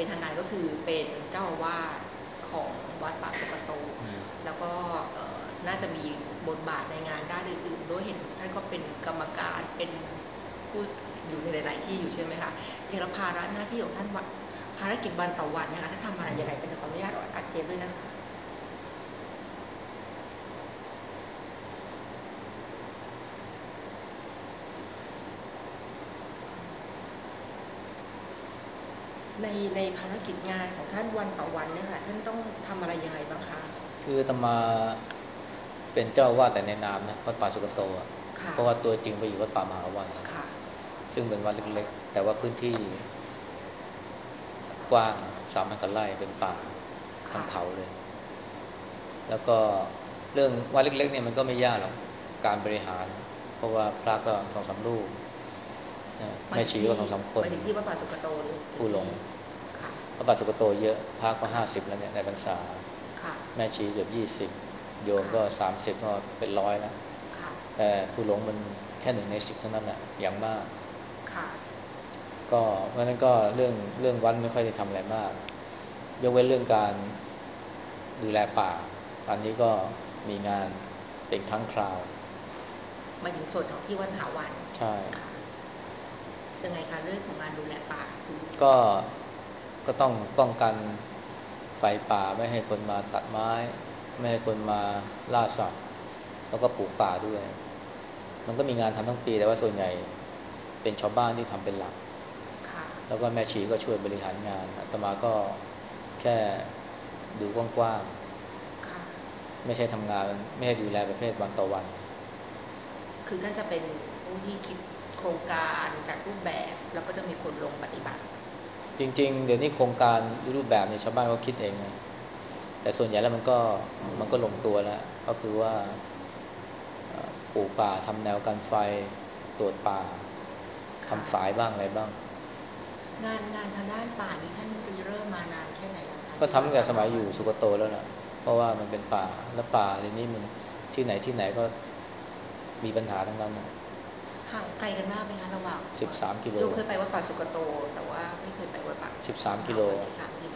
เป็นทางการก็คือเป็นเจ้าอาวาสของวัดป่าสุกโตแล้วก็น่าจะมีบทบาทในงานด้านอื่นๆด้วยเห็นท่านก็เป็นกรรมการเป็นผู้อยู่ในหลายๆที่อยู่ใช่ไหมคะจริงแล้วภาระหน้าที่ของท่านภารกิจวันต่อวันนะคะท่านทำอะไรยังไงเป็นขออนุญาตอัดเทปด้วยนะคะในภารกิจงานของท่านวันต่อวันเนี่ยค่ะท่านต้องทำอะไรยังไงบ้างคะคืออาตมาเป็นเจ้าอาวาสแต่ในนามนะวัดป่าสุกโตอ่ะเพราะว่าตัวจริงไปอยู่วัดป่ามหาวันซึ่งเป็นวัดเล็กๆแต่ว่าพื้นที่กว้าง3,000 กว่าไร่เป็นป่าทั้งเขาเลยแล้วก็เรื่องวัดเล็กๆเนี่ยมันก็ไม่ยากหรอกการบริหารเพราะว่าพระก็2-3 รูปแม่ชีก็2-3 คนไปถึงที่วัดป่าสุกโตหรือผู้หลงค่ะวัดป่าสุกโตเยอะพระก็50แล้วเนี่ยในพรรษาแม่ชีเกือบ20โยมก็30ก็เป็น100แล้วแต่ผู้หลงมันแค่1 ใน 10เท่านั้นแหละอย่างมากก็เพราะนั้นก็เรื่องวัดไม่ค่อยได้ทำอะไรมากยกเว้นเรื่องการดูแลป่าอันนี้ก็มีงานเป็นครั้งคราวมาถึงส่วนของที่วัดมหาวันใช่ยังไงคะเรื่องของงานดูแลป่าคือก็ต้องป้องกันไฟป่าไม่ให้คนมาตัดไม้ไม่ให้คนมาล่าสัตว์แล้วก็ปลูกป่าด้วยมันก็มีงานทำทั้งปีแต่ว่าส่วนใหญ่เป็นชาวบ้านที่ทำเป็นหลักแล้วก็แม่ชีก็ช่วยบริหารงานอาตมาก็แค่ดูกว้างๆไม่ใช่ทำงานไม่ใช่ดูแลประเภทวันต่อวันคือท่านจะเป็นผู้ที่คิดโครงการจัดรูปแบบแล้วก็จะมีคนลงปฏิบัติจริงๆเดี๋ยวนี้โครงการรูปแบบเนี่ยชาวบ้านเขาคิดเองนะแต่ส่วนใหญ่แล้วมันก็ลงตัวแล้วก็คือว่าปลูกป่าทำแนวกันไฟตรวจป่าทำฝายบ้างอะไรบ้างงานทางด้านป่านี้ท่านเริ่มมานานแค่ไหนแล้วคะก็ทำตั้งแต่สมัยอยู่สุโกโตแล้วล่ะเพราะว่ามันเป็นป่าแล้วป่าทีนี้มันที่ไหนที่ไหนก็มีปัญหาทั้งนั้นนะห่างไกลกันมากไหมคะระหว่าง 13 กิโลโยเคยไปวัดป่าสุกโตแต่ว่าไม่เคยไปวัดป่า 13 กิโล 13 กิโล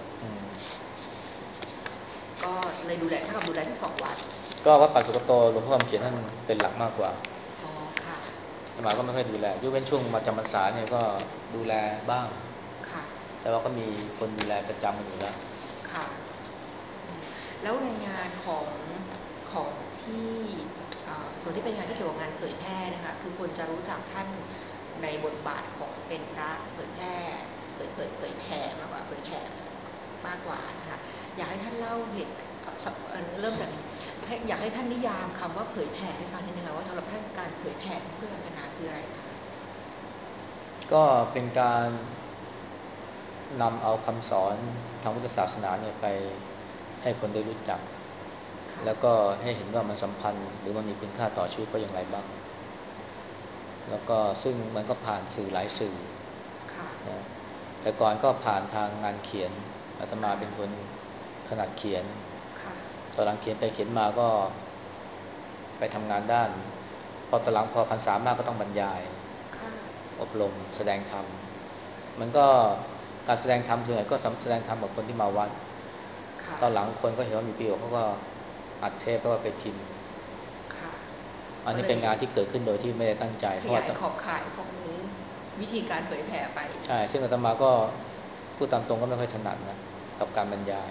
ก็เลยดูแลเท่ากับดูแลที่2 วัดก็วัดป่าสุโกโตหลวงพ่อคำเขียนท่านเป็นหลักมากกว่าอ๋อค่ะอาตมาก็ไม่ค่อยดูแลยกเว้นช่วงมาจำพรรษาเนี่ยก็ดูแลบ้างแต่ว่าก็มีคนดูแลประจำกันอยู่แล้วค่ะแล้วในงานของที่ส่วนที่เป็นงานที่เกี่ยวกับงานเผยแพร่นะคะคือคนจะรู้จักท่านในบทบาทของเป็นพระเผยแพร่เผยแผ่มากกว่าเผยแผ่มากกว่านะคะอยากให้ท่านเล่าเหตุเริ่มจากอยากให้ท่านนิยามคำว่าเผยแผ่ให้ฟังนิดนึงค่ะว่าสำหรับท่านการเผยแผ่พุทธศาสนาคืออะไรคะก็เป็นการนำเอาคำสอนทางพุทธศาสนาเนี่ยไปให้คนได้รู้จักแล้วก็ให้เห็นว่ามันสัมพันธ์หรือมันมีคุณค่าต่อชีวิตเขาอย่างไรบ้างแล้วก็ซึ่งมันก็ผ่านสื่อหลายสื่อนะแต่ก่อนก็ผ่านทางงานเขียนอาตมาเป็นคนถนัดเขียนตอนหลังเขียนไปเขียนมาก็ไปทำงานด้านพอตอนหลังพอพรรษามากก็ต้องบรรยายอบรมแสดงธรรมมันก็การแสดงธรรมส่วนใหญ่ก็แสดงธรรมกับคนที่มาวัดตอนหลังคนก็เห็นว่ามีประโยชน์เขาก็อัดเทปแล้วก็ไปพิมพ์อันนี้เป็นงานที่เกิดขึ้นโดยที่ไม่ได้ตั้งใจขยายขอบข่ายของวิธีการเผยแผ่ไปใช่ซึ่งอาตมาก็พูดตามตรงก็ไม่ค่อยถนัดนะกับการบรรยาย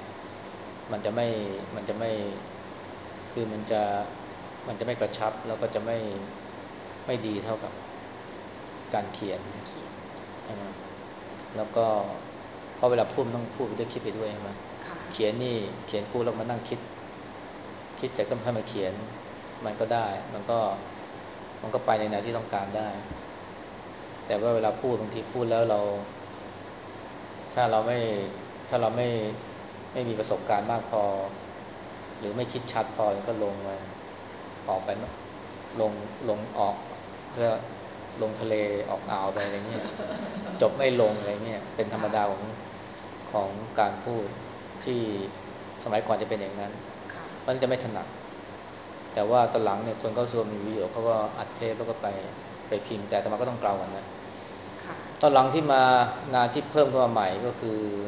มันจะไม่คือมันจะไม่กระชับแล้วก็จะไม่ดีเท่ากับการเขียนใช่ไหมแล้วก็พอเวลาพูดมันต้องพูดไปด้วยคิดไปด้วยใช่ไหมเขียนนี่เขียนพูดแล้วมานั่งคิดเสร็จก็ค่อยมาเขียนมันก็ได้มันก็ไปในแนวที่ต้องการได้แต่ว่าเวลาพูดบางทีพูดแล้วถ้าเราไม่ถ้าเราไม่มีประสบการณ์มากพอหรือไม่คิดชัดพอก็ลงมาออกไปลงลงออกเพื่อลงทะเลออกอ่าวไปอะไรเงี้ยจบไม่ลงอะไรเงี้ยเป็นธรรมดาของการพูดที่สมัยก่อนจะเป็นอย่างนั้นมันจะไม่ถนัดแต่ว่าตอนหลังเนี่ยคนเขาส่วนมีวิดีโอเขาก็อัดเทปแล้วก็ไปพิมพ์แต่มันก็ต้องเกลากันนะตอนหลังที่มางานที่เพิ่มขึ้นมาใหม่ก็คือ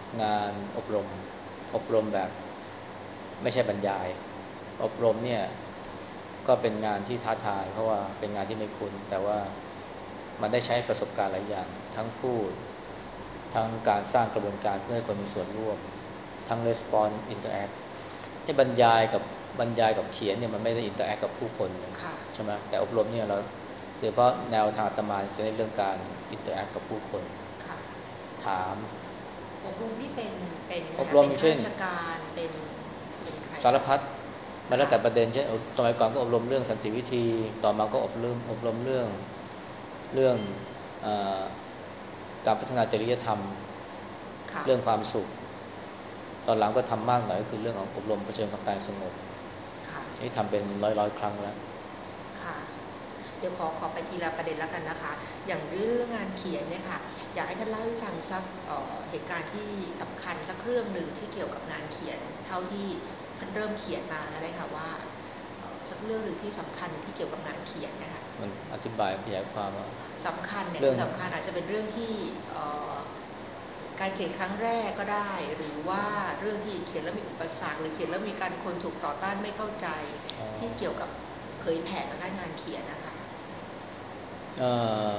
งานอบรมแบบไม่ใช่บรรยายอบรมเนี่ยก็เป็นงานที่ท้าทายเพราะว่าเป็นงานที่ไม่คุ้นแต่ว่ามันได้ใช้ประสบการณ์หลายอย่างทั้งพูดทั้งการสร้างกระบวนการเพื่อให้คนมีส่วนร่วมทั้ง response interact ให้บรรยายกับเขียนเนี่ยมันไม่ได้ interact กับผู้คนเลยค่ะใช่ไหมแต่อบรมเนี่ยเราโดยเฉพาะแนวทางอาตมาจะในเรื่องการ interact กับผู้คนค่ะถามอบรมนี่เป็นไงอบคะเป็นข้ารมเช่นราชการเป็นใครคะสารพัดมาแล้วค่ะแต่ประเด็นเช่นสมัยก่อนก็อบรมเรื่องสันติวิธีต่อมาก็อบรมเรื่องเออการพัฒนาจริยธรรมค่ะเรื่องความสุขตอนหลังก็ทำมากหน่อยก็คือเรื่องของอบรมเผชิญกับการสงบค่ะนี่ทำเป็นร้อยครั้งแล้วค่ะเดี๋ยวขอไปทีละประเด็นแล้วกันนะคะอย่างเรื่องงานเขียนเนี่ยค่ะอยากให้ท่านเล่าให้ฟังสักเหตุการณ์ที่สำคัญสักเรื่องหนึ่งที่เกี่ยวกับงานเขียนเท่าที่ท่านเริ่มเขียนมาก็ได้ค่ะว่าสักเรื่องหนึ่งที่สำคัญที่เกี่ยวกับงานเขียนนะคะมันอธิบายขยายความว่าสำคัญเนี่ยเรื่องคือสำคัญอาจจะเป็นเรื่องที่การเขียนครั้งแรกก็ได้หรือว่าเรื่องที่เขียนแล้วมีอุปสรรคหรือเขียนแล้วมีการคนถูกต่อต้านไม่เข้าใจอ๋อที่เกี่ยวกับเผยแผ่ทางด้านงานเขียนนะคะเออ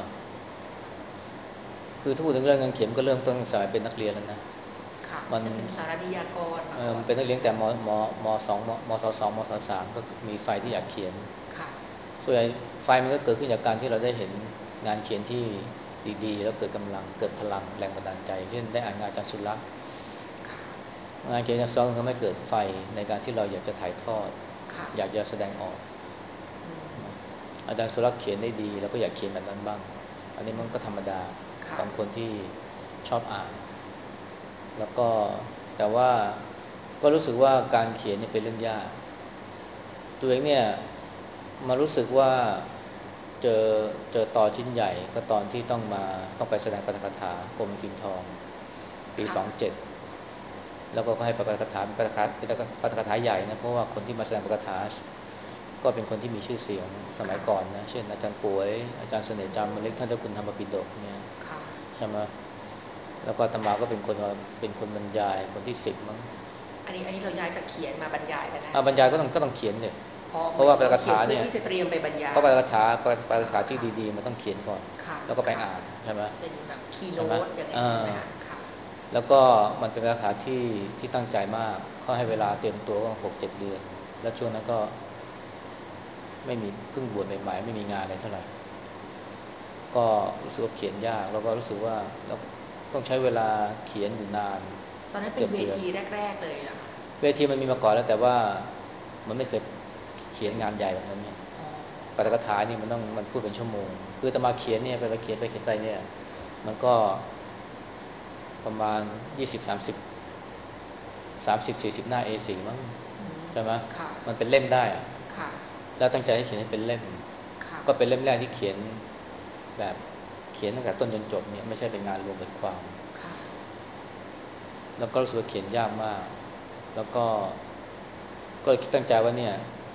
คือถ้าพูดถึงเรื่องงานเขียนก็เริ่มต้นสมัยเป็นนักเรียนแล้วนะค่ะมันท่านเป็นสารนิยากรมาก่อนเป็นนักเรียนแต่ใช่ไหมคะมสองมศสองมศสามก็มีไฟที่อยากเขียนค่ะส่วนใหญ่ไฟมันก็เกิดขึ้นจากการที่เราได้เห็นงานเขียนที่ดีๆแล้วเกิดกำลังเกิดพลังแรงบันดาลใจเช่นได้อ่านงานอาจารย์สุรักษ์ค่ะงานเขียนอาจารย์สุรักษ์ทำให้เกิดไฟในการที่เราอยากจะถ่ายทอดค่ะอยากจะแสดงออกอืมอาจารย์สุรักษ์เขียนได้ดีเราก็อยากเขียนแบบนั้นบ้างอันนี้มันก็ธรรมดาขค่ะองคนที่ชอบอ่านแล้วก็แต่ว่าก็รู้สึกว่าการเขียนเนี่ยเป็นเรื่องยาก ตัวเองเนี่ยมารู้สึกว่าเจอเจอตอนชิ้นใหญ่ก็ตอนที่ต้องไปแสดงปาฐกถากรมกินทองปีค่ะ 27แล้วก็ให้ปาฐกถาปาฐกถาใหญ่นะเพราะว่าคนที่มาแสดงปาฐกถาก็เป็นคนที่มีชื่อเสียงสมัยค่ะก่อนนะเช่นอาจารย์ป่วยอาจารย์เสน่ห์จามเล็กท่านเจ้าคุณธรรมปิฎกเนี่ยค่ะใช่ไหมแล้วก็อาตมาก็เป็นคนบรรยายคนที่10มั้งอันนี้เราย้ายจากเขียนมาบรรยายกันนะบรใช่ไหมคะรยายก็ต้องเขียนเลยเพราะเพราะว่าปาฐเหมือนกับว่ากถาเนี่ยเขียนเพื่อที่จะเตรียมไปบรรเพยายราะปาฐกถาที่ค่ะดีๆมันต้องเขียนก่อนค่ะแล้วก็ไปค่ะอ่านใช่ไหมเป็นแบบคีย์ใช่ไหมโน้ตอย่างเอนี้ใช่ไหมอคะค่ะแล้วก็มันเป็นปาฐกถาที่ตั้งใจมากเขาให้เวลาเตรียมตัวก็6-7 เดือนแล้วช่วงนั้นก็ไม่มีเพิ่งบวชใหม่ๆไม่มีงานอะไรเท่าไหร่ก็รู้สึกว่าเขียนยากแล้วก็รู้สึกว่าเราต้องใช้เวลาเขียนอยู่นานตอนนั้นเป็นเกือบเดือนเวทีแรกๆเลยเหรอคะเวทีมันมีมาก่อนแล้วแต่ว่ามันไม่เคยเขียนงานใหญ่แบบนั้นเนี่ยอ๋อปาฐกถานี่มันพูดเป็นชั่วโมงคืออาตมาเขียนเนี่ยไปเขียนไปเขียนไปเนี่ยมันก็ประมาณ20 30 40 หน้า A4 มั้งอืมใช่ไหมค่ะมันเป็นเล่มได้อะค่ะแล้วตั้งใจให้เขียนให้เป็นเล่มค่ะก็เป็นเล่มแรกที่เขียนแบบเขียนตั้งแต่ต้นจนจบเนี่ยไม่ใช่เป็นงานรวมบทความค่ะแล้วก็รู้สึกว่าเขียนยากมากแล้วก็คิดตั้งใจว่าเนี่ย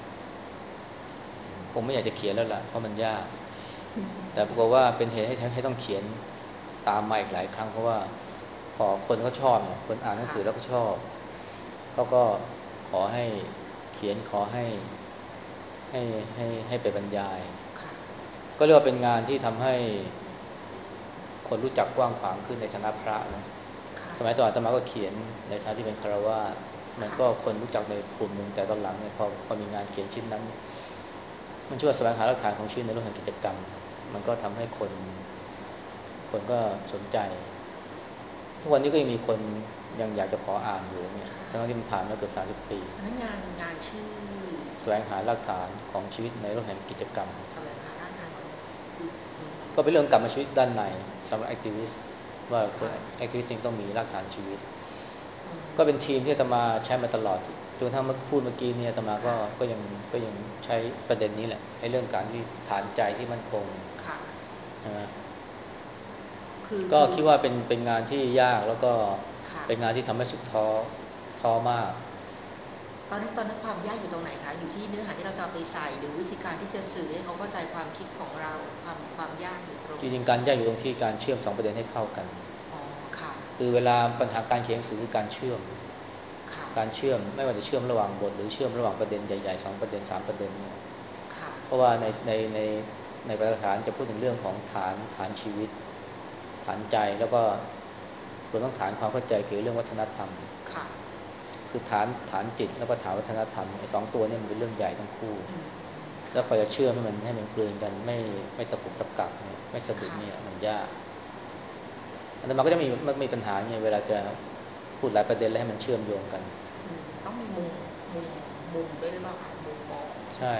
คงไม่อยากจะเขียนแล้วล่ะเพราะมันยาก แต่ปรากฏว่าเป็นเหตุให้ต้องเขียนตามมาอีกหลายครั้งเพราะว่าพอคนก็ชอบเนี่ยคนอ่านหนังค่ะสือแล้วก็ชอบเขาก็ขอให้เขียนขอให้ให้ไปบรรยายค่ะก็เรียกว่าเป็นงานที่ทำให้คนรู้จักกว้างขวางขึ้นในฐานะพระนะค่ะสมัยก่อนอาตมาก็เขียนในฐานะที่เป็นคารวาสมันค่ะก็คนรู้จักในกลุ่มหนึ่งแต่ตอนหลังเนี่ยพอมีงานเขียนชิ้นนั้นมันช่วยแสวงหาหลักฐานของชีวิตในโลกแห่งกิจกรรมมันก็ทำให้คนก็สนใจ ทุกวันนี้ก็ยังมีคนยังอยากจะขออ่านอยู่เนี่ยค่ะทั้งที่มันผ่านมาเกือบ30 ปีอันนั้นงานชื่อแสวงหาหลักฐานของชีวิตในโลกแห่งกิจกรรมแสวงหารากฐานของคือก็เป็นเรื่องกลับมาชีวิตด้านในสำหรับแอคทิวิสต์ว่าคนค่ะแอคทิวิสต์ต้องมีหลักฐานชีวิตอืมก็เป็นทีมที่อาตมาใช้มาตลอดจนถ้ามาพูดเมื่อกี้เนี่ยอาตมาก็ค่ะก็ยังใช้ประเด็นนี้แหละไอ้เรื่องการที่ฐานใจที่มั่นคงค่ะนะคือก็คิดว่าเป็นงานที่ยากแล้วก็ค่ะเป็นงานที่ทำให้สุดท้อมากตอนนั้นความยากอยู่ตรงไหนคะอยู่ที่เนื้อหาที่เราจะเอาไปใส่หรือวิธีการที่จะสื่อให้เขาเข้าใจความคิดของเราความยากอยู่ตรงจริงๆการแยกอยู่ตรงที่การเชื่อม2 ประเด็นให้เข้ากันอ๋อค่ะคือเวลาปัญหาการเขียนหนังสือคือการเชื่อมค่ะการเชื่อมไม่ว่าจะเชื่อมระหว่างบทหรือเชื่อมระหว่างประเด็นใหญ่ๆ2ประเด็น3ประเด็นเนี่ยค่ะเพราะว่าในบรรทัดฐานจะพูดถึงเรื่องของฐานชีวิตฐานใจแล้วก็รวมทั้งฐานความเข้าใจเกี่ยวกับเรื่องวัฒนธรรมค่ะคือฐานจิตแล้วก็ฐานวัฒนธรรมไอ้สองตัวเนี่ยมันเป็นเรื่องใหญ่ทั้งคู่อืมแล้วค่ะพอจะเชื่อมให้มันกลืนกันไม่ตะกุกตะกักเนี่ยไม่สะดุดค่ะเนี่ยมันยากอันนั้นมันก็จะมีปัญหาเนี่ยเวลาจะพูดหลายประเด็นแล้วให้มันเชื่อมโยงกันต้องมีมุมมุมด้วยหรือเปล่าคะมุมมองใช่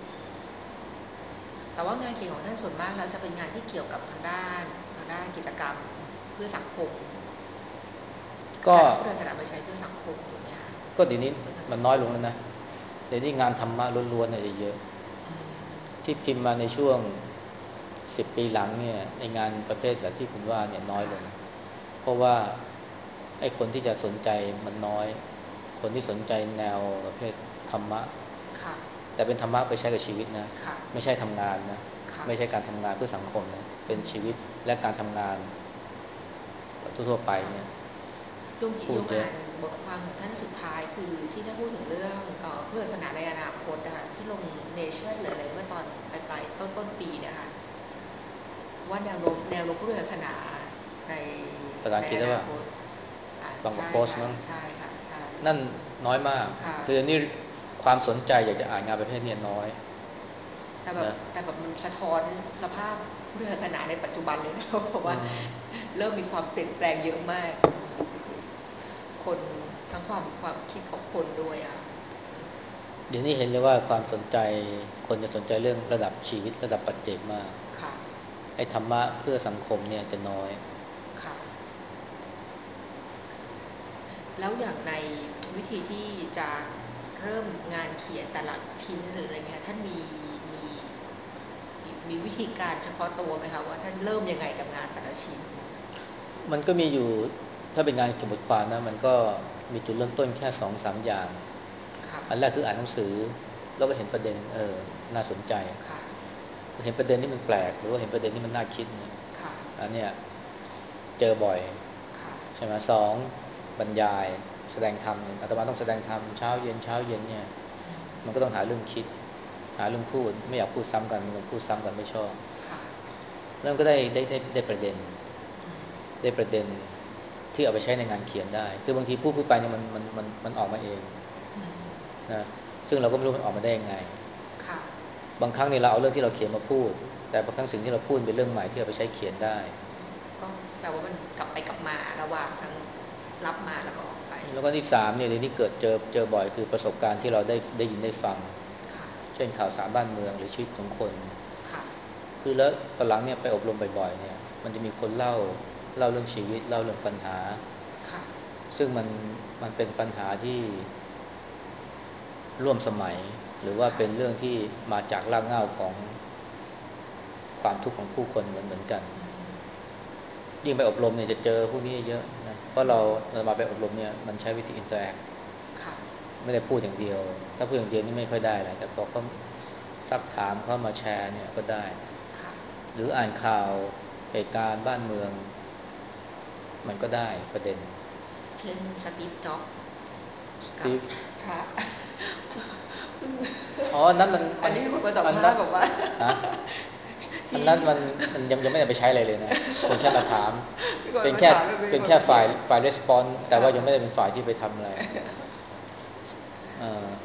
แต่ว่างานเขียนของท่านส่วนมากแล้วจะเป็นงานที่เกี่ยวกับทางด้านกิจกรรมเพื่อสังคมก็การเอาพุทธศาสนาไปใช้เพื่อสังคมถูกไหมคะก็เดี๋ยวนี้เพื่อการมันน้อยสังคมลงแล้วนะเดี๋ยวนี้งานธรรมะล้วนๆเนี่ยจะเยอะอืมที่พิมพ์มาในช่วง10 ปีหลังเนี่ยในงานประเภทแบบที่คุณว่าเนี่ยน้อยลงค่ะเพราะว่าไอ้คนที่จะสนใจมันน้อยคนที่สนใจแนวประเภทธรรมะค่ะแต่เป็นธรรมะไปใช้กับชีวิตนะค่ะไม่ใช่ทำงานนะค่ะไม่ใช่การทำงานเพื่อสังคมนะเป็นชีวิตอืมและการทำงานทั่วๆไปค่ะเนี่ยโยมพูดเยอะอ่านบทความของท่านสุดท้ายคือที่ท่านพูดถึงเรื่องพุทธศาสนาในอนาคตนะคะที่ลงเนชั่นหรืออะไรเมื่อตอนปลายต้นปีนะคะว่าแนวโน้มพุทธศาสนาในภาษาอัในงกฤษได้ป่ะอนาคตบางใช่โพสต์ค่ะมั้งใช่ค่ะใช่นั่นน้อยมากค่ะคืออันนี้ความสนใจอยากจะอ่านงานประเภทนี้น้อยนะแต่แบบมันสะท้อนสภาพพุทธศาสนาในปัจจุบันเลยนะเพราะอืว่ามเริ่มมีความเปลี่ยนแปลงเยอะมากคนทั้งความคิดของคนด้วยอ่ะเดี๋ยวนี้เห็นเลยว่าความสนใจคนจะสนใจเรื่องระดับชีวิตระดับปัจเจกมากค่ะไอ้ธรรมะเพื่อสังคมเนี่ยจะน้อยค่ะ แล้วอย่างในวิธีที่จะเริ่มงานเขียนแต่ละชิ้นหรืออะไรเงี้ยท่านมีมีวิธีการเฉพาะตัวไหมคะว่าท่านเริ่มยังไงกับงานแต่ละชิ้นมันก็มีอยู่ถ้าเป็นงานเขียนบทความนะมันก็มีจุดเริ่มต้นแค่2-3อย่างค่ะอันแรกคืออ่านหนังสือแล้วก็เห็นประเด็นน่าสนใจค่ะเห็นประเด็นที่มันแปลกหรือว่าเห็นประเด็นที่มันน่าคิดเนี่ยค่ะอันเนี้ยเจอบ่อยค่ะใช่ไหมสองบรรยายแสดงธรรมอาตมาต้องแสดงธรรมเช้าเย็นเนี่ยมันก็ต้องหาเรื่องคิดหาเรื่องพูดไม่อยากพูดซ้ำกันมันพูดซ้ำกันไม่ชอบค่ะแล้วก็ได้ประเด็นได้ประเด็นที่เอาไปใช้ในงานเขียนได้คือบางทีพูดไปเนี่ยมันออกมาเองนะซึ่งเราก็ไม่รู้มันออกมาได้ยังไงค่ะบางครั้งเนี่ยเราเอาเรื่องที่เราเขียนมาพูดแต่บางครั้งสิ่งที่เราพูดเป็นเรื่องใหม่ที่เอาไปใช้เขียนได้ก็แปลว่ามันกลับไปกลับมาระหว่างทั้งรับมาแล้วก็ออกไปแล้วก็ที่สามเนี่ยที่เกิดเจอบ่อยคือประสบการณ์ที่เราได้ยินได้ฟังค่ะเช่นข่าวสารบ้านเมืองหรือชีวิตของคนค่ะคือแล้วตอนหลังเนี่ยไปอบรมบ่อยๆเนี่ยมันจะมีคนเล่าเรื่องชีวิตเล่าเรื่องปัญหาค่ะซึ่งมันเป็นปัญหาที่ร่วมสมัยหรือว่าค่ะเป็นเรื่องที่มาจากรากเหง้าของความทุกข์ของผู้คนเหมือนกันยิ่งไปอบรมเนี่ยจะเจอพวกนี้เยอะนะเพราะเรามาไปอบรมเนี่ยมันใช้วิธีอินเตอร์แอคค่ะไม่ได้พูดอย่างเดียวถ้าพูดอย่างเดียวนี่ไม่ค่อยได้แหละแต่พอเขาซักถามเขามาแชร์เนี่ยก็ได้ค่ะหรืออ่านข่าวเหตุการณ์บ้านเมืองมันก็ได้ประเด็นเช่นสตีฟจ็อบส์กับสตีฟพระอ๋ออันนั้นมันอันนี้มีคนมาสัมอันนั้นภาษณ์บอกว่าฮะ อันที่นั้นมันยังไม่ได้ไปใช้อะไรเลยนะเพียงแค่มาถามมีคนเป็นแค่มาถามแล้วมีเป็นแค่คนมาเขียนฝ่ายรีสปอนส์แต่ค่ะว่ายังไม่ได้เป็นฝ่ายที่ไปทำอะไรเออ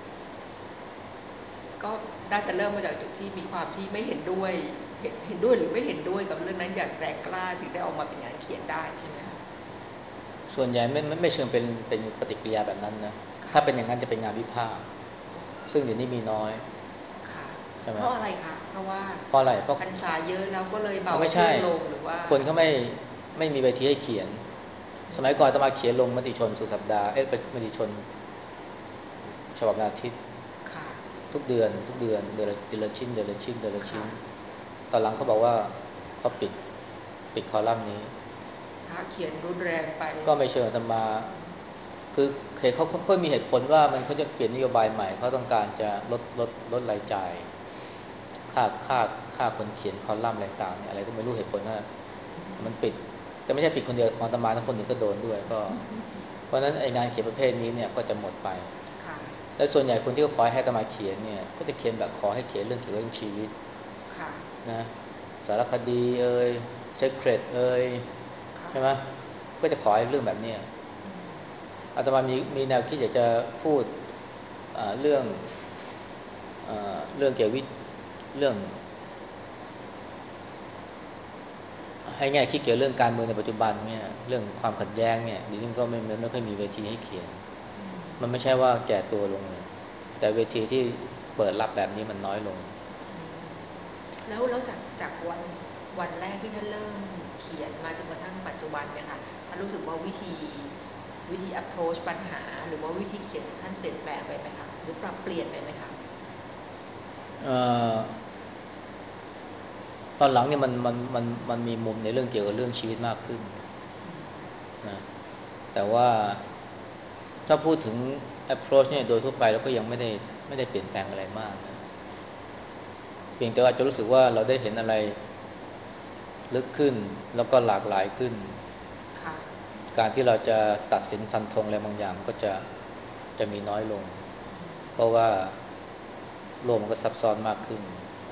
ก็น่าจะเริ่มมาจากจุดที่มีความที่ไม่เห็นด้วยเห็นด้วยหรือไม่เห็นด้วยกับเรื่องนั้นอย่างแรงกล้าถึงได้ออกมาเป็นงานเขียนได้ใช่ไหมคะส่วนใหญ่ไม่เชิงเป็นปฏิกิริยาแบบนั้นนะถ้าค่ะเป็นอย่างนั้นจะเป็นงานวิพากษ์ซึ่งเดี๋ยวนี้มีน้อยค่ะใช่ไหมเพราะอะไรคะเพราะว่าเพราะอะไรเพราะพรรษาเยอะแล้วก็เลยเบาไม่ใช่เครื่องลงหรือว่าคนเขาไม่มีเวทีให้เขียนสมัยก่อนอาตมาเขียนลงมติชนสุดสัปดาห์มติชนฉบับวันอาทิตย์ค่ะทุกเดือนเดือนละชิ้นค่ะตอนหลังเขาบอกว่าเขาปิดคอลัมน์นี้พระเขียนรุนแรงไปก็ไม่เชิงอาตมาคือเขามีเหตุผลว่ามันเขาจะเปลี่ยนนโยบายใหม่เขาต้องการจะลดรายจ่ายค่าค่าค่าคนเขียนคอลัมน์อะไรต่างๆเนี่ยอะไรก็ไม่รู้เหตุผลว่ามันปิดแต่แต่ไม่ใช่ผิดคนเดียวของอาตมาทั้งคนอื่นก็โดนด้วยก็เพราะฉะนั้นไองานเขียนประเภทนี้เนี่ยก็จะหมดไปค่ะและส่วนใหญ่คนที่เขาขอให้อาตมาเขียนเนี่ยก็จะเขียนแบบขอให้เขียนเรื่องเกี่ยวกับเรื่องชีวิตค่ะนะสารคดีเอ่ยเซเครตเอ่ยค่ะใช่ไหมก็จะขอให้เรื่องแบบเนี้ยอืมอาตมามีแนวคิดอยากจะพูดเรื่องเรื่องเกี่ยวกับเรื่องให้แง่คิดเกี่ยวเรื่องการเมืองในปัจจุบันเนี่ยเรื่องความขัดแย้งเนี่ยเดี๋ยวนี้มันก็ไม่ค่อยมีเวทีให้เขียนอืมมันไม่ใช่ว่าแก่ตัวลงเลยแต่เวทีที่เปิดรับแบบนี้มันน้อยลงแล้วจากวันแรกที่ท่านเริ่มเขียนมาจนกระทั่งปัจจุบันเนี่ยค่ะท่านรู้สึกว่าวิธี approach ปัญหาหรือว่าวิธีเขียนของท่านเปลี่ยนแปลงไปไหมคะหรือปรับเปลี่ยนไปไหมคะเอ่อตอนหลังเนี่ยมันมีมุมในเรื่องเกี่ยวกับเรื่องชีวิตมากขึ้นนะแต่ว่าถ้าพูดถึง approach เนี่ยโดยทั่วไปแล้วก็ยังไม่ได้เปลี่ยนแปลงอะไรมากนะเพียงแต่ว่าจะรู้สึกว่าเราได้เห็นอะไรลึกขึ้นแล้วก็หลากหลายขึ้นค่ะการที่เราจะตัดสินฟันธงอะไรบางอย่างก็จะมีน้อยลงเพราะว่าโลกมันก็ซับซ้อนมากขึ้น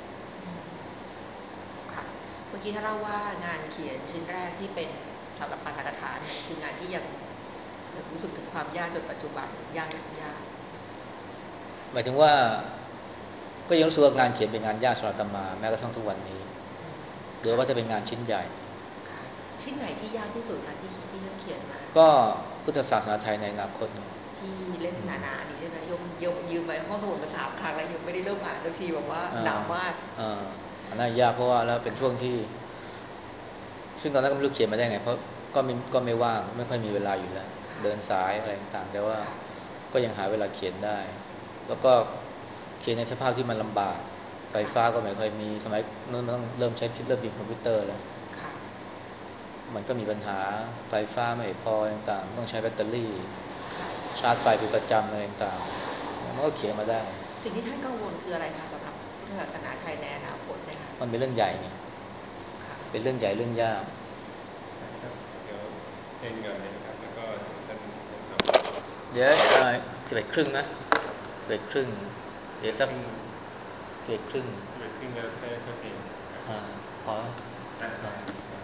ค่ะเมื่อกี้ท่านเล่าว่างานเขียนชิ้นแรกที่เป็นสำหรับปาฐกถาเนี่ยคืองานที่ยังรู้สึกถึงความยากจนปัจจุบันยากหมายถึงว่าก็ยังรู้สึกว่างานเขียนเป็นงานยากสำหรับอาตมาแม้กระทั่งทุกวันนี้โดยค่ะว่าจะเป็นงานชิ้นใหญ่ค่ะชิ้นไหนที่ยากที่สุดคะที่ท่านเขียนมาก็พุทธศาสนาไทยในอนาคตเนี่ยที่เล่มอืมหนาๆนี่ใช่ไหมยมยืมไปห้องสมุดมา3 ครั้งแล้วยังไม่ได้เริ่มอ่านสักทีแบบว่าอ่าหนามากอ่าอันนั้นยากเพราะว่าแล้วเป็นช่วงค่ะที่ซึ่งตอนนั้นก็ไม่รู้เขียนมาได้ไงเพราะก็ไม่ว่างไม่ค่อยมีเวลาอยู่แล้วค่ะเดินสายอะไรต่างๆแต่ว่าค่ะก็ยังหาเวลาเขียนได้แล้วก็เขียนในสภาพที่มันลำบากไฟค่ะฟ้าก็ไม่ค่อยมีสมัยนั้นมันต้องเริ่มใช้เริ่มมีคอมพิวเตอร์แล้วค่ะมันก็มีปัญหาไฟฟ้าไม่พอต่างๆต้องใช้แบตเตอรี่ค่ะชาร์จไฟเป็นประจำอะไรต่างๆมันก็เขียนมาได้สิ่งที่ท่านกังวลคืออะไรคะสำหรับพุทธศาสนาไทยในอนาคตเนี่ยค่ะมันเป็นเรื่องใหญ่ไงค่ะเป็นเรื่องใหญ่เรื่องยากครับเดี๋ยวเอ็นก่อนเลยนะครับแล้วก็ท่านต่อเดี๋ยว11:30นะ11:30เดี๋ยวสักซึ่ง 11:30 ซึ่งแล้วค่อยเปลี่ยนครับอ่าพอได้คอ่ารับ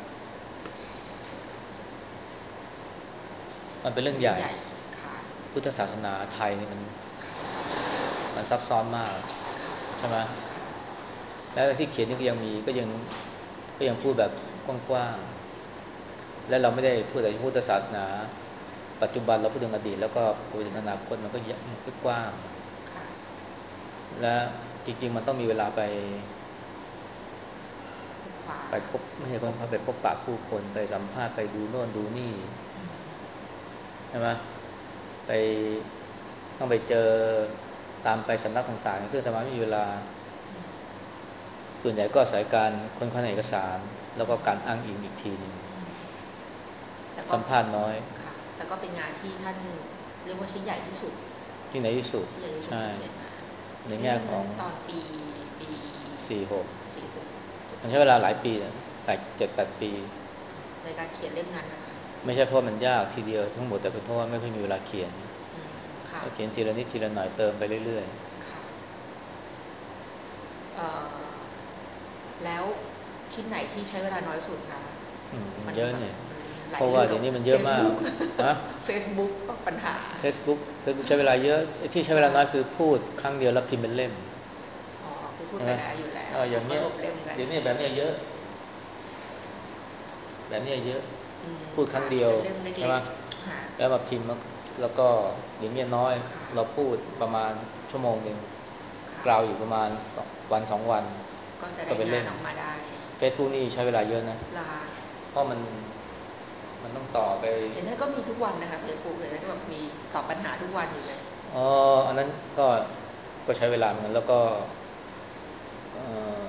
มันเป็นเรื่องใหญ่เป็นเรื่องใหญ่ค่ะพุทธศาสนาไทยนี่มันค่ะมันซับซ้อนมากใช่ไหมค่ะแล้วที่เขียนนี่ก็ยังพูดแบบกว้างๆและเราไม่ได้พูดแต่พุทธศาสนาปัจจุบันเราพูดถึงอดีตแล้วก็พูดถึงอนาคตมันก็กว้างค่ะและจริงๆมันต้องมีเวลาไปทุกขวาไปพบไม่ใช่คพบนเขาไปพบปะผู้คนไปสัมภาษณ์ไปดูโน่นดูนี่ใช่ไหมไปต้องไปเจอตามไปสำนักต่างๆซึ่งอาตมาไม่มีเวลาส่วนใหญ่ก็อาศัยการค้นคว้าเอกสารแล้วก็การอ้างอิงอีกทีหนึ่งแต่ก็สัมภาษณ์น้อยค่ะแต่ก็เป็นงานที่ท่านเรียกว่าชิ้นใหญ่ที่สุดที่ในที่สุดที่ใหญ่ที่สุดใช่ที่เขียนมาในนี่แง่ของเล่มนั้นตอนปี 46 46 มันใช้เวลาหลายปีนะ7-8 ปีในการเขียนเล่มนั้นนะคะไม่ใช่เพราะมันยากทีเดียวทั้งหมดแต่เป็นเพราะว่าไม่ค่อยมีเวลาเขียนอืมค่ะก็เขียนทีละนิดทีละหน่อยเติมไปเรื่อยค่ะเอ่อแล้วชิ้นไหนที่ใช้เวลาน้อยสุดคะๆมันแบบเยอะเนี่ยมันไหลเพราะว่าลื่นออกเดี๋ยวนี้มันเยอะมาก Facebook ฮะ Facebook ก็ปัญหา Facebook ใช้เวลาเยอะที่ใช้เวลาน้อยคือพูดครั้งเดียวแล้วพิมพ์เป็นเล่มอ๋อคือพูดใช่ไหมไปแล้วอยู่แล้วอย่างเนี้ยก็รวมเล่มกันเดี๋ยวนี้แบบเนี้ยเยอะแบบเนี้ยเยอะพูดครั้งค่ะเดียวเป็นเล่มใช่ไหมเล็กๆค่ะแล้วมาพิมพ์แล้วก็อย่างเนี้ยน้อยค่ะเราพูดประมาณชั่วโมงหนึ่งค่ะกล่าวอยู่ประมาณ2 วันก็จะก็เป็นเล่มได้งานออกมาได้ Facebook นี่ใช้เวลาเยอะนะลาเพราะมันต้องต่อไปเห็นท่านก็มีทุกวันนะคะ Facebook เห็นท่านก็แบบมีตอบปัญหาทุกวันอยู่เลยอ๋ออันนั้นก็ใช้เวลาเหมือนกันแล้วก็เอ่อ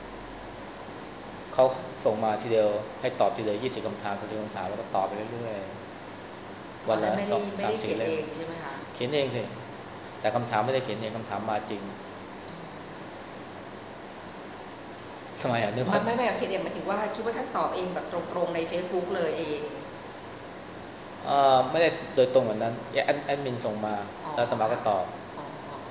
เขาส่งมาทีเดียวให้ตอบทีเดียว20 คำถาม30 คำถามแล้วก็ตอบไปเรื่อยๆวันละอ๋อแต่ไม่สองได้ไม่ได้สามสี่เล่มเขียนเองใช่ไหมคะเขียนเองสิแต่คำถามไม่ได้เขียนเองคำถามมาจริงทำไมอ่ะนึกว่าไม่โอเคเนี่ยหมายถึงว่าคิดว่าท่านตอบเองแบบตรงๆใน Facebook เลยเองไม่ได้โดยตรงแบบนั้นแอดมินส่งมาแล้วอาตมาก็ค่ะตอบอ๋อ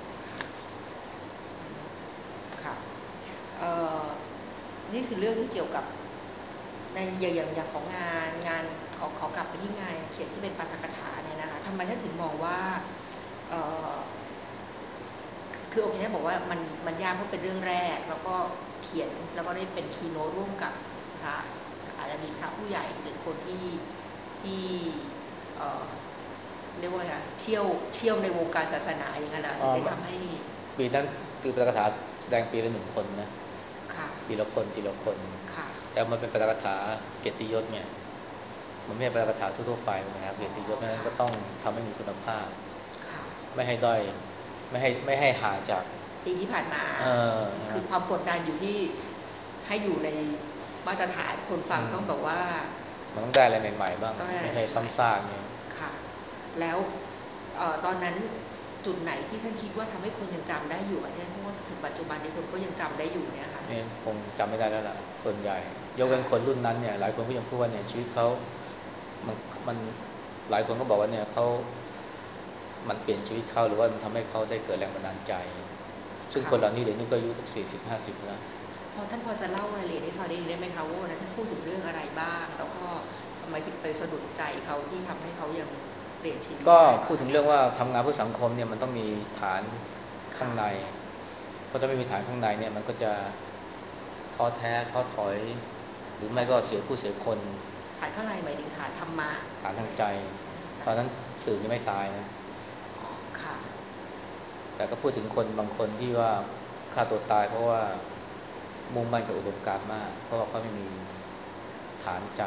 ค่ะเอ่อนี่คือเรื่องที่เกี่ยวกับในอย่างของงานขอกลับไปที่งานเขียนที่เป็นปาฐกถาเนี่ยนะคะทำไมท่านถึงมองว่าเอ่อคือโอเคท่านบอกว่ามันยากเพราะเป็นเรื่องแรกแล้วก็เขียนแล้วก็ได้เป็นคีย์โน้ตร่วมกับพระอาจจะมีพระผู้ใหญ่หรือคนที่เอ่อเรียกว่าไงเชี่ยวในวงการศาสนาอย่างนั้นแหละถึงได้ทำให้ปีนั้นคือปาฐกถาแสดงปีละ1 คนนะค่ะปีละคนทีละคนค่ะแต่มันเป็นปาฐกถาเกียรติยศเนี่ยมันไม่ใช่ปาฐกถาทั่วๆไปนะครับอ๋อเกียรติยศเพราะฉะนั้นค่ะก็ต้องทำให้มีคุณภาพค่ะไม่ให้ด้อยไม่ให้ห่างจากปีที่ผ่านมาเอคือนะความกดดันอยู่ที่ให้อยู่ในมาตรฐานคนฟังต้องแบบว่ามันต้องได้อะไรใหม่ๆบ้างต้องได้อะไรไม่ใช่ใหม่ซ้ำซากเนี่ยๆค่ะแล้วตอนนั้นจุดไหนที่ท่านคิดว่าทำให้คนยังจำได้อยู่อ่ะท่านเพราะว่าถึงปัจจุบันนี้คนก็ยังจำได้อยู่เนี่ยค่ะเนี่ยคงจำไม่ได้แล้วล่ะส่วนใหญ่ยกเว้ค่ะนคนรุ่นนั้นเนี่ยหลายคนก็ยังพูดว่าเนี่ยชีวิตเขามันมันหลายคนก็บอกว่าเนี่ยมันเปลี่ยนชีวิตเขาหรือว่ามันทำให้เขาได้เกิดแรงบันดาลใจซึ่งค่ะคนเหล่านี้เดี๋ยวนี้ก็อายุสัก40-50แล้วท่านพอจะเล่ารายละเอียดให้ฟังได้ไหมคะว่าวันนั้นท่านพูดถึงเรื่องอะไรบ้างแล้วก็ทำไมถึงไปสะดุดใจเขาที่ทำให้เขายังเปลี่ยนชีวิตก็ได้ตอพูดถึงนนั้นเรื่องว่าทำงานเพื่อสังคมเนี่ยมันต้องมีฐานข้างค่ะในเพราะถ้าไม่มีฐานข้างในเนี่ยมันก็จะท้อแท้ท้อถอยหรือไม่ก็เสียผู้เสียคนฐานข้างในหมายถึงฐานธรรมะฐานทางใจตอนนั้นสื่อยังไม่ตายนะอ๋อค่ะแต่ก็พูดถึงคนบางคนที่ว่าฆ่าตัวตายเพราะว่ามุ่งมั่นกับอุดมการณ์มากเพราะว่าเขาไม่มีฐานใจ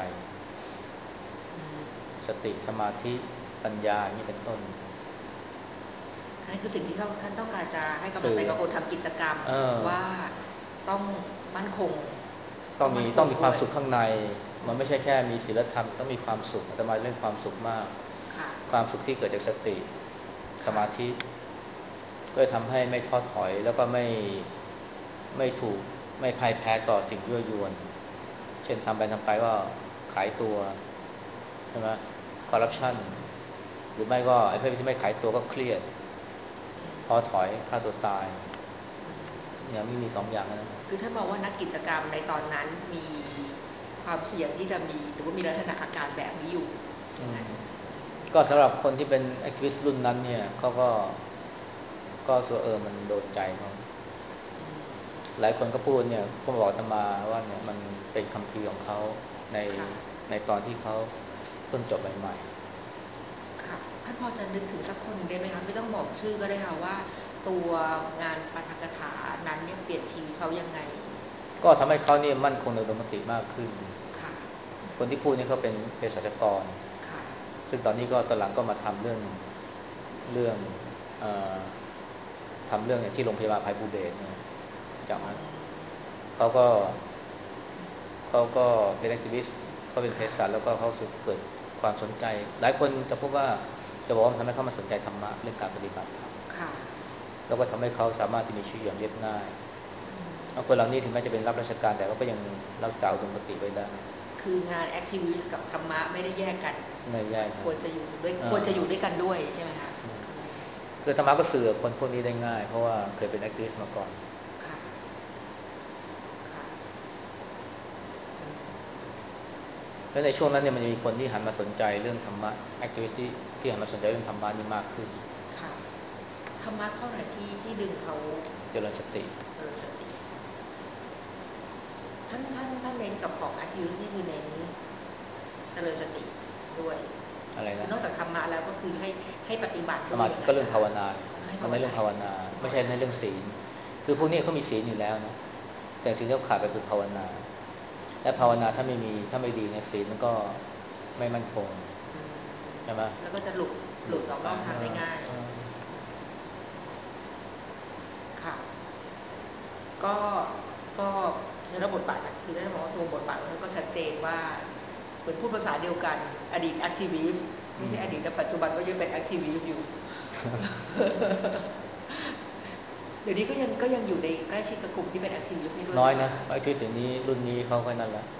สติสมาธิปัญญาอย่างนี้เป็นต้นนั่นคือสิ่งที่ท่านต้องการจะให้กำลังสื่อใจกับคนทำกิจกรรมเออว่าต้องมั่นคงต้องมีคต้องมีความงด้วยสุขข้างในมันไม่ใช่แค่มีศีลธรรมต้องมีความสุขอาตมาเรื่องความสุขมากค่ะความสุขที่เกิดจากสติสค่ะมาธิก็ทำให้ไม่ท้อถอยแล้วก็ไม่ถูกไม่พ่ายแพ้ต่อสิ่งยั่วยวนเช่นทำไปก็ขายตัวใช่ไหมคอร์รัปชันหรือไม่ก็ไอ้พวกที่ไม่ขายตัวก็เครียดท้อถอยฆ่าตัวตายเนี่ยมี2 อย่างนะคือท่านมองว่านักกิจกรรมในตอนนั้นมีความเสี่ยงที่จะมีหรือว่ามีลักษณะอาการแบบนี้อยู่อย่างนั้นก็สำค่ะหรับคนที่เป็นแอคทิวิสต์รุ่นนั้นเนี่ยเขาก็สัวมันโดนใจเขาหลายคนก็พูดเนี่ยก็บอกอาตมาว่าเนี่ยมันเป็นคัมภีร์ของเขาในค่ะในตอนที่เขาเพิ่งจบใหม่ค่ะท่านพอจะนึกถึงสักคนได้ไหมคะไม่ต้องบอกชื่อก็ได้ค่ะว่าตัวงานปาฐกถานั้นเนี่ยเปลี่ยนชีวิตเขายังไงๆก็ทำให้เขาเนี่ยมั่นคงในอุดมคติมากขึ้นค่ะคนที่พูดนี่เขาเป็นเภสัชกรค่ะซึ่งตอนนี้ก็ตอนหลังก็มาทำเรื่องเอ่อทำเรื่องอย่างที่โรงพยาบาลภัยภูเบศรเนี่ยจำไหมเขาก็เขาก็เป็นแอคทิวิสต์เขาเป็นเภค่ะสัชแล้วก็เขาสึกเกิดความสนใจหลายคนจะพบว่าจะบอกว่ามันทำให้เขามาสนใจธรรมะเรื่องการปฏิบัติธรรมค่ะแล้วก็ทำให้เขาสามารถที่มีชีวิตอย่างเรียบง่ายบางคนเหล่านี้ถึงแม้จะเป็นรับราชการแต่ว่าก็ยังรักษาอุดมคติไว้ได้คืองานแอคทิวิสต์กับธรรมะไม่ได้แยกกันไม่แยกนะควรจะอยู่ด้วยเออควรจะอยู่ด้วยกันด้วยใช่ไหมคะคือธรรมะก็สื่อกับคนพวกนี้ได้ง่ายเพราะว่าเคยเป็นแอคทิวิสต์มาก่อนค่ะค่ะแล้วในช่วงนั้นเนี่ยมันจะมีคนที่หันมาสนใจเรื่องธรรมะแอคทิวิสต์ที่หันมาสนใจเรื่องธรรมะนี่มากขึ้นค่ะธรรมะข้อไหนที่ดึงเขาเจริญสติเจริญสติท่านเน้นกับของแอคทิวิสต์นี่คือเน้นเจริญสติด้วยอะไรนะคือนอกจากธรรมะแล้วก็คือให้ปฏิบัติสด้วยอย่างมาธิก็เรื่องนั้นนะคะภาวนาให้มันในภาวนาเรื่องภาวนาไม่ใช่ในเรื่องศีลคือพวกนี้เขามีศีลอยู่แล้วนะแต่สิ่งที่เขาขาดไปคือภาวนาและภาวนาถ้าไม่ดีเนี่ยศีลมันก็ไม่มั่นคงใช่ไหมแล้วก็จะหลุดออกไปนอกทางได้ง่ายค่ะก็ก็ในระบทบาทคือได้มองว่าตัวบทบาทมันก็ชัดเจนว่าเหมือนพูดภาษาเดียวกันอดีตแอคทิวิสต์ไม่ใช่อดีตแต่ปัจจุบันก็ยังเป็นแอคทิวิสต์อยู่เดี๋ยวนี้ก็ยังอยู่ในใกล้ชิดกับกลุ่มที่เป็นแอคทีวิสต์ด้วยน้อยนะค่ะไอ้ที่ถึงนี้รุ่นนี้เขาก็นั่นแหละ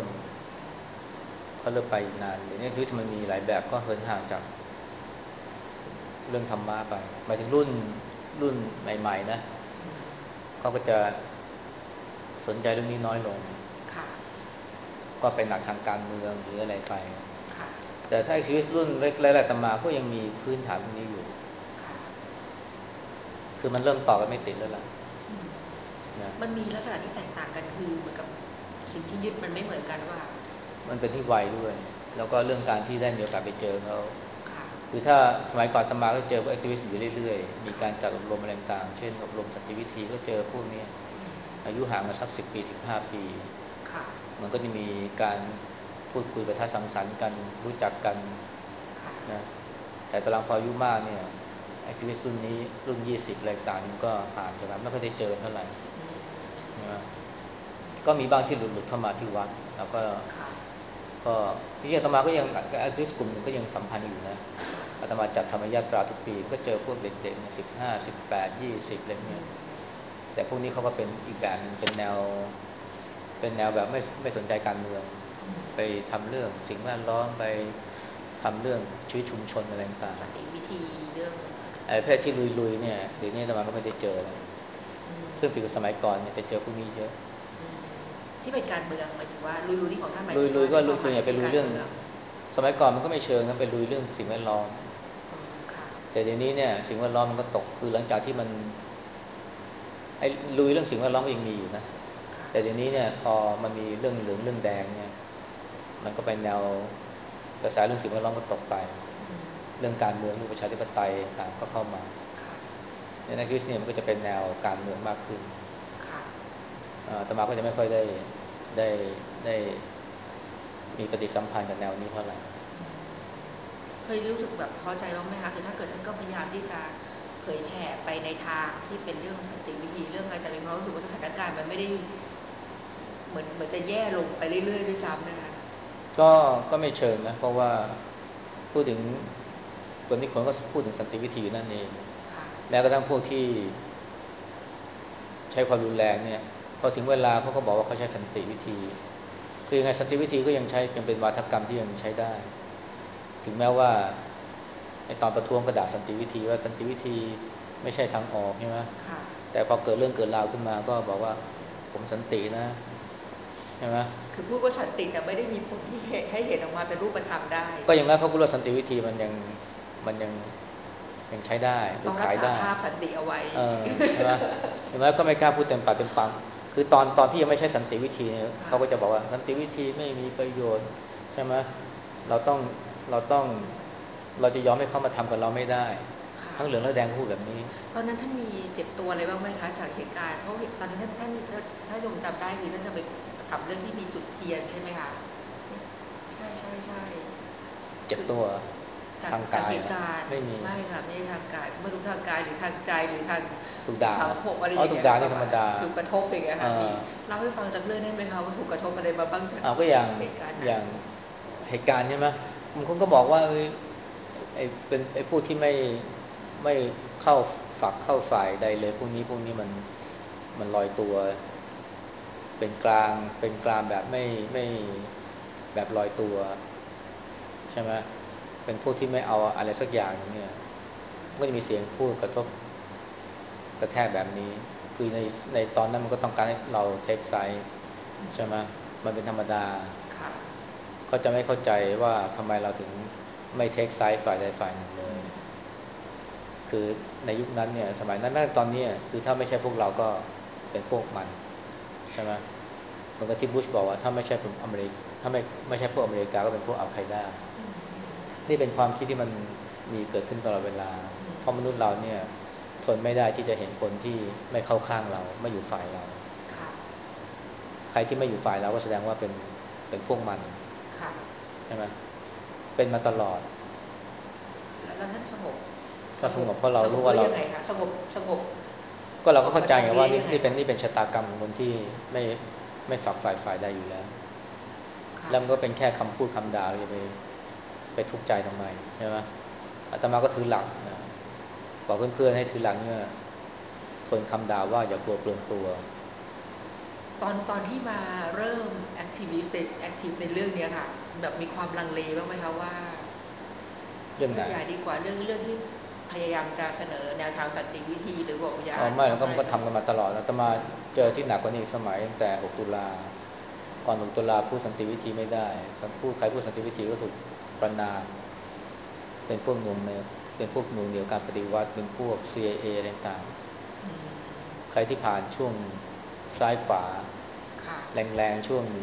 เขาเริ่มไปนานเดี๋ยวนี้ที่มันมีหลายแบบก็เหินห่างจากเรื่องธรรมะไปหมายถึงรุ่นใหม่ๆนะเขาก็จะสนใจเรื่องนี้น้อยลงค่ะก็ไปหนักทางการเมืองหรืออะไรไปค่ะแต่ถ้าชีวิตรุ่นเล็กๆอาตมาก็ยังมีพื้นฐานพวกนี้อยู่ค่ะคือมันเริ่มต่อกันไม่ติดแล้วล่ะอืมนะมันมีลักษณะที่แตกต่างกันคือเหมือนกับสิ่งที่ยึดมันไม่เหมือนกันว่ามันเป็นที่วัยด้วยแล้วก็เรื่องการที่ได้มีโอกาสไปเจอเขาค่ะคือถ้าสมัยก่อนอาตมาก็เจอพวกแอคทิวิสต์อยู่เรื่อยๆมีค่ะการจัดอบรมอะไรต่างๆเช่นอบรมสันติวิธีก็เจอพวกนี้อายุห่างกันสัก10 ปี15 ปีค่ะมันก็จะมีการพูดคุยประทัดสังสรรค์กันรู้จักกันค่ะนะแต่ตอนหลังพออายุมากเนี่ยแอคทิวิสต์รุ่นนี้รุ่น20อะไรต่างๆมันก็ห่างจากกันไม่ค่อยได้เจอกันเท่าไหร่นะก็มีบ้างที่หลุดๆเข้ามาที่วัดแล้วก็ค่ะก็ที่อาตมาก็ยังแอคทิวิสต์กลุ่มหนึ่งก็ยังสัมพันธ์อยู่นะอาตมาจัดธรรมยาตราทุกปีก็เจอพวกเด็กๆเนี่ย15 18 20อะไรเงี้ยแต่พวกนี้เขาก็เป็นอีกแบบนึงเป็นแนวแบบไม่สนใจการเมืองไปทำเรื่องสิ่งแวดล้อมไปทำเรื่องชีวิตชุมชนอะไรต่างสันติวิธีเรื่องๆไอ้เพศที่ลุยๆเนี่ยเดี๋ยวนี้อาตมาไม่ค่อยได้เจอแล้วซึ่งปีกับสมัยก่อนเนี่ยจะเจอพวกนี้เยอะที่เป็นการเมืองหมายถึงว่าลุยๆที่ของท่านหมายถึงลุยๆก็ว่าในความหส่วนใหญ่ไปมายคือลุยเรื่องการเมืองสมัยก่อนมันก็ไม่เชิงนะไปลุยเรื่องสิ่งแวดล้อมค่ะแต่เดี๋ยวนี้เนี่ยสิ่งแวดล้อมมันก็ตกคือหลังจากที่มันไอ้ลุยเรื่องสิ่งแวดล้อมก็ยังมีอยู่นะค่ะแต่เดี๋ยวนี้เนี่ยพอมันมีเรื่องเหลืองเรื่องแดงเนี่ยมันก็ไปแนวกระแสเรื่องสิ่งแวดล้อมก็ตกไปเรื่องการเมืองเรื่องประชาธิปไตยต่างก็เข้ามาค่ะในนักคริสเนี่ยมันก็จะเป็นแนวการเมืองมากขึ้นค่ะอาตมาก็จะไม่ค่อยได้ได้มีปฏิสัมพันธ์กับแนวนี้เท่าไหร่เคยรู้สึกแบบท้อใจบ้างไหมคะคือถ้าเกิดท่านก็พยายามที่จะเผยแผ่ไปในทางที่เป็นเรื่องสันติวิธีเรื่องอะไรแต่มีความรู้สึกว่าสถานการณ์มันไม่ได้เหมือนจะแย่ลงไปเรื่อยๆด้วยซ้ำนะคะก็ก็ไม่เชิงนะเพราะว่าพูดถึงตัวนี้คนก็พูดถึงสันติวิธีอยู่นั่นเองค่ะแม้กระทั่งพวกที่ใช้ความรุนแรงเนี่ยพอถึงเวลาเขาก็บอกว่าเขาใช้สันติวิธีคือยังไงสันติวิธีก็ยังใช้เป็นวาทกรรมที่ยังใช้ได้ถึงแม้ว่าในตอนประท้วงกระดาษสันติวิธีว่าสันติวิธีไม่ใช่ทางออกใช่ไหมค่ะแต่พอเกิดเรื่องเกิดราวขึ้นมาก็บอกว่าผมสันตินะใช่ไหมคือพูดว่าสันติแต่ไม่ได้มีผลที่ให้เห็นออกมาเป็นรูปธรรมได้ก็อย่างนั้นเขาก็รู้สันติวิธีมันยังใช้ได้หรืต้องรักษาอขายได้ภาพสันติเอาไว้ใช่ไหมอย่างนั้นก็ไม่กล้าพูดเต็มปากเต็มปากคือตอนที่ยังไม่ใช่สันติวิธีเนี่ยเขาก็จะบอกว่าสันติวิธีไม่มีประโยชน์ใช่ไหมเราต้องเราต้องเราจะยอมให้เขามาทำกับเราไม่ได้ค่ะทั้งเหลืองและแดงก็พูดแบบนี้ตอนนั้นท่านมีเจ็บตัวอะไรบ้างไหมคะจากเหตุการณ์เพราะตอนนั้นท่านถ้าโยมจำได้คือท่านจะไปทำเรื่องที่มีจุดเทียนใช่ไหมคะใช่ใช่ใช่คือเจ็บตัวจากทางจากเหกายอ่ะตุการณ์ไม่มีไม่ค่ะไม่ทางกายไม่รู้ทางกายหรือทางใจหรือทางถูกด่าสังคมอะไรอย่างเงี้ยถูกด่าประมาณนี่ธรรมดาถูกกระทบอย่างเงี้ยเอค่ะมีอเล่าให้ฟังสักเรื่องได้ไหมคะว่าถูกกระทบอะไรมาบ้างจากเอาก็อย่างเหตุการณ์นั้นอย่างเหตุการณ์ใช่ไหมบางคนก็บอกว่าไอ้พวกที่ไม่เข้าฝักเข้าฝ่ายใดเลยพวกนี้มันลอยตัวเป็นกลางแบบไม่แบบลอยตัวใช่ไหมเป็นพวกที่ไม่เอาอะไรสักอย่างเนี่ยก็จะมีเสียงพูดกระทบกระแทกแบบนี้คือในตอนนั้นมันก็ต้องการให้เราเทคไซส์ใช่ไหมมันเป็นธรรมดาค่ะเขาจะไม่เข้าใจว่าทำไมเราถึงไม่เทคไซส์ฝ่ายใดฝ่ายหนึ่งเลยคือในยุคนั้นเนี่ยสมัยนั้นแม้ตอนนี้คือถ้าไม่ใช่พวกเราก็เป็นพวกมันใช่ไหมเหมือนกับที่บุชบอกว่าถ้าไม่ใช่พวกอเมริกถ้าไม่ใช่พวกอเมริกาก็เป็นพวกอัลไคด้านี่เป็นความคิดที่มันมีเกิดขึ้นตลอดเวลาเพราะมนุษย์เราเนี่ยทนไม่ได้ที่จะเห็นคนที่ไม่เข้าข้างเราไม่อยู่ฝ่ายเราค่ะใครที่ไม่อยู่ฝ่ายเราก็แสดงว่าเป็นพวกมันค่ะใช่ไหมเป็นมาตลอดแล้วท่านสงบก็สงบเพราะเราสงบรู้ว่าเราด้วยยังไงคะสงบก็เราก็เข้าใจไงว่าผลกระทบนี้ยังไงคะนี่เป็นชะตากรรมของคนที่ไม่ฝักฝ่ายใดอยู่แล้วค่ะแล้วมันก็เป็นแค่คำพูดคำด่าเราจะไปทุกข์ใจทำไมใช่ไหมอาตมาก็ถือหลักนะบอกเพื่อนๆให้ถือหลักเนี่ยทนคำด่าว่าอย่ากลัวเปลืองตัวตอนที่มาเริ่มแอคทีในเรื่องนี้ค่ะแบบมีความลังเลบ้างไหมคะว่าเรื่องไหนอย่าดีกว่าเรื่องที่พยายามจะเสนอแนวทางสันติวิธีหรือบอกอย่าอ๋อไม่แล้วก็ทำอะไรมันก็ทำกันมาตลอดแล้วแต่มาเจอที่หนักกว่านี้สมัยตั้งแต่6ตุลาก่อน6ตุลาพูดสันติวิธีไม่ได้พูดใครพูดสันติวิธีก็ถูกประณามเป็นพวกหน่วงเหนี่ยวเป็นพวกหน่วงเหนี่ยวการปฏิวัติเป็นพวก CIA อะไรต่างๆใครที่ผ่านช่วงซ้ายขวาแรงๆช่วง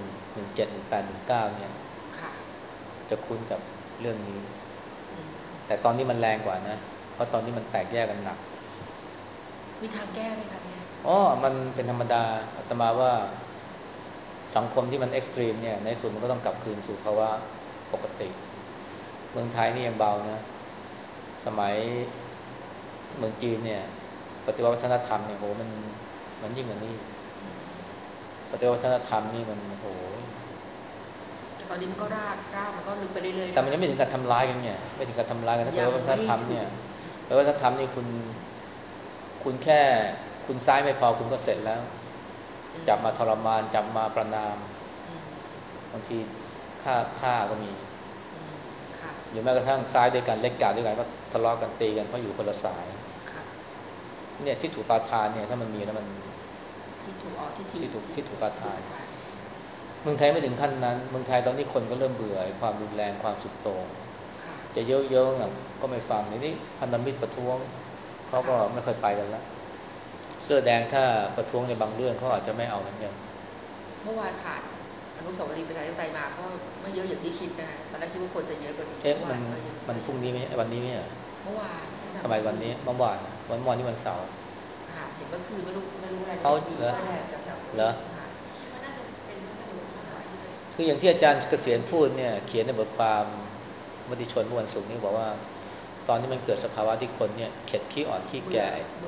17 18 19เนี่ยจะคุ้นกับเรื่องนี้แต่ตอนนี้มันแรงกว่านะเพราะตอนนี้มันแตกแยกกันหนักมีทางแก้ไหมคะเนี่ยอ๋อมันเป็นธรรมดาอาตมาว่าสังคมที่มันเอ็กซ์ตรีมเนี่ยในสุดมันก็ต้องกลับคืนสู่ภาวะปกติเมืองไทยนี่ยังเบานะสมัยเมืองจีนเนี่ยปฏิวัติวัฒนธรรมเนี่ยโหมันยิ่งกว่านี้ปฏิวัติวัฒนธรรมนี่มันโหแต่ตอนนี้มันก็รากมันก็ลึกไปเรื่อยๆแต่มันยังไม่ถึงกับทำร้ายกันเนี่ยไม่ถึงกับทำร้ายกันถ้าปฏิวัติวัฒนธรรมเนี่ยปฏิวัติวัฒนธรรมนี่คุณแค่คุณซ้ายไม่พอคุณก็เสร็จแล้วจับมาทรมานจับมาประณามบางทีฆ่าก็มีหรือแม้กระทั่งซ้ายด้วยกันเล็กกาด้วยกันก็ทะเลาะกันตีกันเพราะอยู่คนละสายเนี่ยที่ถูกปาทานเนี่ยถ้ามันมีแล้วมันที่ถูกปาทานเมืองไทยไม่ถึงขั้นนั้นเมืองไทยตอนนี้คนก็เริ่มเบื่อความรุนแรงความสุดโต่งจะเยอะๆก็ไม่ฟังนี่พันธมิตรประท้วงเขาก็ไม่ค่อยไปกันแล้วเสื้อแดงถ้าประท้วงในบางเรื่องเขาอาจจะไม่เอาเหมือนกันเมื่อวานผ่านอนุสาวรีย์ประชาธิปไตยมาก็ไม่เยอะอย่างที่คิดนะตอนแรกคิดว่าคนจะเยอะกว่านี้มันพรุ่งนี้ไหมวันนี้ไหมเมื่อวานทำไมวันนี้เมื่อวานนี่วันเสาร์ค่ะเห็นเมื่อคืนไม่รู้อะไรเขามีเหรอแสดงจากเหรอคิดว่าน่าจะเป็นพัสดุมากกว่าที่จะคืออย่างที่อาจารย์เกษียณพูดเนี่ยเขียนในบทความมติชนเมื่อวันศุกร์นี้บอกว่าตอนนี้มันเกิดสภาวะที่คนเนี่ยเข็ดขี้อ่อนขี้แก่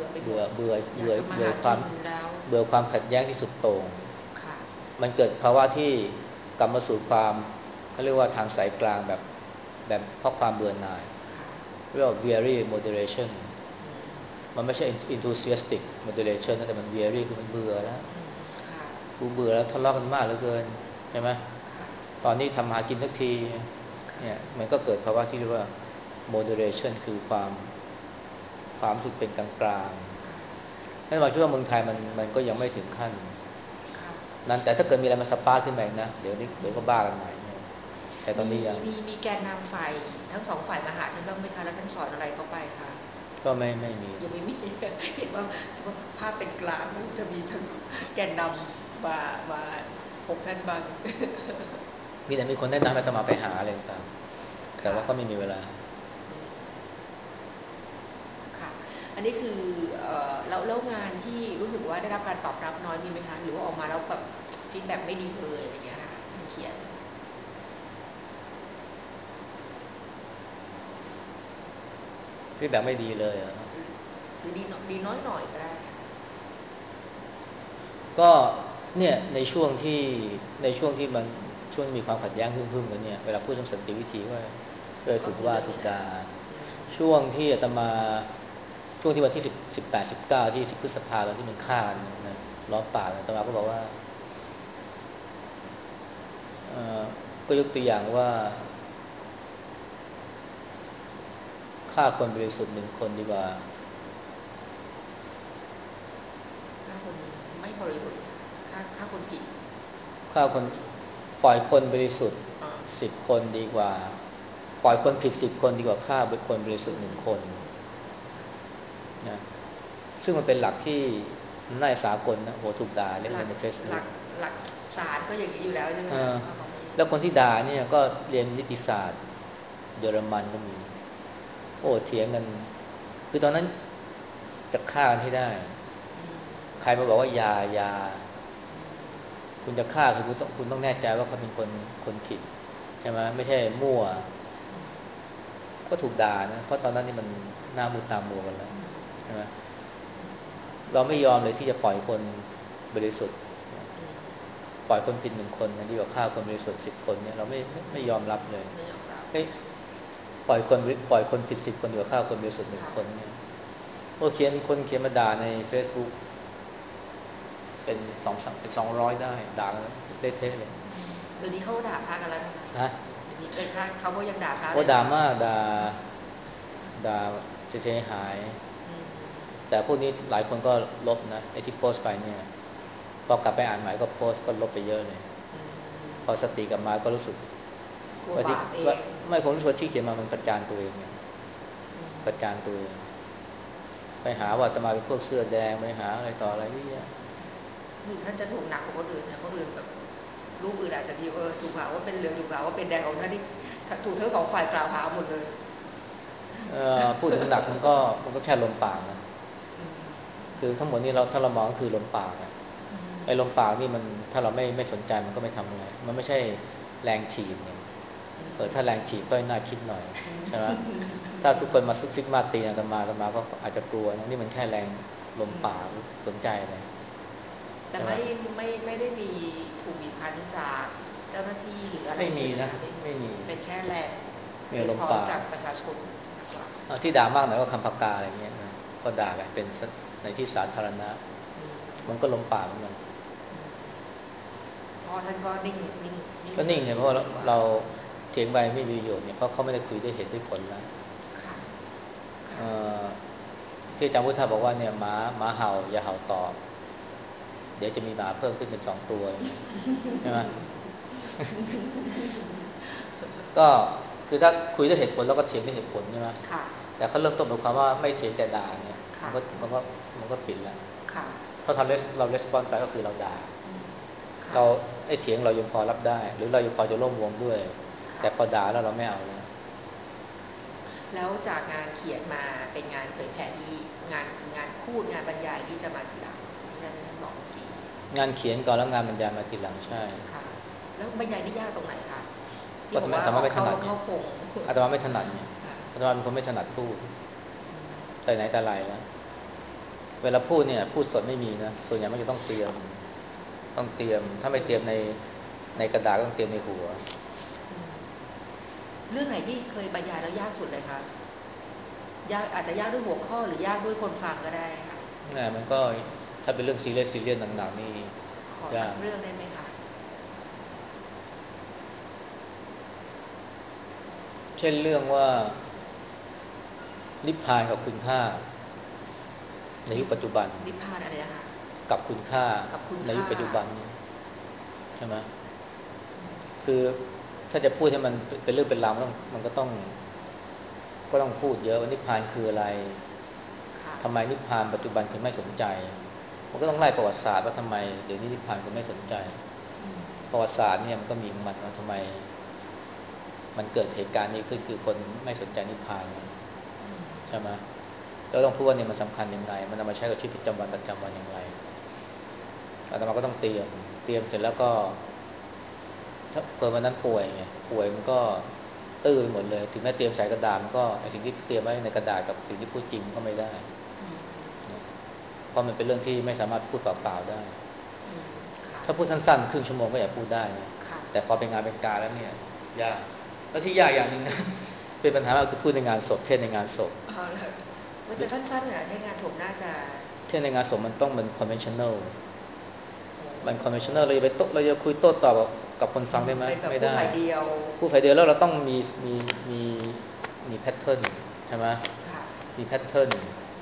เบื่อความขัดแย้งที่สุดโต่งมันเกิดภาวะที่กลับมาสู่ความเขาเรียกว่าทางสายกลางแบบเพราะความเบื่อหน่ายเรียกว่า weary moderation มันไม่ใช่ enthusiastic moderation นะแต่มัน weary คือมันเบื่อแล้วเบื่อแล้วทะเลาะกันมากเหลือเกินใช่ไหมตอนนี้ทำหากินสักทีเนี่ยมันก็เกิดภาวะที่เรียกว่า moderation คือความรู้สึกเป็นกลางๆนั่นหมายถึงว่าเมืองไทยมันก็ยังไม่ถึงขั้นนั้นแต่ถ้าเกิดมีอะไรมาสปาร์คขึ้นมาอีกนะเดี๋ยวก็บ้ากันใหม่แต่ตอนนี้ยังมีแกนนำฝ่ายทั้งสองฝ่ายมาหาท่านบ้างไหมคะแล้วท่านสอนอะไรเขาไปคะก็ไม่มียังไม่มีเห็นว่าภาพเป็นกลางจะมีทั้งแกนนำมาพบท่านบ้างมีแต่มีคนแนะนำให้ตมาไปหาอะไรต่างแต่ว่าก็ไม่มีเวลาค่ะอันนี้คือแล้วงานที่รู้สึกว่าได้รับการตอบรับน้อยมีไหมคะหรือว่าออกมาแล้วแบบฟีดแบ็กไม่ดีเลยอะไรเงี้ยค่ะท่านเขียนที่แบบไม่ดีเลยหรือดีน้อยหน่อยก็ได้ก็เนี่ยในช่วงที่มันช่วงมีความขัดแย้งพึ่มๆกันเนี่ยเวลาพูดถึงสันติวิธีก็ถูกว่าถูกด่าช่วงที่อาตมาช่วงที่วันที่18 19ที่10 พฤษภาคมที่มันฆ่ากันนะล้อมป่าอาตมาก็บอกว่าก็ยกตัวอย่างว่าฆ่าคนบริสุทธิ์1 คนดีกว่าถ้าคนไม่บริสุทธิ์ถ้าคนผิดฆ่าคนปล่อยคนบริสุทธิ์10 คนดีกว่าปล่อยคนผิด10 คนดีกว่าฆ่าคนบริสุทธิ์1 คนนะซึ่งมันเป็นหลักที่น่าสากลนะโหถูกด่าเล่นใน Facebook หลักศาลก็อย่างนี้อยู่แล้วใช่ไหมคะแล้วคนที่ด่าเนี่ยก็เรียนนิติศาสตร์เยอรมันก็มีโอ้เถียงกันคือตอนนั้นจะฆ่ากันให้ได้ใครมาบอกว่าอย่าคุณจะฆ่าคือคุณต้องแน่ใจว่าเขาเป็นคนผิดใช่ไหมไม่ใช่มั่วก็ถูกด่านะเพราะตอนนั้นนี่มันหน้ามือตามัวกันแล้วใช่ไหมเราไม่ยอมเลยที่จะปล่อยคนบริสุทธิ์ปล่อยคนผิด1 คนนะดีกว่าฆ่าคนบริสุทธิ์10 คนเนี่ยเราไม่ยอมรับเลยเฮ้ยปล่อยคนผิด10 คนดีกว่าฆ่าคนบริสุทธิ์1 คนเนี่ยคนเขียนมาด่าใน Facebook เป็น200ได้ด่าเละเทะเลยเดี๋ยวนี้เขาด่าพระกันแล้วนะคะฮะเดี๋ยวนี้เป็นพระเขาก็ยังด่าพระโอ้เลยด่ามากด่าเสียหายแต่พวกนี้หลายคนก็ลบนะไอ้ที่โพสต์ไปเนี่ยพอกลับไปอ่านใหม่ก็โพสต์ก็ลบไปเยอะเลยพอสติกลับมาก็รู้สึกกลัวว่าที่บาปเอว่างไม่ผมรู้สึกว่าที่เขียนมามันประจานตัวเองเนี่ยประจานตัวเองไปหาว่าอาตมาเป็นพวกเสื้อแดงไปหาอะไรต่ออะไรเยอะแยะคือท่านจะถูกหนักกว่าคนอื่นนะคนอื่นแบบรูปอื่นอาจจะดีถูกหาว่าเป็นเหลืองถูกหาว่าเป็นแดงของท่านที่ถูกทั้งสองฝ่ายกล่าวหาหมดเลยพูดถึงหนักมันก็แค่ลมปากนะคือทั้งหมดนี้ถ้าเรามองก็คือลมปากอะไอ้ลมปากนี่มันถ้าเราไม่สนใจมันก็ไม่ทำอะไรมันไม่ใช่แรงถีบเนี่ยถ้าแรงถีบก็น่าคิดหน่อยใช่ไหมถ้าทุกคนมาซุกซิกมาตีอาตมาก็อาจจะกลัวนะนี่มันแค่แรงลมปากสนใจอะไรแต่ใช่ไหมไม่ได้มีถูกบีบคั้นจากเจ้าหน้าที่หรืออะไรไม่มีนะใช่ไหมคะไม่มีเป็นแค่แรงเนี่ยรีสปอนลมปากส์จากประชาชนมากกว่าที่ด่ามากหน่อยก็คำปากกาอะไรเงี้ยนะก็ด่าไปเป็นในที่สาธารณะมันก็ลมปากเหมือนกันเพราะท่านก็นิ่งก็นิ่งเฉเนี่ยเพราะว่ายดีกว่าเราเถียงไปไม่มีประโยชน์เนี่ยเพราะเขาไม่ได้คุยด้วยเหตุด้วยผลแล้วค่ะเอ่อที่อาจารย์พุทธาบอกว่าเนี่ยหมาเห่าอย่าเห่าตอบเดี๋ยวจะมีหมาเพิ่มขึ้นเป็น2 ตัวใช่ไหมก็คือถ้าคุยด้วยเหตุผลแล้วก็เถียงด้วยเหตุผลใช่ไหมค่ะแต่เขาเริ่มต้นด้วยความว่าไม่เถียงแต่ด่าเนี่ยมันค่ะก็มันก็มันก็ปิดแล้วค่ะเพราะเราレスปอนไปก็คือเราด่าค่ะเราไอ้เถียงเรายังพอรับได้หรือเรายังพอจะร่วมวงด้วยแต่พอค่ะด่าแล้วเราไม่เอาแล้วแล้วจากงานเขียนมาเป็นงานเผยแผ่ที่งานพูดงานบรรยายที่จะมาทีหลังที่ท่านบอกเมื่อกี้งานเขียนก่อนแล้วงานบรรยายมาทีหลังใช่ค่ะแล้วบรรยายนี่ยากตรงไหนคะที่ก็บอกว่าธรรมะไม่ถเข้านัดเนี่ยเข้าพงอาตมาไม่ถนัดเนี่ยค่ะอาตมาเป็นคนไม่ถนัดพูดแต่ไหนแต่ไรแล้วเวลาพูดเนี่ยพูดสดไม่มีนะส่วนใหญ่มันจะต้องเตรียมถ้าไม่เตรียมในกระดาษก็ต้องเตรียมในหัวเรื่องไหนที่เคยบรรยายแล้วยากสุดเลยคะยากอาจจะยากด้วยหัวข้อหรือยากด้วยคนฟังก็ได้ค่ะมันก็ถ้าเป็นเรื่องซีเรียสหนักๆนี่ขอยากสักเรื่องได้ไหมคะเช่นเรื่องว่านิพพานกับคุณค่าในยุคปัจจุบันนิพพานอะไรนะคะกับคุณค่ากับคุณในยุคค่าปัจจุบันนี้ใช่ไหมคือถ้าจะพูดให้มันเป็นเรื่องเป็นราวมันก็ต้องพูดเยอะว่านิพพานคืออะไรค่ะทำไมนิพพานปัจจุบันถึงไม่สนใจมันก็ต้องไล่ประวัติศาสตร์ว่าทำไมเดี๋ยวนี้นิพพานถึงไม่สนใจประวัติศาสตร์เนี่ยมันก็มีของมันว่าทำไมมันเกิดเหตุการณ์นี้ขึ้นคือคนไม่สนใจนิพพานใช่ไหมก็ต้องพูดว่าเนี่ยมันสำคัญยังไงมันเอามาใช้กับชีวิตประจำวันอย่างไรอาตมาก็ต้องเตรียมเสร็จแล้วก็ถ้าเพิ่มวันนั้นป่วยไงป่วยมันก็ตื้อไปหมดเลยถึงแม้เตรียมใส่กระดาษมันก็ไอสิ่งที่เตรียมไว้ในกระดาษกับสิ่งที่พูดจริงก็ไม่ได้เพราะมันเป็นเรื่องที่ไม่สามารถพูดเปล่าๆได้ถ้าพูดสั้นๆครึ่ง ชั่วโมงก็อย่าพูดได้นะแต่พอเป็นงานเป็นการแล้วเนี่ยยากแล้วที่ยากอย่างหนึ่งนะเป็นปัญหามากคือพูดในงานศพเทศในงานศพเอาเลยมันจะสั้นๆเหรอให้งานผมน่าจะเทศในงานศพมันต้องเป็น conventional มัน conventional เราจะคุยโต้ตอบกับคนฟังได้ไหมเป็นแบบไม่ได้พูดฝ่ายเดียวพูดฝ่ายเดียวแล้วเราต้องมีมีแพทเทิร์นใช่ไหมค่ะมีแพทเทิร์น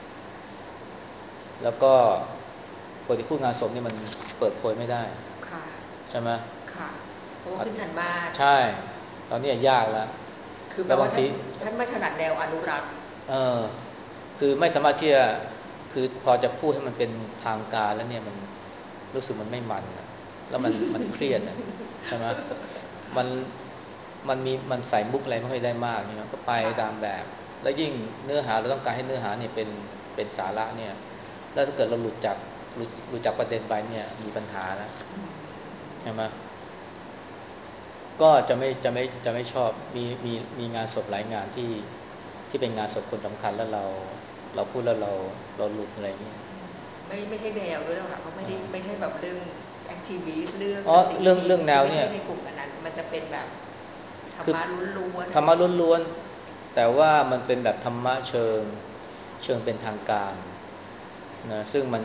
แล้วก็ปกติพูดงานศพนี่มันเปิดโผยไม่ได้ค่ะใช่ไหมค่ะเพราะว่าขึ้นทันมากใช่ตอนนี้ยากแล้วคือแปแล้วบางทีลว่าท่านไม่ถนัดแนวอนุรักษ์เออคือไม่สามารถที่จะคือพอจะพูดให้มันเป็นทางการแล้วเนี่ยมันรู้สึกมันไม่มันนะแล้วมันเครียดนะใช่ไหมมันมันใส่มุกอะไรไม่ค่อยได้มากนี่มันก็ไปค่ะตามแบบแล้วยิ่งเนื้อหาเราต้องการให้เนื้อหาเนี่ยเป็นสาระเนี่ยแล้วถ้าเกิดเราหลุดจากประเด็นไปเนี่ยมีปัญหาแล้วใช่ไหมก็จะไม่ชอบมีงานศพหลายงานที่เป็นงานศพคนสำคัญแล้วเราพูดแล้วเราหลุดอะไรเงี้ยไม่ใช่แนวด้วยหรอกค่ะเพราะไม่ใช่แบบเรื่องแอคทิวิสต์เรื่องอ๋อสตรีเรื่ชิกคือไม่ใช่องแนวเนี่ยในกลุ่มอันนั้นมันจะเป็นแบบธรรคือมะล้วนๆธรรมะล้วนๆแต่ว่ามันเป็นแบบธรรมะเชิงเชิงเป็นทางการนะซึ่ง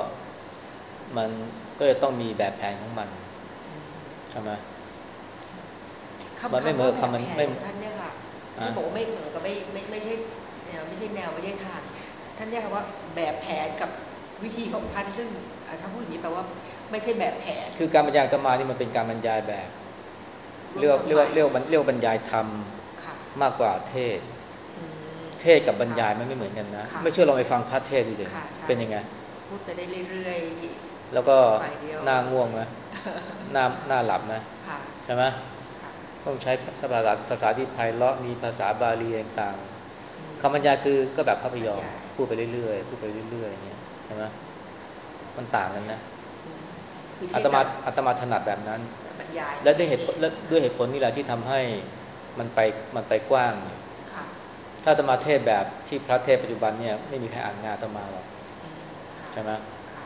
มันก็จะต้องมีแบบแผนของมันใช่ไหมมันไม่เหมือนกับแบบคำมันแผนไม่ของท่านเนี่ยค่ะที่อะบอกว่าไม่เหมือนกับไม่ใช่ไม่ใช่แนวไม่ใช่ทางท่านเรียกว่าแบบแผนกับวิธีของท่านซึ่งถ้าพูดอย่างนี้แปลว่าไม่ใช่แบบแผนคือการบรรยายอาตมานี่มันเป็นการบรรยายแบบร่วเรียกว่ามสมัยเรียกว่าบรรยายธรรมค่ะมากกว่าเทศอืมเทศกับบรรค่ะยายมันไม่เหมือนกันนะค่ะไม่เชื่อลองไปฟังพระเทศดูดิค่ะใช่เป็นยังไงพูดไปได้เรื่อยแล้วก็ๆฝ่ายเดียวหน้าง่วงไหมหน้าหลับไหมค่ะใช่ไหมค่ะต้องใช้ภาษาที่ไพเราะมีภาษาบาลีต่างอืมๆคำบรรยายคือก็แบบพระพยอมบรรยายพูดไปเรื่อยๆพูดไปเรื่อยๆอย่างเงี้ยใช่ไหมมันต่างกันนะอืมคือเทอาศจะตมาถนัดแบบนั้นบรรยายและไม่ใช่เทศและด้วยเหตุผลนี่แหละที่ทำให้มันไปมันไปกว้างค่ะถ้าอาตมาเทศแบบที่พระเทศปัจจุบันเนี่ยไม่มีใครอ่านงานอาตมาหรอกอืมค่ะใช่ไหมค่ะ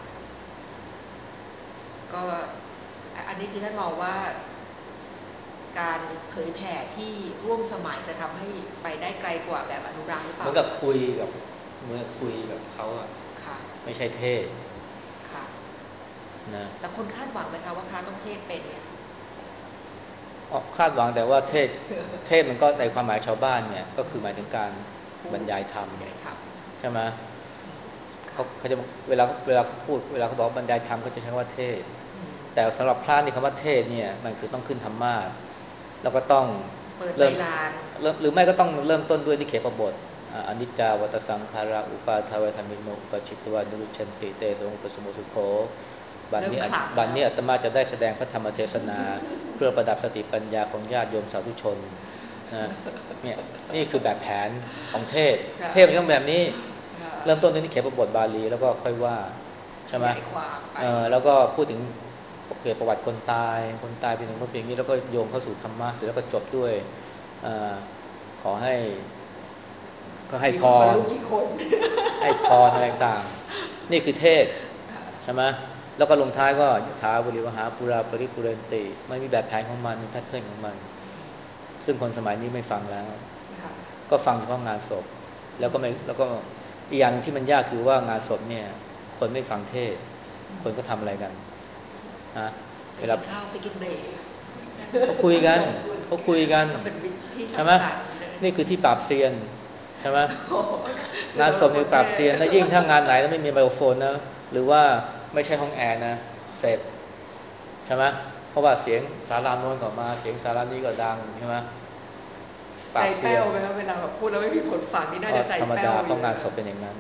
ก็อันนี้คือท่านมองว่าการเผยแผ่ที่ร่วมสมัยจะทำให้ไปได้ไกลกว่าแบบอนุรักษ์หรือเปล่าเหมือนกับคุยกับเหมือนคุยกับเขาอะค่ะไม่ใช่เทศค่ะนะแล้วคนคาดหวังไหมคะว่าพระต้องเทศเป็นเนี่ยคาดหวังแต่ว่าเทศมันก็ในความหมายชาวบ้านเนี่ยก็คือหมายถึงการผู้บรรยายธรรมใหญ่ทใช่ไหมำค่ะเขาจะเวลาเขาพูดเวลาเขาบอกบรรยายธรรมเขาจะใช้ว่าเทศอืมแต่สำหรับพระนี่คำว่าเทศเนี่ยมันคือต้องขึ้นธรรมาสน์แล้วก็ต้องเปิดใบเริ่มลานหรือไม่ก็ต้องเริ่มต้นด้วยนิเคปบทอนิจจาวัตสังขาระอุปาทวยธรรมิโนอุปชิตวานุรุชันติเตสงอุปสมุสุโขบัดเริ่มนี้ขลังแล้วบัดนี้อาตมาจะได้แสดงพระธรรมเทศนาเพื่อประดับสติปัญญาของญาติโยมสาธุชนนะเนี่ยนี่คือแบบแผนของเทศค่ะเทศมันต้องแบบนี้ค่ะเริ่มต้นด้วยนิเคปบทบาลีแล้วก็ค่อยว่าใช่ไหมขยายความไปแล้วก็พูดถึงเกิดประวัติคนตายเป็นอย่างนู้นเป็นอย่างนี้แล้วก็โยงเข้าสู่ธรรมะเสร็จแล้วก็จบด้วยเออขอให้ก็ให้พมีคนบรรรลุกี่คนให้พรอะไรต่างนี่คือเทศใช่ไหมแล้วก็ลงท้ายก็ถาบริวหาปุราปริปุเรนติไม่มีแบบแผนของมันมีแพทเทิร์นของมันซึ่งคนสมัยนี้ไม่ฟังแล้วค่ะก็ฟังเฉพาะงานศพแล้วก็อีกอย่างนึงที่มันยากคือว่างานศพเนี่ยคนไม่ฟังเทศคนก็ทำอะไรกันนะไปเวลากินข้าวไปกินเบรกเขาคุยกันเขาคุยกันก็เป็นวิธีใช่ไหมสังสรรค์นี่คือที่ปราบเซียนใช่ไหมโอ้โหคืองานสำหรับคนเทศพนี่ปราบเซียนแล้วยิ่งถ้างานไหนแล้วไม่มีไมโครโฟนนะหรือว่าไม่ใช่ห้องแอร์นะเสร็จใช่ไหมเพราะว่าเสียงศาลาโน้นก็มาเสียงศาลานี้ก็ดังใช่ไหมปใจราบเซีแป้ยนวไหมครับเวลาแบบพูดแล้วไม่มีคนฟังนี่น่าจะใจธรรมแป้วดาเพราะงานอยู่นะศพเป็นอย่างนั้น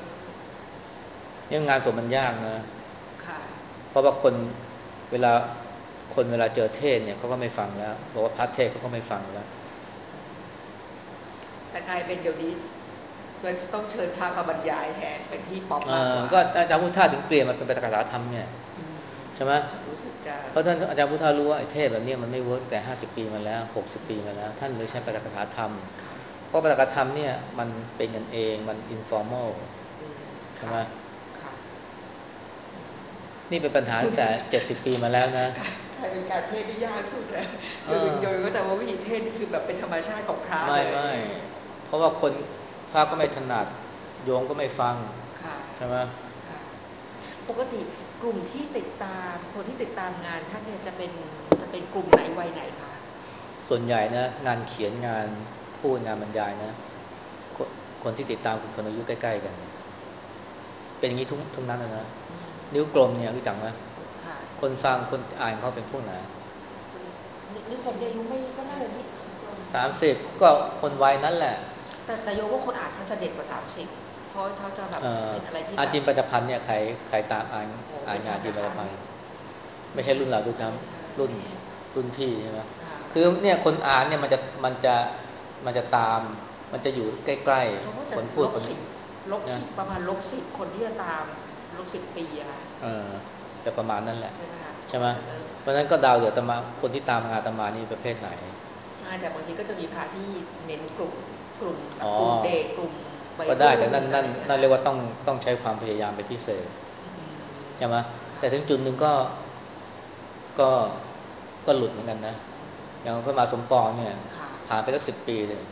ยังงานศพมันยากนะค่ะเพราะว่าเวลาเวลาเจอเทศเนี่ยเขาก็ไม่ฟังแล้วบอกว่าพระเทศเขาก็ไม่ฟังแล้วแต่กลายเป็นเดี๋ยวนี้เราจะต้องเชิญพระมาบรรยายแทนเป็นที่ป๊อปมากกว่าก็อาจารย์พุทธาถึงเปลี่ยนมาเป็นปาฐกถาธรรมเนี่ยอืมใช่ไหมรู้สึกจะเพราะท่านอาจารย์พุทธารู้ว่าไอ้เทศแบบนี้มันไม่เวิร์กแต่50 ปีมาแล้ว60 ปีมาแล้วท่านเลยใช้ปาฐกถาธรรมค่ะเพราะปาฐกถาธรรมเนี่ยมันเป็นกันเองมันอินฟอร์มอลอืมใช่ไหมค่ะค่ะนี่เป็นปัญหาตั้งแต่70 ปีมาแล้วนะกลายเป็นการเทศที่ยากสุดเลยเอคืออโยยก็จะว่าวิธีเทศนี่คือแบบเป็นธรรมชาติของพระเลยไม่เพราะว่าคนพระก็ไม่ถนัดโยมก็ไม่ฟังค่ะใช่ไหมค่ะปกติกลุ่มที่ติดตามคนที่ติดตามงานท่านเนี่ยจะเป็นกลุ่มไหนวัยไหนคะส่วนใหญ่นะงานเขียนงานพูดงานบรรยายนะคนคนที่ติดตามคือคนอายุใกล้ๆกันเป็นอย่างนี้ทุกนั้นนะอืมนิ้วกลมเนี่ยรู้จักไหมค่ะคนฟังคนอ่านเขาเป็นพวกไหนนิ้วผมเนี่ยอายุไม่ก็น่าจะที่ 30ก็คนวัยนั้นแหละแต่โยว่าคนอ่านเขาจะเด็กกว่า30เพราะเขาจะแบบเอ่อเป็นอะไรที่อาแบบจินปัตพันธ์เนี่ยใครตามโอ้อ่านงานไม่ทันนะคะจินปัตพันธ์ไม่ใช่รุ่นเราด้วยซ้ไม่ใช่ำรุ่นพี่ใช่ไหมค่ะคือเนี่ยคนอ่านเนี่ยมันจะตามมันจะอยู่ใกล้เขาก็ๆคจะนพูดคนลบสิบลบนะสิบประมาณลบ 10คนที่จะตามลบ 10 ปีอะค่ะเออจะประมาณนั้นแหละใช่ไหมคะเขาใช่ไหมก็จะเริ่มเพราะฉะนั้นก็เดาเดี๋ยวอาตมาคนที่ตามงานอาตมานี่ประเภทไหนแต่บางทีก็จะมีพระที่เน้นกลุ่มแบบอ๋อกลุ่มเด็กกลุ่มวัยก็ได้รุ่นแต่นั่นอะไรอย่างเงี้ยค่ะเรียกว่าต้องใช้ความพยายามเป็นพิเศษอืมใช่ไหมแต่ค่ะถึงจุดหนึ่งก็ก็หลุดเหมือนกันนะอย่างพระมหาสมปองเนี่ยค่ะผ่านไปสัก10 ปีเลย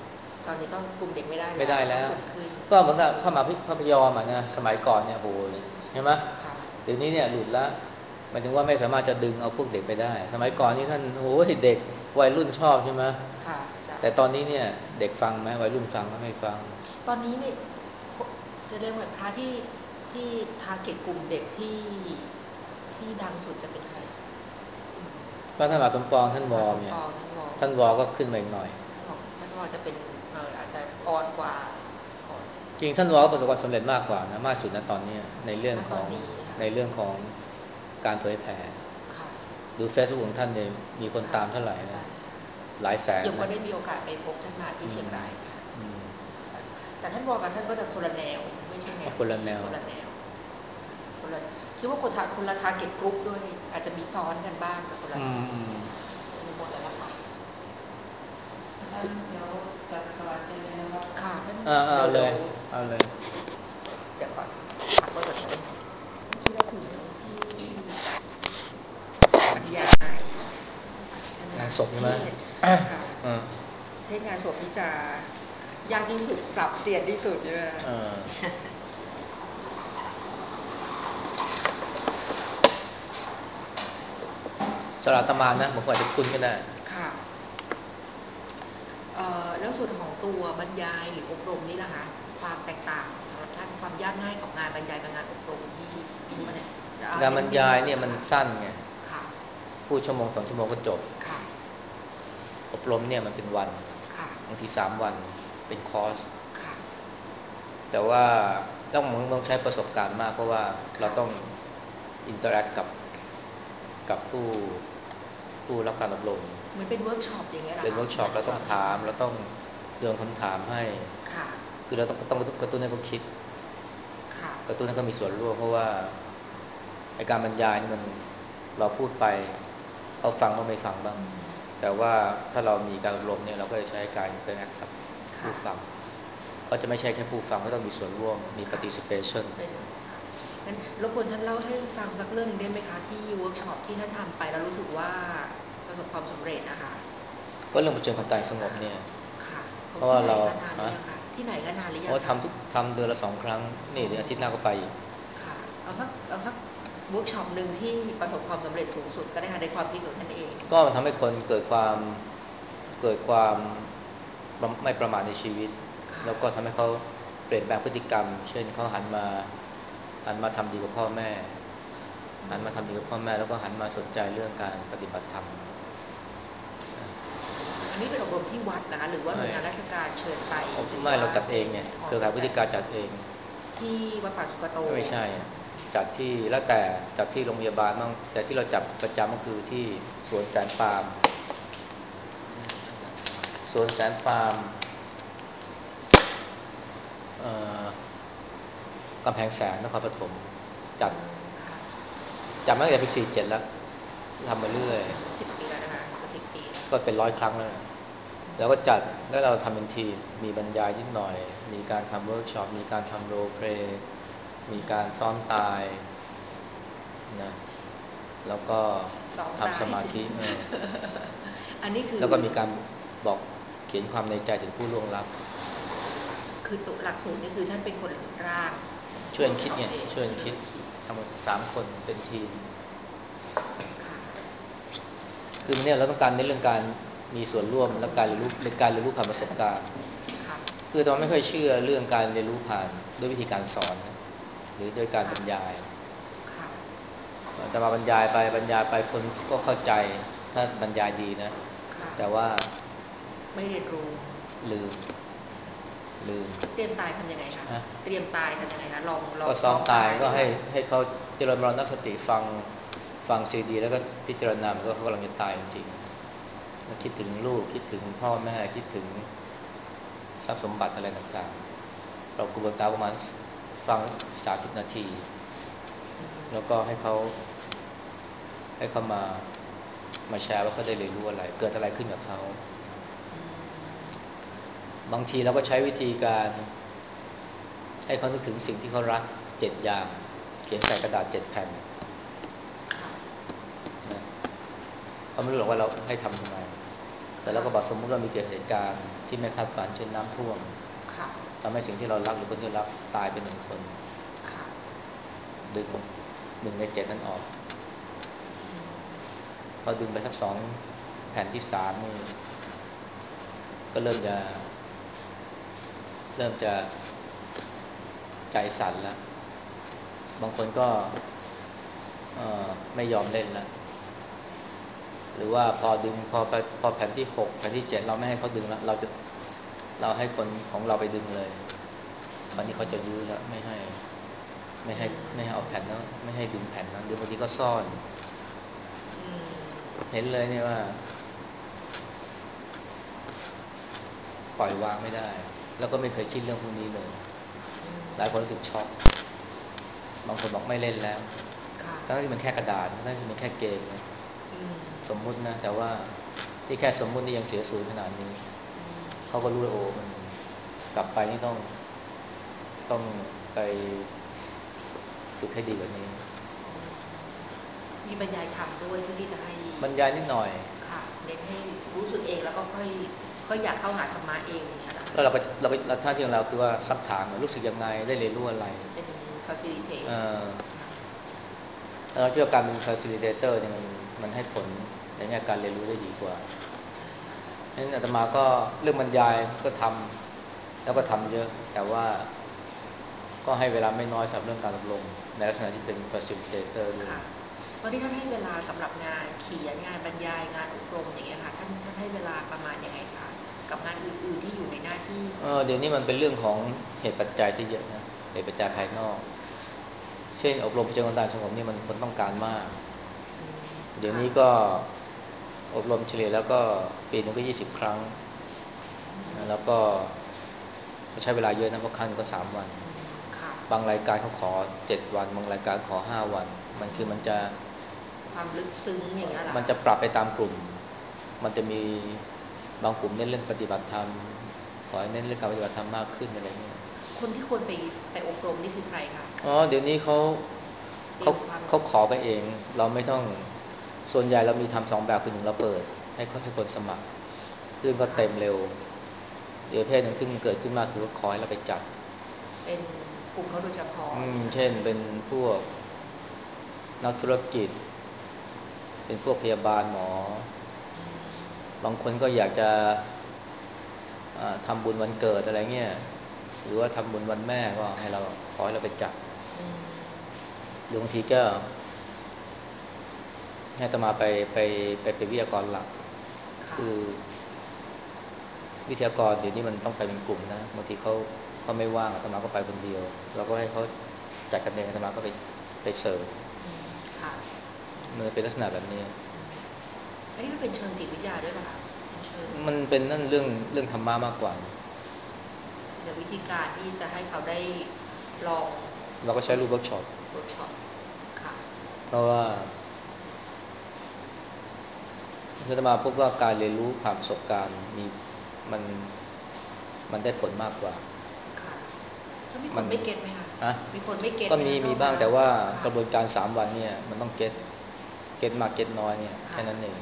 ตอนนี้ก็กลุ่มเด็กไม่ได้ไม่ได้แล้วสูงขึ้นก็เหมือนกับพระมหาพระพยอมอ่ะนะสมัยก่อนเนี่ยโหใช่ไหมค่ะเดี๋ยวนี้เนี่ยหลุดละหมายถึงว่าไม่สามารถจะดึงเอาพวกเด็กไปได้ สมัยก่อนนี่ท่านโอ้ยเด็กวัยรุ่นชอบใช่ไหมค่ะจะแต่ตอนนี้เนี่ยเด็กฟังไหมวัยรุ่นฟังไหมไม่ฟังตอนนี้เนี่ยจะเรียกว่าพระที่ทาร์เก็ตกลุ่มเด็กที่ดังสุดจะเป็นใครก็ท่านมหาสมปองท่านวอสมเนี่ยปองท่านวอท่านวอก็ขึ้นมาอีกหน่อยท่านวอจะเป็นอาจจะอ่อนกว่าก่อนจริงท่านวอก็ประสบความสำเร็จมากกว่านะมากสุดนะตอนนี้ในเรื่องของณตอนนี้ค่ะในเรื่องของการเผยแผ่ค่ะดู Facebook ของท่านเนี่ยมีคนตามเท่าไหร่นะใช่หลายแสนเดี๋ยวก็นะได้มีโอกาสไปพบท่านมาที่เชียงรายค่ะอืมแต่ท่านบอกกับท่านก็จะคนละแนวไม่ใช่แนวคนละแนวคนละแนวคนละคิดว่าคนละทาร์เก็ตกรุ๊ปด้วยอาจจะมีซ้อนกันบ้างแต่คนละแนวมีหมดแล้วล่ะค่ะเดี๋ยวจัดสวัสดีเลยนะครับค่ะท่านเอาเลยเอาเลยเดี๋ยวก่อนพักไว้ก่อนเลยที่เราถึงที่บรรยายงานศพใช่ไหมค่ะอืมเทศงานศพที่จะยากที่สุดปรับเสียนที่สุดใช่ไหมสลับตำนานนะผมอาจจะคุ้นก็ได้ค่ะแล้วส่วนของตัวบรรยายหรืออบรมนี่นะคะความแตกต่างสำหรับท่านความยากง่ายของงานบรรยายกับงานอบรมที่คิดว่าเนี่ยงานบรรยายเนี่ยมันสั้นไงค่ะพูดชั่วโมง2 ชั่วโมงก็จบค่ะอบรมเนี่ยมันเป็นวันค่ะบางที3 วันเป็นคอร์สค่ะแต่ว่าต้องใช้ประสบการณ์มากเพราะว่าเราต้องอินเตอร์แอคกับผู้รับการอบรมเหมือนเป็นเวิร์กช็อปอย่างเงี้ยหรอเป็นเวิร์กช็อปเราต้องถามเราต้องโยนคำถามให้ค่ะคือเราต้องกระตุ้นให้เขาคิดค่ะกระตุ้นให้เขามีส่วนร่วมเพราะว่าในการบรรยายนี่มันเราพูดไปเขาฟังบ้างไม่ฟังบ้างแต่ว่าถ้าเรามีการอบรมเนี่ยเราก็จะใช้การอินเตอร์แอคกับผู้ฟังเขาจะไม่ใช่แค่ผู้ฟังเขาต้องมีส่วนร่วมมี participation งั้นรบกวนท่านเล่าให้ฟังสักเรื่องหนึ่งได้ไหมคะที่เวิร์กช็อปที่ท่านทำไปแล้วรู้สึกว่าประสบความสำเร็จนะคะก็เรื่องเผชิญความตายสงบเนี่ยค่ะเพราะว่าเราที่ไหนก็นานหรือยังเพราะทำเดือนละ2 ครั้งนี่เดี๋ยวอาทิตย์หน้าก็ไปอีกค่ะเอาสักเวิร์กช็อปหนึ่งที่ประสบความสำเร็จสูงสุดก็ได้ค่ะในความคิดของท่านเองก็ทำให้คนเกิดความไม่ประมาทในชีวิตแล้วก็ทำให้เขาเปลี่ยนแปลงพฤติกรรมเช่นเขาหันมาทำดีกับพ่อแม่แล้วก็หันมาสนใจเรื่องการปฏิบัติธรรมอันนี้เป็นอบรมที่วัดนะคะหรือว่าหน่วยงานราชการเชิญไปไม่เราจัดเองไงเครือข่ายพฤติการจัดเองที่วัดป่าสุกโตไม่ใช่จัดที่แล้วแต่จัดที่โรงพยาบาลบ้างแต่ที่เราจัดประจำก็คือที่สวนแสนปาล์มกำแพงแสนนครปฐมจัดมาตั้งแต่ปี47แล้วทำมาเรื่อย 10 ปีแล้วนะคะจะ10 ปีก็เป็น100 ครั้งแล้วแล้วก็จัดแล้วเราทำเป็นทีมมีบรรยายนิดหน่อยมีการทำเวิร์กช็อปมีการทำโรลเพลย์มีการซ้อมตายนะแล้วก็ทำสมาธิอันนี้คือแล้วก็มีการบอกเขียนความในใจถึงผู้ล่วงลับคือตัวหลักสูตรนี่คือท่านเป็นคนร่างช่วยคิดเนี่ยช่วยคิดทั้งหมด3 คนเป็นทีมคือเนี่ยเราต้องการในเรื่องการมีส่วนร่วมและการเรียนรู้ผ่านประสบการณ์คือตอนไม่ค่อยเชื่อเรื่องการเรียนรู้ผ่านด้วยวิธีการสอนหรือโดยการบรรยายแต่มาบรรยายไปคนก็เข้าใจถ้าบรรยายดีนะแต่ว่าไม่เรียนรู้ลืมเตรียมตายทำยังไงคะเตรียมตายทำยังไงคะลองก็ซ้อมตายก็ให้เขาเจริญมรณสติฟังซีดีแล้วก็พิจารณาเหมือนเขากำลังจะตายจริงๆแล้วคิดถึงลูกคิดถึงพ่อแม่คิดถึงทรัพย์สมบัติอะไรต่างๆเรากระบวนการประมาณฟัง30 นาทีแล้วก็ให้เขามาแชร์ว่าเขาได้เรียนรู้อะไรเกิดอะไรขึ้นกับเขาบางทีเราก็ใช้วิธีการให้เขานึกถึงสิ่งที่เขารัก7 อย่างเขียนใส่กระดาษ7 แผ่นนะเขาไม่รู้หรอกว่าเราให้ทำทำไมร็จแล้วก็บอกสมมุติว่ามีเกิดเหตุการณ์ที่ไม่คาดฝันเช่นน้ำท่วมค่ะทำให้สิ่งที่เรารักหรือคนที่เรารักตายไปหนึ่งคนค่ะดึง1 ใน 7นั้นออกพอดึงไปสัก2 แผ่นที่3นี่ก็เริ่มจะใจสั่นแล้วบางคนก็ไม่ยอมเล่นแล้วหรือว่าพอแผ่นที่6แผ่นที่7เราไม่ให้เขาดึงแล้วเราให้คนของเราไปดึงเลยตอนนี้เขาจะยื้อแล้วไม่ให้เอาแผ่นแล้วไม่ให้ดึงแผ่นนั้นหรือบางทีก็ซ่อนเห็นเลยเนี่ยว่าปล่อยวางไม่ได้แล้วก็ไม่เคยคิดเรื่องพวกนี้เลยหลายคนรู้สึกช็อกบางคนบอกไม่เล่นแล้วทั้งที่มันแค่กระดาษทั้งที่มันแค่เกมนะสมมุตินะแต่ว่าที่แค่สมมุตินี่ยังเสียศูนย์ขนาดนี้เขาก็รู้เลยโอ้มันกลับไปนี่ต้องไปฝึกให้ดีกว่านี้มีบรรยายธรรมด้วยเพื่อที่จะให้บรรยายนิดหน่อยค่ะเน้นให้รู้สึกเองแล้วก็ค่อยอยากเข้าหาธรรมะเองอย่างเงี้ยนะแล้วเราท่าที่ของเราคือว่าซักถามรู้สึกยังไงได้เรียนรู้อะไรเป็น facilitate เราคิดว่าการเป็น facilitator เนี่ยมันให้ผลในแง่การเรียนรู้ได้ดีกว่าฉะนั้นอาตมาก็เรื่องบรรยายก็ทำแล้วก็ทำเยอะแต่ว่าก็ให้เวลาไม่น้อยสำหรับเรื่องการอบรมในลักษณะที่เป็น facilitator ด้วยตอนที่ท่านให้เวลาสำหรับงานเขียนงานบรรยายงานอบรมอย่างเงี้ยค่ะท่านให้เวลาประมาณยังไงคะกับงานอื่นๆที่อยู่ในหน้าที่เดี๋ยวนี้มันเป็นเรื่องของเหตุปัจจัยซะเยอะนะเหตุปัจจัยภายนอกเช่นอบรมเชิงการสงบนี่มันคนต้องการมากเดี๋ยวนี้ก็อบรมเฉลี่ยแล้วก็ปีนึงก็20 ครั้งแล้วก็ใช้เวลาเยอะนะเพราะครั้งก็3 วันบางรายการเขาขอ7 วันบางรายการขอ5 วันมันคือมันจะความลึกซึ้งอย่างเงี้ยหรอมันจะปรับไปตามกลุ่มมันจะมีบางกลุ่มเน้นเรื่องปฏิบัติธรรมขอให้เน้นเรื่องการปฏิบัติธรรมมากขึ้นอะไรเงี้ยคนที่ควรไปอบรมนี่คือใครคะเดี๋ยวนี้เขาขอไปเองเราไม่ต้องส่วนใหญ่เรามีทำ2 แบบคือ1เราเปิดให้คนสมัครซึ่งก็เต็มเร็วเดี๋ยวเพศหนึ่งซึ่งเกิดขึ้นมากคือว่าขอให้เราไปจัดเป็นกลุ่มเขาโดยเฉพาะเช่นเป็นพวกนักธุรกิจเป็นพวกพยาบาลหมอบางคนก็อยากจะทำบุญวันเกิดอะไรเงี้ยหรือว่าทำบุญวันแม่ก็ขอให้เราไปจัดหรือบางทีก็ให้อาตมาไปเป็นวิทยากรหลักคือวิทยากรเดี๋ยวนี้มันต้องไปเป็นกลุ่มนะบางทีเขาไม่ว่างอาตมาก็ไปคนเดียวเราก็ให้เขาจัดกันเองอาตมาก็ไปเสริมมันเป็นลักษณะแบบนี้อันนี้มันเป็นเชิงจิตวิทยาด้วยป่ะคะมันเป็นนั่นเรื่องธรรมะมากกว่าเดี๋ยววิธีการที่จะให้เขาได้ลองเราก็ใช้รูปเวิร์กช็อปค่ะเพราะว่าอาตมาพบว่าการเรียนรู้ผ่านประสบการณ์มันได้ผลมากกว่ามีคนไม่เก็ตไหมคะมีคนไม่เก็ตก็มีบ้างแต่ว่ากระบวนการ3 วันเนี่ยมันต้องเก็ตมากเก็ตน้อยเนี่ยแค่นั้นเอง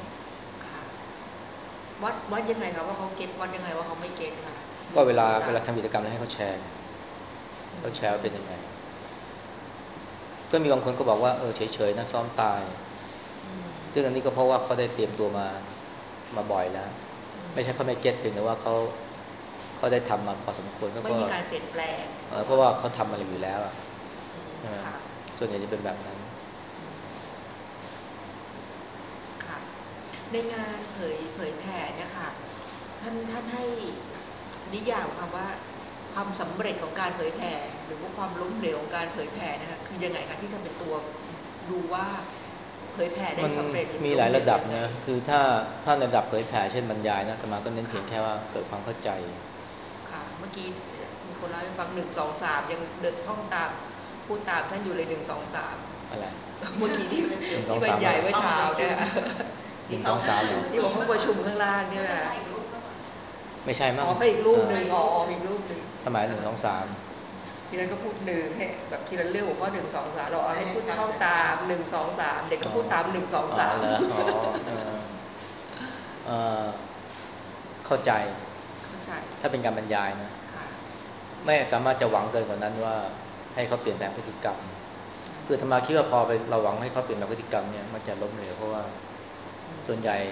วัดยังไงครับว่าเขาเก็ตวัดยังไงว่าเขาไม่เก็ตค่ะก็เวลาทำกิจกรรมแล้วให้เขาแชร์เป็นยังไงก็มีบางคนก็บอกว่าเฉยๆนะซ้อมตายซึ่งอันนี้ก็เพราะว่าเขาได้เตรียมตัวมาบ่อยแล้วไม่ใช่เขาไม่เก็ตเพียงแต่ว่าเขาได้ทำมาพอสมควรไม่มีการเปลี่ยนแปลงเพราะว่าเขาทำมาอยู่แล้วใช่ไหมส่วนใหญ่จะเป็นแบบนั้นค่ะในงานเผยแผ่เนี่ยค่ะท่านให้นิยามคำว่าความสำเร็จของการเผยแผ่หรือว่าความล้มเหลวของการเผยแผ่นะคะคือยังไงคะที่จะเป็นตัวดูว่าเผยแผ่ได้สำเร็จมีหลายระดับนะคือถ้าในระดับเผยแผ่เช่นบรรยายนะอาตมาก็เน้นเพียงแค่ว่าเกิดความเข้าใจค่ะเมื่อกี้มีคนเล่าให้ฟัง1 2 3ยังเดินท่องตามพูดตามท่านอยู่เลย1 2 3 อะไรเมื่อกี้ที่บรรยายเมื่อเช้าเนี่ย 1 2 3 ที่บอกห้องประชุมข้างล่างเนี่ยไม่ใช่มั้งไปอีกรูปหนึ่งอีกรูปหนึ่งสมัย1 2 3 ทีนั้นก็พูด1ให้แบบทีละเรื่องหัวข้อ1 2 3เราเอาให้พูดเข้าตาม1 2 3เด็กก็พูดตาม1 2 3 เหรอเข้าใจเข้าใจถ้าเป็นการบรรยายนะค่ะไม่สามารถจะหวังเกินกว่านั้นว่าให้เขาเปลี่ยนแปลงพฤติกรรมคืออาตมาคิดว่าพอไปเราหวังให้เขาเปลี่ยนแปลงพฤติกรรมเนี่ยมันจะล้มเหลวเพราะว่าส่วนใหญ่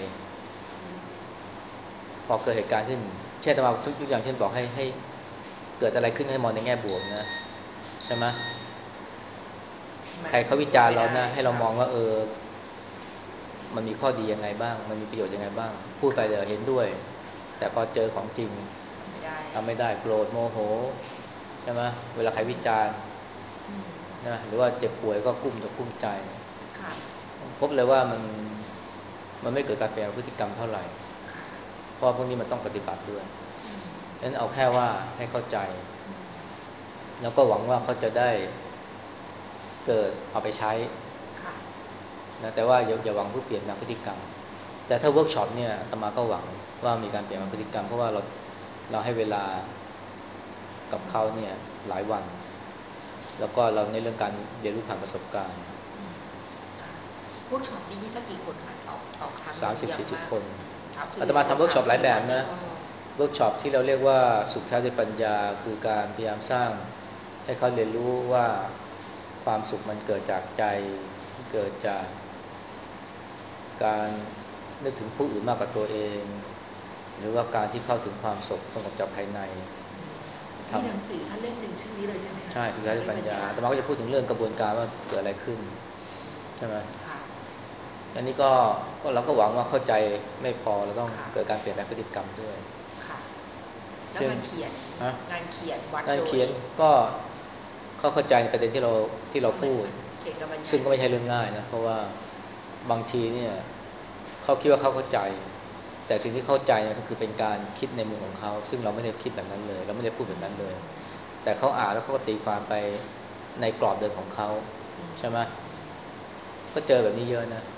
พอเกิดเหตุการณ์ขึ้นเช่นอาตมาทุกอย่างเช่นบอกให้เกิดอะไรขึ้นให้มองในแง่บวกนะใช่ไหมใครเขาวิจารณ์เรานะให้เรามองว่ามันมีข้อดียังไงบ้างมันมีประโยชน์ยังไงบ้างพูดไปเดี๋ยวเห็นด้วยแต่พอเจอของจริงทำไม่ได้โกรธโมโหใช่ไหมเวลาใครวิจารณ์นะหรือว่าเจ็บป่วยก็กุ้มใจพบเลยว่ามันไม่เกิดการเปลี่ยนพฤติกรรมเท่าไหร่เพราะพวกนี้มันต้องปฏิบัติด้วยฉะนั้นเอาแค่ว่าให้เข้าใจแล้วก็หวังว่าเขาจะได้เกิดเอาไปใช้นะแต่ว่าอย่าหวังเพื่อเปลี่ยนแปลงพฤติกรรมแต่ถ้าเวิร์กช็อปเนี่ยอาตมาก็หวังว่ามีการเปลี่ยนแปลงพฤติกรรมเพราะว่าเราให้เวลากับเขาเนี่ยหลายวันแล้วก็เราในเรื่องการเรียนรู้ผ่านประสบการณ์เวิร์กช็อปนี้มีสักกี่คนคะต่อครั้ง 30-40 คนอาตมาทำเวิร์กช็อปหลายแบบนะเวิร์กช็อปที่เราเรียกว่าสุขแท้ด้วยปัญญาคือการพยายามสร้างให้เขาเรียนรู้ว่าความสุขมันเกิดจากใจเกิดจากการนึกถึงผู้อื่นมากกว่าตัวเองหรือว่าการที่เข้าถึงความสงบจากภายในมีหนังสือท่านเล่มหนึ่งชื่อนี้เลยใช่ไหมใช่สุขแท้ด้วยปัญญาแต่มันก็จะพูดถึงเรื่องกระบวนการว่าเกิดอะไรขึ้นใช่ไหมอันนี้ก็เราก็หวังว่าเข้าใจไม่พอเราต้องเกิดการเปลี่ยนแปลงพฤติกรรมด้วยแล้วงานเขียนวัดงานเขียนก็เข้าใจในประเด็นที่เราพูดซึ่งก็ไม่ใช่เรื่องง่ายนะเพราะว่าบางทีเนี่ยเขาคิดว่าเขาเข้าใจแต่สิ่งที่เข้าใจเนี่ยก็คือเป็นการคิดในมุมของเขาซึ่งเราไม่ได้คิดแบบนั้นเลยเราไม่ได้พูดแบบนั้นเลยแต่เขาอ่านแล้วเขาก็ตีความไปในกรอบเดิมของเขาใช่ไหมก็เจอแบบนี้เยอะนะ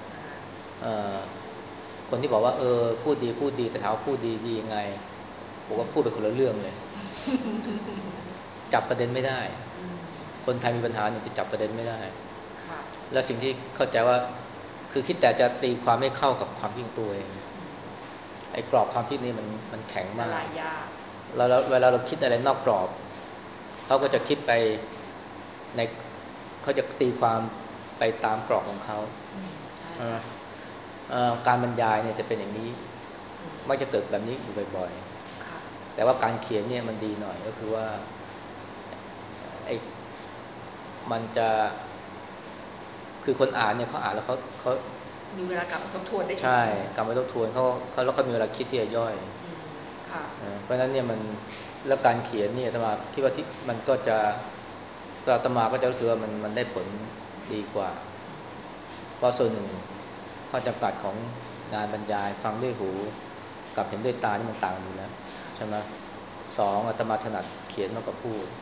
คนที่บอกว่าพูดดีแต่ถามว่าพูดดียังไงผมว่าพูดไปคนละเรื่องเลยจับประเด็นไม่ได้คนไทยมีปัญหาเนี่ยคือจับประเด็นไม่ได้และสิ่งที่เข้าใจว่าคือคิดแต่จะตีความให้เข้ากับความคิดของตัวเองไอ้กรอบความคิดนี้มันแข็งมากเวลาเราคิดอะไรนอกกรอบเขาก็จะคิดไปในเขาจะตีความไปตามกรอบของเขาการบรรยายเนี่ยจะเป็นอย่างนี้มักจะเกิดแบบนี้อยู่บ่อยๆแต่ว่าการเขียนเนี่ยมันดีหน่อยก็คือว่าไอ้มันจะคือคนอ่านเนี่ยเขาอ่านแล้วเขามีเวลากลับมาทบทวนได้ใช่กลับมาทบทวนเขาแล้วก็มีเวลาคิดที่จะย่อยเพราะฉะนั้นเนี่ยมันแล้วการเขียนเนี่ยอาตมาคิดว่าที่มันก็จะอาตมาก็จะรู้สึกว่ามันได้ผลดีกว่าเพราะส่วนหนึ่งข้อจำกัดของงานบรรยายฟังด้วยหูกับเห็นด้วยตานี่มันต่างอยู่แล้วใช่ไหมสองอาตมาถนัดเขียนมากกว่าพูด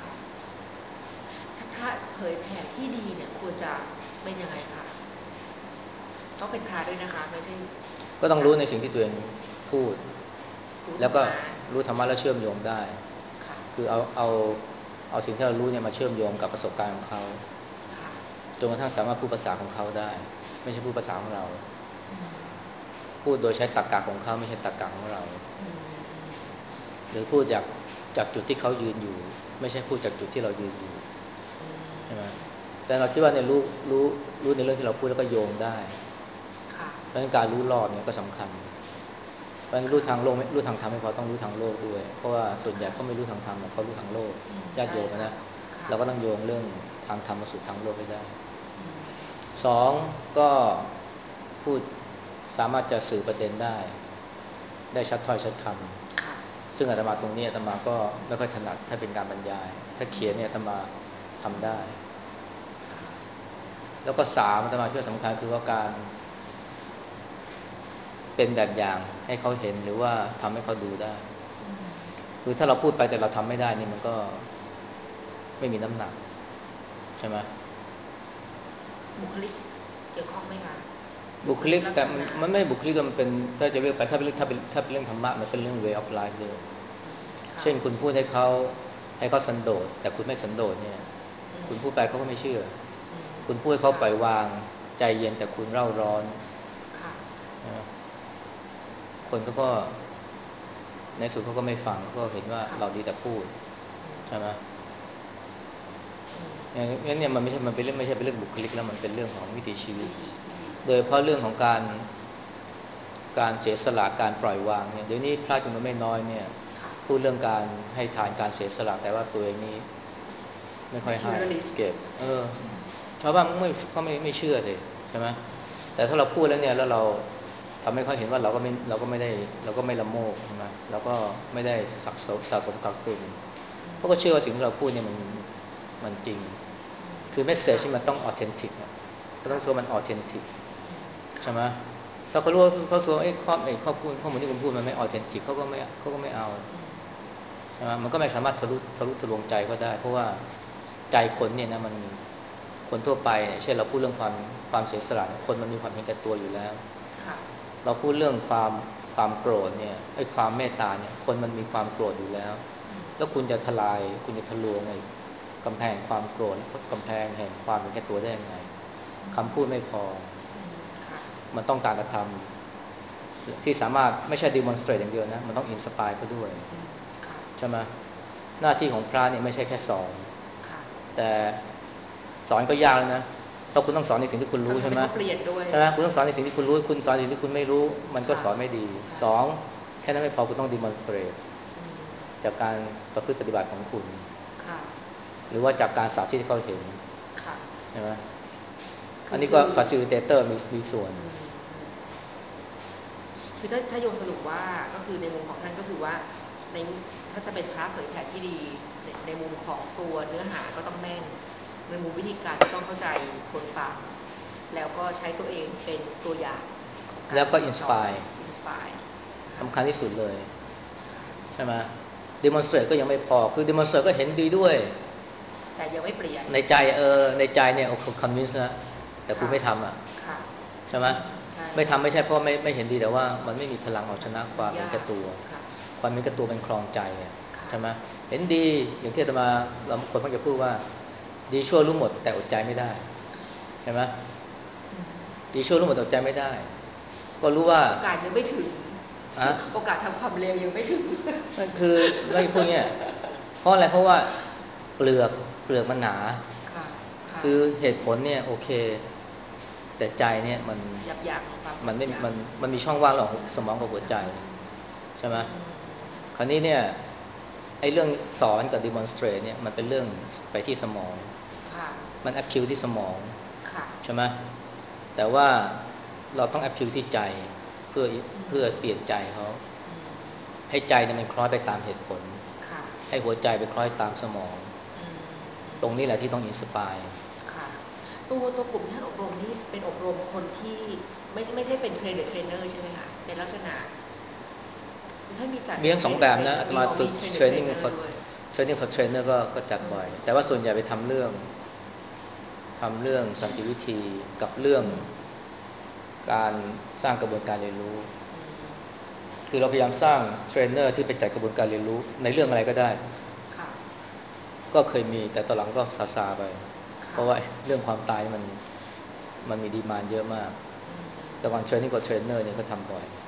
ถ้าเผยแผ่ที่ดีเนี่ยควรจะเป็นยังไงคะต้องเป็นพระด้วยนะคะไม่ใช่ก็ต้องรู้ในสิ่งที่ตัวเองพูดแล้วก็รู้ธรรมะแล้วเชื่อมโยงได้คือเอาสิ่งที่เรารู้เนี่ยมาเชื่อมโยงกับประสบการณ์ของเขาจนกระทั่งสามารถพูดภาษาของเขาได้ไม่ใช่พูดภาษาของเราพูดโดยใช้ตรรกะของเขาไม่ใช่ตรรกะของเราหรือพูดจากจุดที่เขายืนอยู่ไม่ใช่พูดจากจุดที่เรายืนอยู่ใช่ไหมแต่เราคิดว่าในรู้ในเรื่องที่เราพูดแล้วก็โยงได้เพราะฉะนั้นการรู้รอบเนี่ยก็สำคัญเพราะฉะนั้นรู้ทางโลกไม่รู้ทางธรรมไม่พอต้องรู้ทางโลกด้วยเพราะว่าส่วนใหญ่เขาไม่รู้ทางธรรมเขารู้ทางโลกญาติโยมนะเราก็ต้องโยงเรื่องทางธรรมมาสู่ทางโลกให้ได้สองก็พูดสามารถจะสื่อประเด็นได้ชัดถ้อยชัดคำซึ่งอาตมาตรงนี้อาตมาก็ไม่ค่อยถนัดถ้าเป็นการบรรยายถ้าเขียนเนี่ยอาตมาทำได้แล้วก็สามอาตมาที่สำคัญคือว่าการเป็นแบบอย่างให้เขาเห็นหรือว่าทำให้เขาดูได้คือถ้าเราพูดไปแต่เราทำไม่ได้นี่มันก็ไม่มีน้ำหนักใช่ไหมบุคลิกเกี่ยวข้องไหมคะบุคลิกแต่มันไม่บุคลิกมันเป็นถ้าจะเรียกไปถ้าเป็นเรื่องธรรมะมันเป็นเรื่อง way of life เลยเช่นคุณพูดให้เขาสันโดษแต่คุณไม่สันโดษเนี่ยคุณพูดไปเขาก็ไม่เชื่อคุณพูดให้เขาปล่อยวางใจเย็นแต่คุณเร่าร้อนคนก็ในสุดเขาก็ไม่ฟังก็เห็นว่าเราดีแต่พูดใช่ไหมงั้นเนี่ยมันไม่ใช่เป็นเรื่องไม่ใช่เป็นเรื่องบุคลิกแล้วมันเป็นเรื่องของวิถีชีวิตโดยเพราะเรื่องของการเสียสละการปล่อยวางเนี่ยเดี๋ยวนี้พระจำนวนไม่น้อยเนี่ยพูดเรื่องการให้ทานการเสียสละแต่ว่าตัวเองนี่ไม่ค่อยให้เก็บชาวบ้านก็ไม่เชื่อเลยใช่ไหมแต่ถ้าเราพูดแล้วเนี่ยแล้วเราทำให้เขาเห็นว่าเราก็ไม่ละโมบใช่ไหมเราก็ไม่ได้สะสมกักตุนเขาก็เชื่อว่าสิ่งที่เราพูดเนี่ยมันจริงคือเมสเซจที่มันต้องออเทนติกก็ต้องว่ามันออเทนติกใช่ไหมถ้าเขารู้ว่าเขา说ข้อมูลที่คุณพูดมันไม่ออเทนติกเขาก็ไม่เอาใช่ไหมมันก็ไม่สามารถทะลวงใจเขาได้เพราะว่าใจคนเนี่ยนะมันคนทั่วไปเช่นเราพูดเรื่องความเสียสละคนมันมีความเห็นแก่ตัวอยู่แล้วเราพูดเรื่องความโกรธเนี่ยไอ้ความเมตตาเนี่ยคนมันมีความโกรธอยู่แล้วแล้วคุณจะทะลวงไอ้กำแพงความโกรธกำแพงแห่งความเห็นแก่ตัวได้ยังไงคำพูดไม่พอมันต้องการกระทำที่สามารถไม่ใช่ demonstrate อย่างเดียวนะมันต้อง inspire เขาด้วยใช่ไหมหน้าที่ของพระเนี่ยไม่ใช่แค่สอนแต่สอนก็ยากแล้วนะเพราะคุณต้องสอนในสิ่งที่คุณรู้ใช่ไหมใช่ไหมคุณต้องสอนในสิ่งที่คุณรู้คุณสอนสิ่งที่คุณไม่รู้มันก็สอนไม่ดีสองแค่นั้นไม่พอคุณต้อง demonstrate จากการประพฤติปฏิบัติของคุณหรือว่าจากการสาธิตที่เขาเห็นใช่ไหมอันนี้ก็ facilitator มีส่วนคือถ้าโยงสรุปว่าก็คือในมุมของท่านก็คือว่าในถ้าจะเป็นพระเผยแผ่ที่ดีในมุมของตัวเนื้อหาก็ต้องแม่นในมุมวิธีการก็ต้องเข้าใจคนฟังแล้วก็ใช้ตัวเองเป็นตัวอย่างแล้วก็ inspire สำคัญที่สุดเลยใช่ไหม demonstrate ก็ยังไม่พอคือ demonstrate ก็เห็นดีด้วยแต่ยังไม่เปลี่ยนในใจเนี่ยconvince นะแต่คุณไม่ทำใช่ไหมไม่ทำไม่ใช่เพราะไม่เห็นดีแต่ว่ามันไม่มีพลังเอาชนะความเห็นแก่ตัวความเห็นแก่ตัวเป็นครองใจใช่ไหมเห็นดีอย่างที่อาตมาเราคนมักจะพูดว่าดีชั่วรู้หมดแต่อดใจไม่ได้ใช่ไหมดีชั่วรู้หมดแต่อดใจไม่ได้ก็รู้ว่าโอกาสยังไม่ถึงโอกาสทำความเลวยังไม่ถึงนั่นคือก็พวกเนี้ยเพราะอะไรเพราะว่าเปลือกมันหนาคือเหตุผลเนี่ยโอเคแต่ใจเนี่ยมันมีช่องว่างระหว่างสมองกับหัวใจใช่ไหมคราวนี้เนี่ยไอ้เรื่องสอนกับ demonstrate เนี่ยมันเป็นเรื่องไปที่สมองมัน appeal ที่สมองใช่ไหมแต่ว่าเราต้อง appeal ที่ใจเพื่อเปลี่ยนใจเขาให้ใจเนี่ยมันคล้อยไปตามเหตุผลให้หัวใจไปคล้อยตามสมองตรงนี้แหละที่ต้อง inspire ตัวกลุ่มที่ท่านอบรมนี่เป็นอบรมคนที่ไม่ใช่เป็นเทรนเนอร์ใช่ไหมคะเป็นลักษณะท่านมีจัดมีทั้งสองแบบนะอาตมาฝึก training for trainer ก็จัดบ่อยแต่ว่าส่วนใหญ่ไปทำเรื่องสันติวิธีกับเรื่องการสร้างกระบวนการเรียนรู้คือเราพยายามสร้างเทรนเนอร์ที่ไปจัดกระบวนการเรียนรู้ในเรื่องอะไรก็ได้ก็เคยมีแต่ตอนหลังก็ซาไปเพราะว่าเรื่องความตายมันมีดีมานด์เยอะมากแต่ก่อน training for trainer เนี่ยก็ทำบ่อย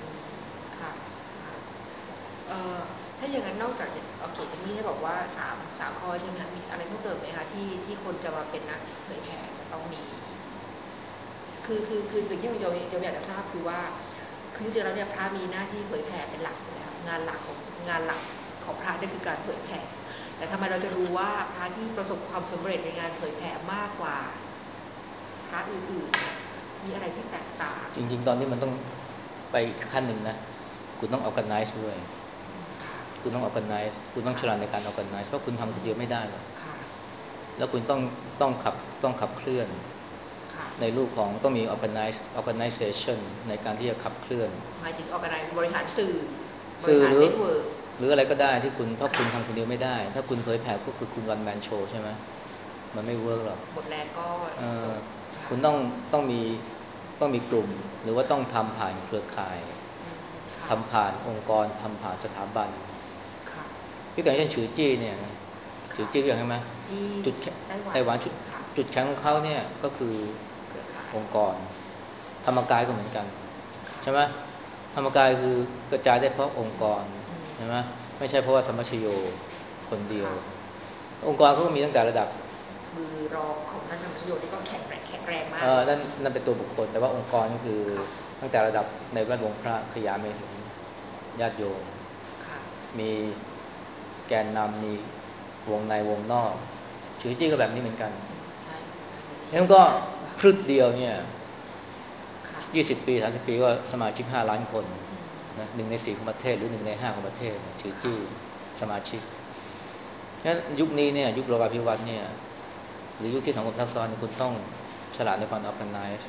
ถ้าอย่างนั้นนอกจากโอเคที่นี่ให้บอกว่าสามข้อใช่ไหมคะมีอะไรเพิ่มเติมไหมคะที่คนจะมาเป็นนักเผยแผ่จะต้องมีคือสิ่งที่โยมอยากจะทราบคือว่าคือจริงๆแล้วเนี่ยพระมีหน้าที่เผยแผ่เป็นหลักอยู่แล้วงานหลักของพระนี่คือการเผยแผ่แต่ทำไมเราจะรู้ว่าพระที่ประสบความสำเร็จในงานเผยแผ่มากกว่าพระอื่นๆมีอะไรที่แตกต่างจริงๆตอนนี้มันต้องไปขั้นหนึ่งนะคุณต้อง organize ด้วยคุณต้อง organize คุณต้องฉลาดในการ organize เพราะคุณทำคนเดียวไม่ได้หรอกแล้วคุณต้องขับเคลื่อนในรูปของต้องมี organization ในการที่จะขับเคลื่อนหมายถึง organize บริหารสื่อหรืออะไรก็ได้ที่คุณถ้าคุณทำคนเดียวไม่ได้ถ้าคุณเผยแผ่ก็คือคุณ one man show ใช่ไหมมันไม่เวิร์กหรอกหมดแรงก็คุณต้องมีกลุ่มหรือว่าต้องทำผ่านเครือข่ายทำผ่านองค์กรทำผ่านสถาบันที่แต่เช่นฉือจี้เนี่ยฉือจี้เรียกใช่ไหมจุดไต้หวันจุดแข็งของเขาเนี่ยก็คือองค์กรธรรมกายก็เหมือนกันใช่ไหมธรรมกายคือกระจายได้เพราะองค์กรใช่ไหมไม่ใช่เพราะว่าธรรมชโยคนเดียวองค์กรก็มีตั้งแต่ระดับมือรองของท่านธรรมชโยนี่ก็แข็งแรงมากนั่นเป็นตัวบุคคลแต่ว่าองค์กรก็คือตั้งแต่ระดับในแวดวงพระขยายไปถึงญาติโยมมีแกนนำมีวงในวงนอกชีวิตก็แบบนี้เหมือนกันแล้วก็พรึดเดียวเนี่ย20 ปี30 ปีก็สมาชิก5 ล้านคนนะ1 ใน 4ของประเทศหรือ1 ใน 5ของประเทศชื่อจี้สมาชิกงั้นยุคนี้เนี่ยยุคโลกาภิวัตน์เนี่ยหรือยุคที่สังคมซับซ้อนคุณต้องฉลาดในการ organize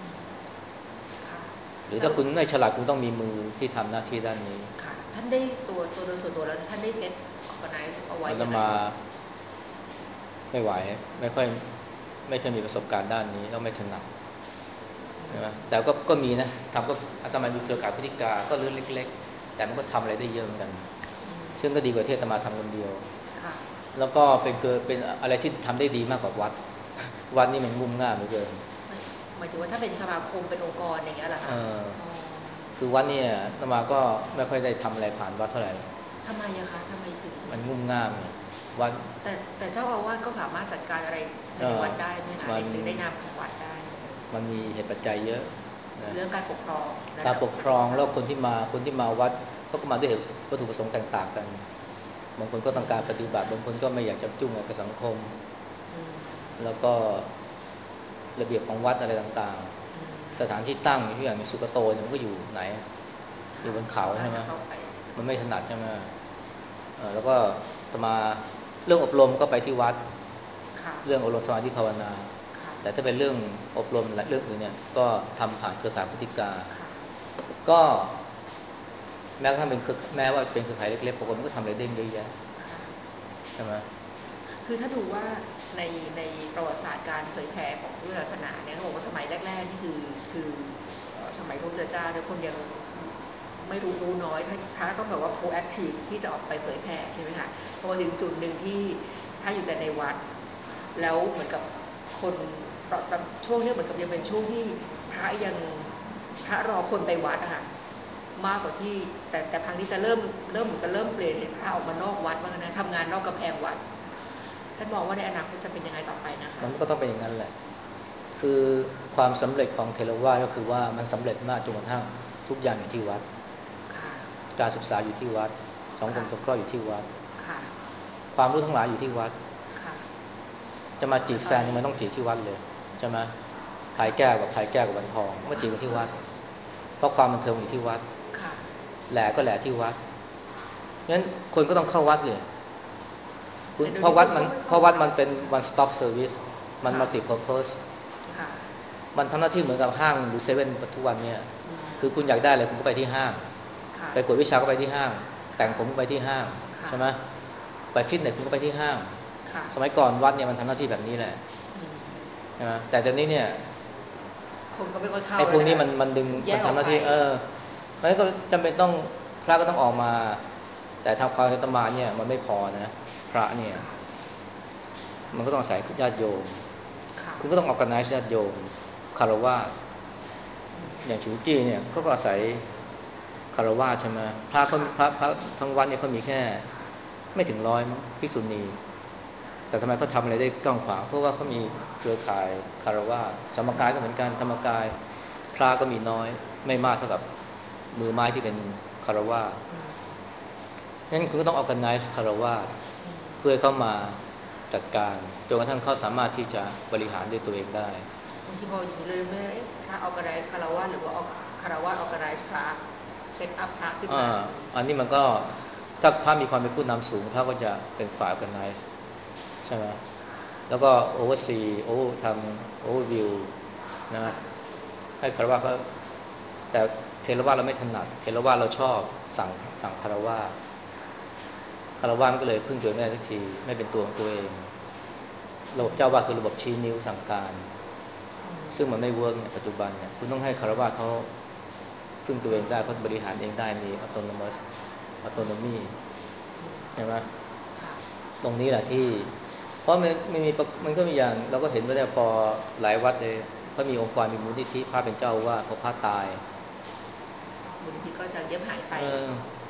หรือถ้าคุณไม่ฉลาดคุณต้องมีมือที่ทำหน้าที่ด้านนี้ค่ะท่านได้ตัวโดยส่วนตัวแล้วท่านได้เซ็ต organize เอาไว้ยังไงมาไม่ไหวไม่ค่อยมีประสบการณ์ด้านนี้ต้องไม่ถนัดนะแต่ก็มีนะทำก็อาตมามีเครือข่ายพฤติกาก็เรื่องเล็กๆแต่มันก็ทำอะไรได้เยอะเหมือนกันซึ่งก็ดีกว่าที่อาตมาทำคนเดียวแล้วก็เป็นอะไรที่ทำได้ดีมากกว่าวัดนี่มันงุ่มง่ามเหลือเกินหมายถึงว่าถ้าเป็นสมาคมเป็นองค์กรอย่างเงี้ยเหรอคะคือวัดเนี่ยอาตมาก็ไม่ค่อยได้ทำอะไรผ่านวัดเท่าไหร่ทำไมอะคะทำไมถึงมันงุ่มง่ามเนี่ยวัดแต่เจ้าอาวาสก็สามารถจัดการอะไรในวัดได้ไหมคะหรือในนามของวัดได้มันมีเหตุปัจจัยเยอะเรื่องการปกครองแล้วคนที่มาวัดก็มาด้วยวัตถุประสงค์ต่างๆกันบางคนก็ต้องการปฏิบัติบางคนก็ไม่อยากจะยุ่งกับสังคมแล้วก็ระเบียบของวัดอะไรต่างๆสถานที่ตั้งอย่างมีสุกโตเนี่ยมันก็อยู่ไหนอยู่บนเขาใช่ไหมมันไม่ถนัดใช่ไหมแล้วก็มาเรื่องอบรมก็ไปที่วัดเรื่องอบรมสมาธิภาวนาแต่ถ้าเป็นเรื่องอบรมและเรื่องอื่นเนี่ยก็ทำผ่านเครือข่ายพฤติกาก็แม้ว่าเป็นเครือข่ายเล็กๆผมก็ทำอะไรได้เยอะแยะใช่ไหมคือถ้าดูว่าในประวัติศาสตร์การเผยแผ่ของพุทธศาสนาเนี่ยเขาบอกว่าสมัยแรกๆนี่คือสมัยพระพุทธเจ้าเนี่ยคนยังไม่รู้น้อยถ้าต้องแบบว่า proactive ที่จะออกไปเผยแผ่ใช่ไหมคะพอถึงจุดหนึ่งที่ถ้าอยู่แต่ในวัดแล้วเหมือนกับคนช่วงนี้เหมือนกับยังเป็นช่วงที่พระรอคนไปวัดอะค่ะมากกว่าที่แต่ครั้งนี้จะเริ่มเหมือนกับเริ่มเปลี่ยนพระออกมานอกวัดว่างั้นนะทำงานนอกกำแพงวัดท่านมองว่าในอนาคตจะเป็นยังไงต่อไปนะคะมันก็ต้องเป็นอย่างนั้นแหละคือความสำเร็จของเทรวาสก็คือว่ามันสำเร็จมากจนกระทั่งทุกอย่างอยู่ที่วัดการศึกษาอยู่ที่วัดสังคมสงเคราะห์อยู่ที่วัดความรู้ทั้งหลายอยู่ที่วัดจะมาจีบแฟนยังไม่ต้องจีบที่วัดเลยใช่ไหมพายแก้วกับวันทองมาจีบกันที่วัดเพราะความบันเทิงอยู่ที่วัดแหล่ก็แหล่ที่วัดงั้นคนก็ต้องเข้าวัดเลยเพราะวัดมันเป็น one stop service มัน multi purpose มันทำหน้าที่เหมือนกับห้างหรือเซเว่นทุกวันเนี่ยคือคุณอยากได้อะไรคุณก็ไปที่ห้างไปกวดวิชาก็ไปที่ห้างแต่งผมก็ไปที่ห้างใช่ไหมไปฟิตเนสคุณก็ไปที่ห้างสมัยก่อนวัดเนี่ยมันทำหน้าที่แบบนี้แหละใช่ไหมแต่ตอนนี้เนี่ยคนก็ไม่ค่อยเข้าไอ้พวกนี้มันดึงมันทำหน้าที่เพราะฉะนั้นก็จำเป็นต้องพระก็ต้องออกมาแต่ทำความเป็นตมาเนี่ยมันไม่พอนะพระเนี่ยมันก็ต้องอาศัยญาติโยมคุณก็ต้องorganizeญาติโยมคารวะอย่างชูจี้เนี่ยก็อาศัยคารวะใช่ไหมพระทั้งวัดเนี่ยเขามีแค่ไม่ถึง100มั้งภิกษุณีแต่ทำไมเขาทำอะไรได้กว้างขวางเพราะว่าเขามีเครือข่ายคารวะสมกายก็เหมือนกันธรรมกายพระก็มีน้อยไม่มากเท่ากับมือไม้ที่เป็นคารวะงั้นคุณก็ต้อง organize คารวะเพื่อเข้ามาจัดการจนกระทั่งเขาสามารถที่จะบริหารด้วยตัวเองได้บางทีพออย่างนี้เลยไม่พระออร์แกไนซ์คารวะหรือว่าคารวะออร์แกไนซ์พระเซตอัพพระขึ้นมาอันนี้มันก็ถ้าพระมีความเป็นผู้นำสูงพระก็จะเป็นฝ่ายออร์แกไนซ์ใช่ไหมแล้วก็โอเวอร์ซีทำโอเวอร์วิวนะให้คารวะก็แต่เทรวาเราไม่ถนัดเทรวาเราชอบสั่งคารวะมันก็เลยพึ่งตัวไม่ได้สักทีไม่เป็นตัวของตัวเองระบบเจ้าวาดคือระบบชี้นิ้วสั่งการซึ่งมันไม่เวิร์กในปัจจุบันเนี่ยคุณต้องให้คารวะเขาพึ่งตัวเองได้เขาบริหารเองได้มีออโตโนมีใช่ไหมตรงนี้แหละที่เพราะมันก็มีอย่างเราก็เห็นว่าเนี่ยพอหลายวัดเลยเขามีองค์กรมีมูลนิธิพระเป็นเจ้าว่าพอพระตายมูลนิธิก็จะเย็บหายไป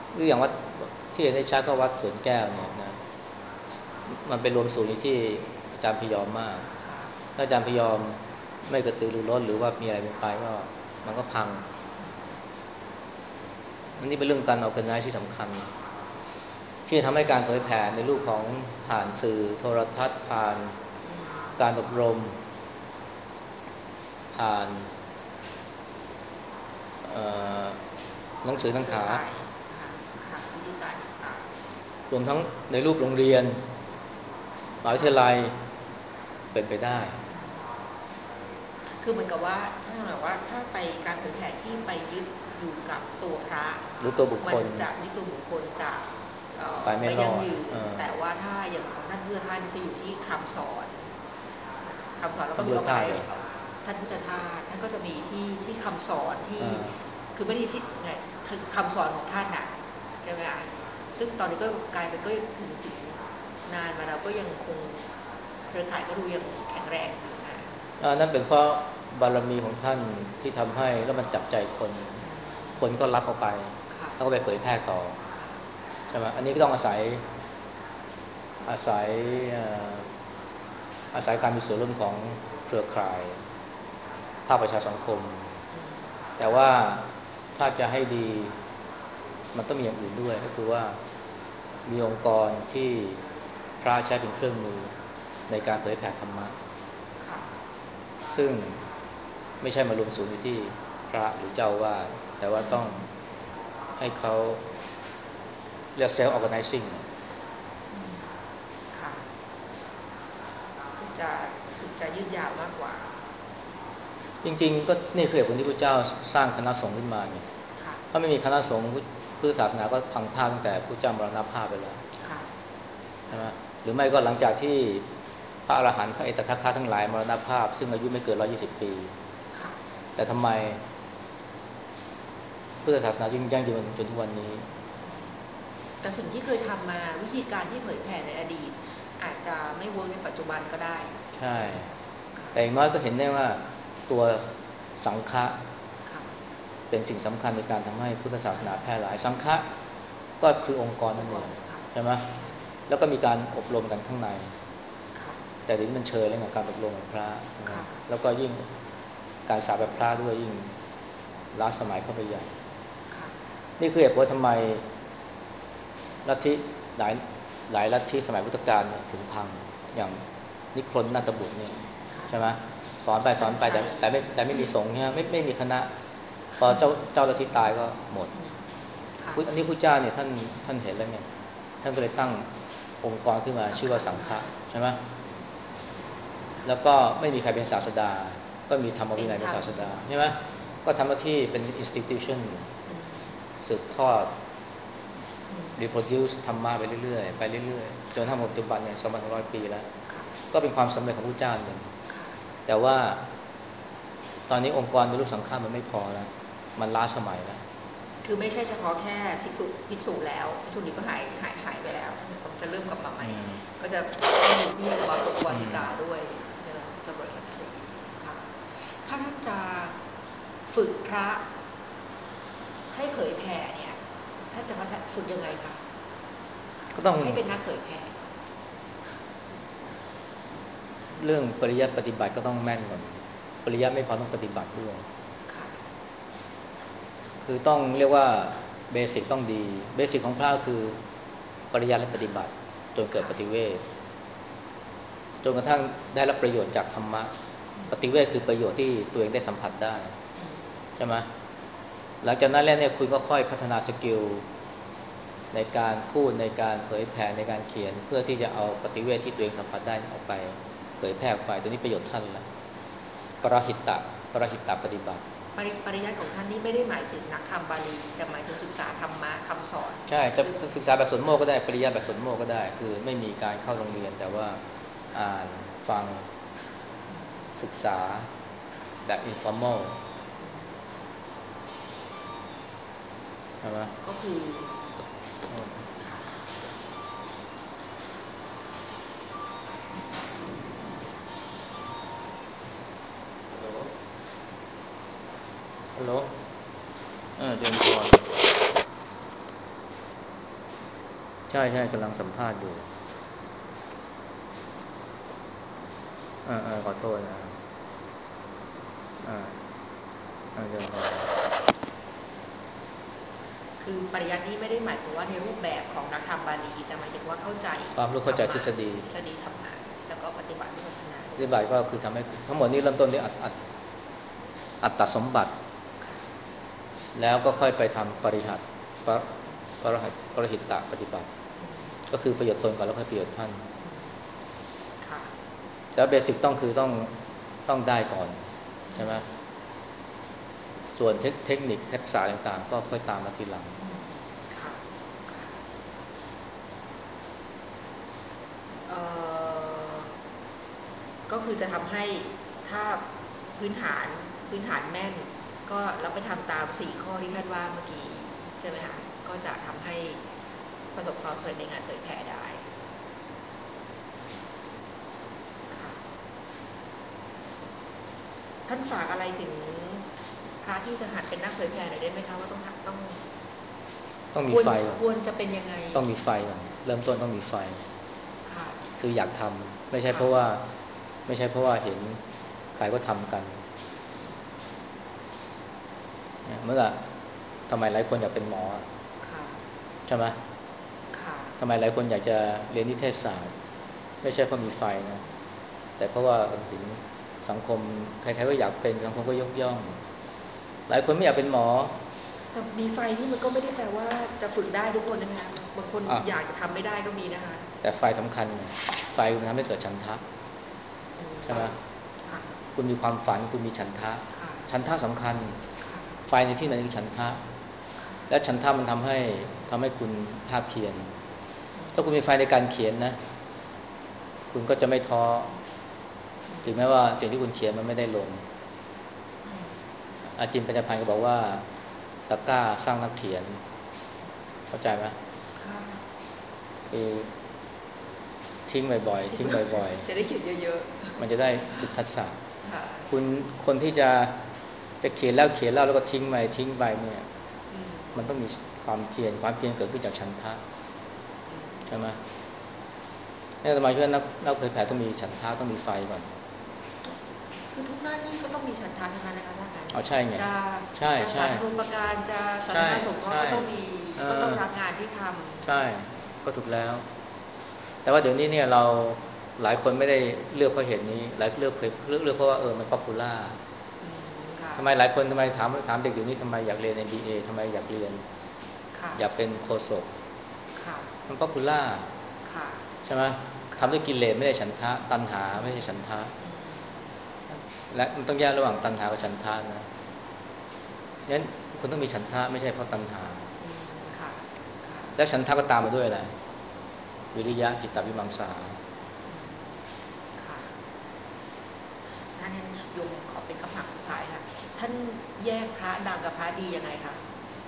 หรืออย่างวัดที่เห็นได้ชัดก็วัดสวนแก้วเนี่ยนะมันเป็นรวมศูนย์ที่อาจารย์พยอมมากถ้าอาจารย์พยอมไม่กระตือรือร้นหรือว่ามีอะไรเป็นไปก็มันก็พังอันนี้เป็นเรื่องการเอากันไนที่สำคัญที่ทำให้การเผยแผ่ในรูปของผ่านสื่อโทรทัศน์ผ่านการอบรมผ่านหนังสือหนังหาวิธีการต่างรวมทั้งในรูปโรงเรียนมหาวิทยาลัยเป็นไปได้คือเหมือนกับว่าถ้าไปการเผยแผ่ที่ไปยึดอยู่กับตัวพระหรือตัวบุคคลมันจะนี่ตัวบุคคลจะไปไม่รอดแต่ว่าถ้าอย่างของท่านพุทธทาสจะอยู่ที่คำสอนแล้วก็มีเอาไปท่านพุทธทาสท่านก็จะมีที่คำสอนที่คือไม่ได้ที่คือคำสอนของท่านน่ะใช่ไหมคะซึ่งตอนนี้ก็กลายเป็นก็ถึงนานมาแล้วก็ยังคงเครือข่ายก็ดูยังแข็งแรงอยู่นะนั่นเป็นเพราะบารมีของท่านที่ทำให้แล้วมันจับใจคนก็รับเอาไปแล้วก็ไปเผยแพร่ต่อใช่ไหมอันนี้ก็ต้องอาศัยการมีส่วนร่วมของเครือข่ายภาคประชาสังคมแต่ว่าถ้าจะให้ดีมันต้องมีอย่างอื่นด้วยก็คือว่ามีองค์กรที่พระใช้เป็นเครื่องมือในการเผยแผ่ธรรมะซึ่งไม่ใช่มารวมศูนย์อยู่ที่พระหรือเจ้าวาดแต่ว่าต้องให้เขาเรียก self organizing ค่ะถึงจะยืดยาวมากกว่าจริงๆก็นี่คือเหตุผลที่พระเจ้าสร้างคณะสงฆ์ขึ้นมาเนี่ยถ้าไม่มีคณะสงฆ์พุทธศาสนาก็พังพาตั้งแต่พระเจ้ามรณภาพไปแล้วใช่ไหมหรือไม่ก็หลังจากที่พระอรหันต์พระเอตทัคคะทั้งหลายมรณภาพซึ่งอายุไม่เกิน120 ปีแต่ทำไมพุทธศาสนายังยั่งยืนจนทุกวันนี้แต่สิ่งที่เคยทำมาวิธีการที่เผยแผ่ในอดีตอาจจะไม่เวิร์กในปัจจุบันก็ได้ใช่แต่อย่างน้อยก็เห็นได้ว่าตัวสังฆะเป็นสิ่งสำคัญในการทำให้พุทธศาสนาแพร่หลายสังฆะก็คือองค์กรนั่นเองใช่ไหมแล้วก็มีการอบรมกันข้างในแต่เดี๋ยวนี้มันเชยแล้วกับการอบรมของพระแล้วก็ยิ่งการสาแบบพระด้วยยิ่งล้าสมัยเข้าไปใหญ่นี่คือเหตุผลทำไมลัทธิหลายลัทธิสมัยพุทธกาลเนี่ยถึงพังอย่างนิครนนาถบุตรเนี่ยใช่ไหมสอนไปแต่ไม่มีสงฆ์เนี่ยไม่มีคณะพอเจ้าลัทธิตายก็หมดอันนี้พระเจ้าเนี่ยท่านเห็นแล้วเนี่ยท่านก็เลยตั้งองค์กรขึ้นมาชื่อว่าสังฆะใช่ไหมแล้วก็ไม่มีใครเป็นศาสดาก็มีธรรมวินัยเป็นศาสดาใช่ไหมก็ทำหน้าที่เป็น institution สืบทอด reproduce ธรรมะไปเรื่อยๆไปเรื่อยๆจนถึงปัจจุบันเนี่ย2,100 ปีแล้วก็เป็นความสำเร็จของพระเจ้าหนึ่งแต่ว่าตอนนี้องค์กรในรูปสังฆะมันไม่พอแล้วมันล้าสมัยแล้วคือไม่ใช่เฉพาะแค่ภิกษุแล้วภิกษุนี้ก็หายไปแล้วผมจะเริ่มกลับมาใหม่ก็จะมีที่อุบาสกอุบาสิกาด้วยจะบริสัทธิ์ค่ะถ้าท่านจะฝึกพระให้เผยแผ่เนี่ยท่านจะฝึกยังไงคะก็ต้องให้เป็นนักเผยแผ่เรื่องปริยัติปฏิบัติก็ต้องแม่นก่อนปริยัติไม่พอต้องปฏิบัติด้วยคือต้องเรียกว่าเบสิกต้องดีเบสิกของพระคือปริยัติและปฏิบัติจนเกิดปฏิเวทจนกระทั่งได้รับประโยชน์จากธรรมะปฏิเวทคือประโยชน์ที่ตัวเองได้สัมผัสได้ใช่ไหมหลังจากนั้นแล้วเนี่ยคุณก็ค่อยพัฒนาสกิลในการพูดในการเผยแผ่ในการเขียนเพื่อที่จะเอาปฏิเวทที่ตัวเองสัมผัสได้ออกไปเผยแพร่ออกไปตัวนี้ประโยชน์ท่านละปรหิตตปฏิบัติปริยัติของท่านนี่ไม่ได้หมายถึงนักธรรมบาลีแต่หมายถึงศึกษาธรรมะคำสอนใช่จะศึกษาแบบสนโมกก็ได้ปริยัติแบบสนโมกก็ได้คือไม่มีการเข้าโรงเรียนแต่ว่าอ่านฟังศึกษาแบบ informal ใช่ไหมก็คือฮัลโหลเรียนก่อนใช่ใช่กำลังสัมภาษณ์อยู่ขอโทษนะเดี๋ยวคือปริยัตินี้ไม่ได้หมายความว่าในรูปแบบของนักธรรมบาลีแต่หมายถึงว่าเข้าใจความรู้เข้าใจทฤษฎีธรรมะแล้วก็ปฏิบัติวิปัสสนาปฏิบัติก็คือทำให้ทั้งหมดนี้เริ่มต้นด้วยอัตตสมบัติแล้วก็ค่อยไปทำปริหัตปรหิตตปฏิบัติก็คือประโยชน์ตนก่อนแล้วค่อยประโยชน์ท่านแต่เบสิกต้องได้ก่อนใช่ไหมส่วนเทคนิคทักษะต่างๆก็ค่อยตามมาทีหลังก็คือจะทำให้ถ้าพื้นฐานแน่นก็เราไปทำตาม4ข้อที่ท่านว่าเมื่อกี้ใช่ไหมคะก็จะทำให้ประสบความสำเร็จในงานเผยแผ่ได้ท่านฝากอะไรถึงพระที่จะหัดเป็นนักเผยแผ่หน่อยได้ไหมคะว่าต้องมีไฟควรจะเป็นยังไงต้องมีไฟก่อนเริ่มต้นต้องมีไฟคืออยากทำไม่ใช่เพราะว่าเห็นใครก็ทำกันเมื่อทำไมหลายคนอยากเป็นหมอใช่ไหมทำไมหลายคนอยากจะเรียนนิเทศศาสตร์ไม่ใช่เพราะมีไฟนะแต่เพราะว่าเห็นสังคมใครๆก็อยากเป็นสังคมก็ยกย่องหลายคนไม่อยากเป็นหมอแต่มีไฟนี่มันก็ไม่ได้แปลว่าจะฝึกได้ทุกคนนะคะบางคนอยากจะทำไม่ได้ก็มีนะคะแต่ไฟสำคัญไฟมันทำให้เกิดฉันทะใช่ไหมคุณมีความฝันคุณมีฉันทะสำคัญไฟในที่นั้นคือฉันทะและฉันทะมันทำให้คุณภาคเพียรถ้าคุณมีไฟในการเขียนนะคุณก็จะไม่ท้อถึงแม้ว่าสิ่งที่คุณเขียนมันไม่ได้ลงอาจิมปัญญาพันธ์ก็บอกว่าตะกร้าสร้างนักเขียนเข้าใจไหมคือทิ้งบ่อยๆจะได้เขียนเยอะๆมันจะได้ฝึกทักษะคนที่จะเขียนแล้วแล้วก็ทิ้งไปเนี่ยมันต้องมีความเพียรเกิดขึ้นจากฉันทะใช่ไหมนี่สมัยที่นักเผยแผ่ต้องมีฉันทะต้องมีไฟก่อนคือทุกหน้าที่ก็ต้องมีฉันทะทั้งนั้นนะคะท่านอ๋อใช่ไงจะสาธารณูปการจะสาธารณสงเคราะห์ก็ต้องรักงานที่ทำใช่ก็ถูกแล้วแต่ว่าเดี๋ยวนี้เนี่ยเราหลายคนไม่ได้เลือกเพราะเหตุนี้หลายเลือกเพราะว่ามันป๊อปปูล่าทำไมหลายคนถามเด็กเดี๋ยวนี้ทำไมอยากเรียน MBA ทำไมอยากเรียนอยากเป็นโฆษกมันป๊อปปูล่าใช่ไหมทำด้วยกิเลสไม่ได้ฉันทะตัณหาไม่ใช่ฉันทะและมันต้องแยกระหว่างตัณหากับฉันทะนะงั้นคุณต้องมีฉันทะไม่ใช่เพราะตัณหาและฉันทะก็ตามมาด้วยอะไรวิริยะจิตตวิมังสาท่านโยมขอเป็นคำถามสุดท้ายค่ะท่านแยกพระดังกับพระดียังไงคะ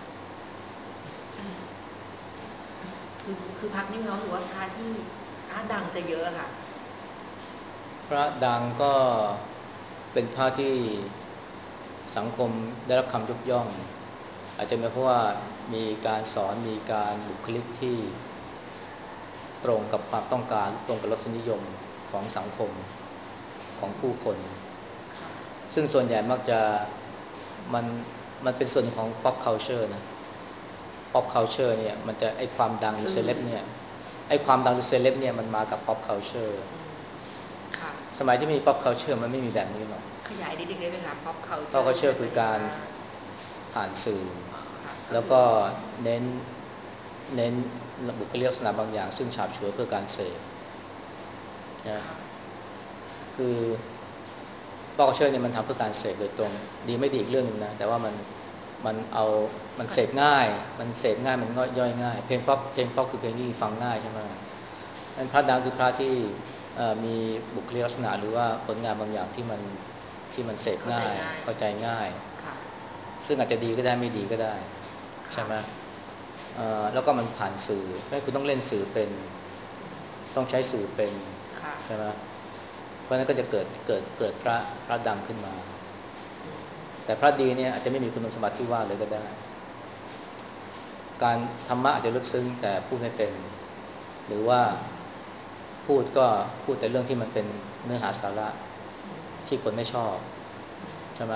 คือพักนี่เราถือว่าพระที่พระดังจะเยอะค่ะพระดังก็เป็นพระที่สังคมได้รับคำยกย่องอาจจะเป็นเพราะว่ามีการสอนมีการบุคลิกที่ตรงกับความต้องการตรงกับรสนิยมของสังคมของผู้คนซึ่งส่วนใหญ่มักจะมันมันเป็นส่วนของ pop culture นะ pop culture เนี่ยมันจะไอความดังหรือเซเลบเนี่ยไอความดังหรือเซเลบเนี่ยมันมากับ pop culture สมัยที่มี pop culture มันไม่มีแบบนี้หรอกขยายนิดนึงได้ไหมคะ pop pop culture culture คือการผ่านสื่อแล้วก็เน้นบุคลิกลักษณะบางอย่างซึ่งฉาบฉวยเพื่อการเสพนะคือpop culture เนี่ยมันทำเพื่อการเสพโดยตรงดีไม่ดีอีกเรื่องนึงนะแต่ว่ามันเสพง่ายมันย่อยง่ายเพลงป๊อปคือเพลงที่ฟังง่ายใช่ไหมนั้นพระดังคือพระที่มีบุคลิกลักษณะหรือว่าผลงานบางอย่างที่มันเสพง่ายเข้าใจง่ายซึ่งอาจจะดีก็ได้ไม่ดีก็ได้ใช่ไหมแล้วก็มันผ่านสื่อให้คุณต้องเล่นสื่อเป็นต้องใช้สื่อเป็นใช่ไหมเพราะนั้นก็จะเกิดพระดังขึ้นมาแต่พระดีเนี่ยอาจจะไม่มีคุณสมบัติที่ว่าเลยก็ได้การธรรมะอาจจะลึกซึ้งแต่พูดไม่เป็นหรือว่าพูดก็พูดแต่เรื่องที่มันเป็นเนื้อหาสาระที่คนไม่ชอบใช่ไหม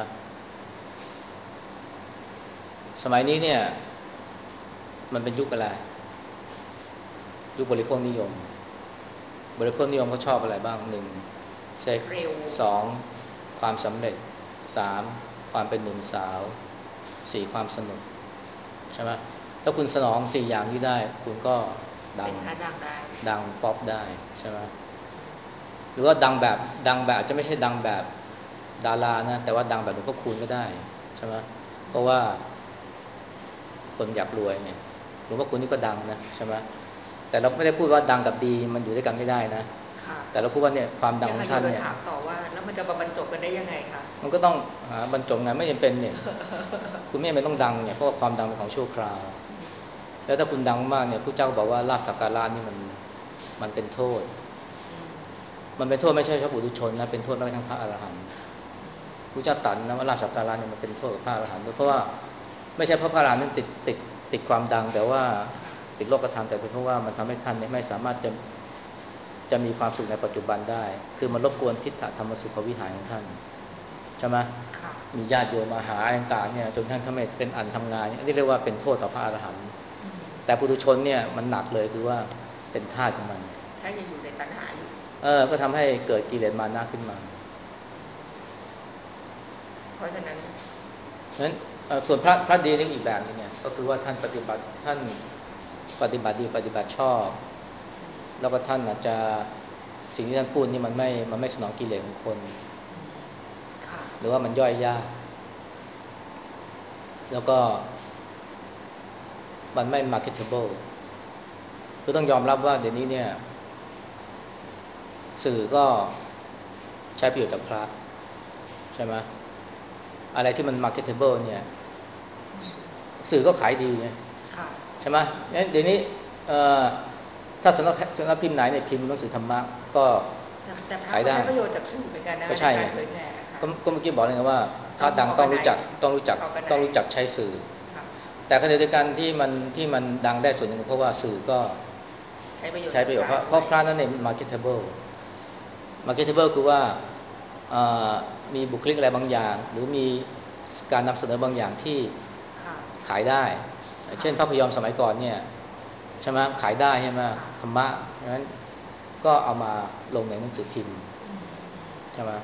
สมัยนี้เนี่ยมันเป็นยุคอะไรยุคบริโภคนิยมบริโภคนิยมก็ชอบอะไรบ้างหนึ่งเซ็กเร็วสองความสำเร็จสามความเป็นหนุ่มสาวสี่ความสนุกใช่ไหมถ้าคุณสนองสี่อย่างนี้ได้คุณก็ดังเป็นพระดังได้ดังป๊อปได้ใช่ไหมหรือว่าดังแบบอาจจะไม่ใช่ดังแบบดารานะแต่ว่าดังแบบหลวงพ่อคูณก็ได้ใช่ไหมเพราะว่าคนอยากรวยไงหลวงพ่อคูณนี่ก็ดังนะใช่ไหมแต่เราไม่ได้พูดว่าดังกับดีมันอยู่ด้วยกันไม่ได้นะค่ะแต่เราพูดว่าเนี่ยความดังเนี่ยของค่ะโยท่านเนี่ยจะถามต่อว่าแล้วมันจะมาบรรจบกันได้ยังไงคะมันก็ต้องหาบรรจงไงไม่จำเป็นเนี่ยคุณไม่จำเป็นต้องดังเนี่ยเพราะว่าความดังเป็นของชั่วคราวแล้วถ้าคุณดังมากเนี่ยผู้เจ้าบอกว่าลาภสักการะนี่มันเป็นโทษมันเป็นโทษไม่ใช่เฉพาะปุถุชนนะเป็นโทษแม้กระทั่งพระอรหันต์ผู้เจ้าตรัสนะว่าลาภสักการะเนี่ยมันเป็นโทษกับพระอรหันต์ด้วยเพราะว่าไม่ใช่เพราะพระอรหันต์นั้นติดความดังแต่ว่าติดโลกธรรมแต่เป็นเพราะว่ามันทำให้ท่านเนี่ยไม่สามารถจะมีความสุขในปัจจุบันได้คือมันรบกวนทิฏฐธรรมสุขวิหารของท่านใช่ไหมมีญาติโยมมาหาต่างๆเนี่ยจนท่านทำให้เป็นอันทำงานอันนี้เรียกว่าเป็นโทษต่อพระอรหันต์แต่ปุถุชนเนี่ยมันหนักเลยคือว่าเป็นทาสของมันถ้ายังอยู่ในตัณหาอยู่ก็ทำให้เกิดกิเลสมานะขึ้นมาเพราะฉะนั้นนั้นส่วนพระดีนี่อีกแบบนึงเนี่ยก็คือว่าท่านปฏิบัติดีปฏิบัติชอบแล้วก็ท่านอาจจะสิ่งที่ท่านพูดนี่มันไม่สนองกิเลสของคนหรือว่ามันย่อยยากแล้วก็มันไม่ marketable คือต้องยอมรับว่าเดี๋ยวนี้เนี่ยสื่อก็ใช้ประโยชน์จากพระใช่ไหมอะไรที่มัน marketable เนี่ยสื่อก็ขายดีไงใช่ไหมงั้นเดี๋ยวนี้ถ้าสำนักพิมพ์ไหนเนี่ยพิมพ์หนังสือธรรมะก็แต่พระขายได้ก็ใช้ประโยชน์จากสื่อเหมือนกันนะก็ในใช่ไงการเผยแผ่ก็เมื่อกี้บอกเลยไงว่าพระดังต้องรู้จักใช้สื่อแต่ขณะเดียวกันที่มันดังได้ส่วนหนึ่งเพราะว่าสื่อก็ใช้ประโยชน์เพราะพระนั้นเนี่ย marketable คือว่ามีบุคลิกอะไรบางอย่างหรือมีการนำเสนอบางอย่างที่ขายได้เช่นภาพยนตร์สมัยก่อนเนี่ยใช่ไหมขายได้ใช่ไหมธรรมะเพราะฉะนั้นก็เอามาลงในหนังสือพิมพ์ใช่ไหม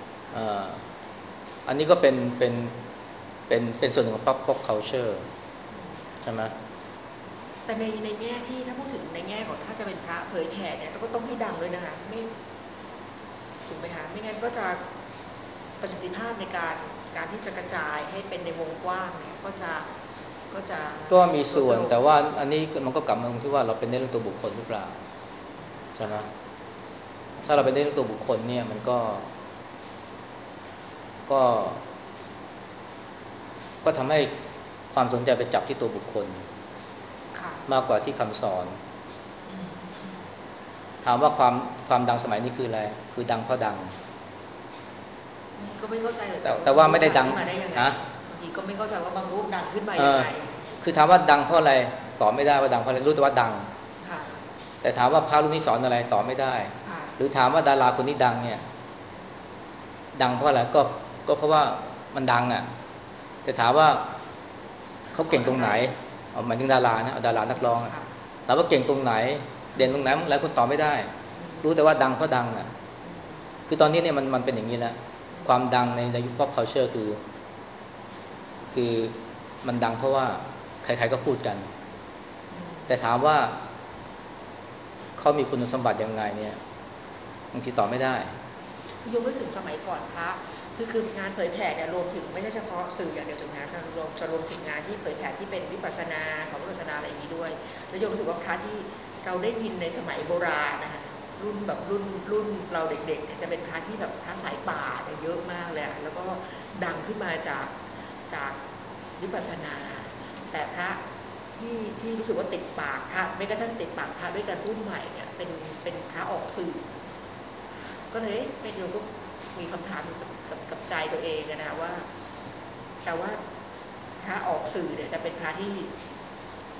อันนี้ก็เป็นส่วนหนึ่งของ pop culture ใช่ไหมแต่ในแง่ที่ถ้าพูดถึงในแง่ของถ้าจะเป็นพระเผยแผ่เนี่ยก็ต้องให้ดังด้วยนะคะไม่ถูกไหมคะไม่งั้นก็จะประสิทธิภาพในการที่จะกระจายให้เป็นในวงกว้างเนี่ยก็มีส่วนแต่ว่าอันนี้มันก็กลับมาตรงที่ว่าเราเป็นในเรื่องตัวบุคคลหรือเปล่าใช่ไหมถ้าเราเป็นในเรื่องตัวบุคคลเนี่ยมันก็ทำให้ความสนใจไปจับที่ตัวบุคคลมากกว่าที่คำสอนถามว่าความดังสมัยนี้คืออะไรคือดังเพราะดังก็ไม่เข้าใจแต่ว่าไม่ได้ดังมาได้ยังไงบางทีก็ไม่เข้าใจว่าบางรูปดังขึ้นมายังไงคือถามว่าดังเพราะอะไรตอบไม่ได้ว่าดังเพราะอะไรรู้แต่ว่าดังแต่ถามว่าพระรูปนี้สอนอะไรตอบไม่ได้หรือถามว่าดาราคนนี้ดังเนี่ยดังเพราะอะไรก็เพราะว่ามันดังอ่ะแต่ถามว่าเขาเก่งตรงไหนหมายถึงดารานะเอาดารานักร้องถามว่าเก่งตรงไหนเด่นตรงไหนหลายคนตอบไม่ได้รู้แต่ว่าดังเพราะดังอ่ะคือตอนนี้เนี่ยมันเป็นอย่างนี้แล้วความดังในยุค pop culture คือมันดังเพราะว่าใครๆก็พูดกันแต่ถามว่าเขามีคุณสมบัติยังไงเนี่ยบางทีตอบไม่ได้คือยกนึกถึงสมัยก่อนพระคืองานเผยแผ่เนี่ยรวมถึงไม่ใช่เฉพาะสื่ออย่างเดียวถึงนะจะรวมถึงงานที่เผยแผ่ที่เป็นวิปัสสนาสอนวิปัสสนาอะไรอย่างนี้ด้วยแล้วยกรู้สึกว่าพระที่เราได้ยินในสมัยโบราณนะคะรุ่นแบบรุ่นเราเด็กๆจะเป็นพระที่แบบพระสายป่าเนี่ยเยอะมากเลยแล้วก็ดังขึ้นมาจากวิปัสสนาแต่พระที่รู้สึกว่าติดปากพระไม่กระทั่งติดปากพระด้วยกันรุ่นใหม่เนี่ยเป็นพระออกสื่อก็เลยเป็นโยมก็มีคำถามกับใจตัวเองนะว่าแต่ว่าพระออกสื่อเนี่ยจะเป็นพระที่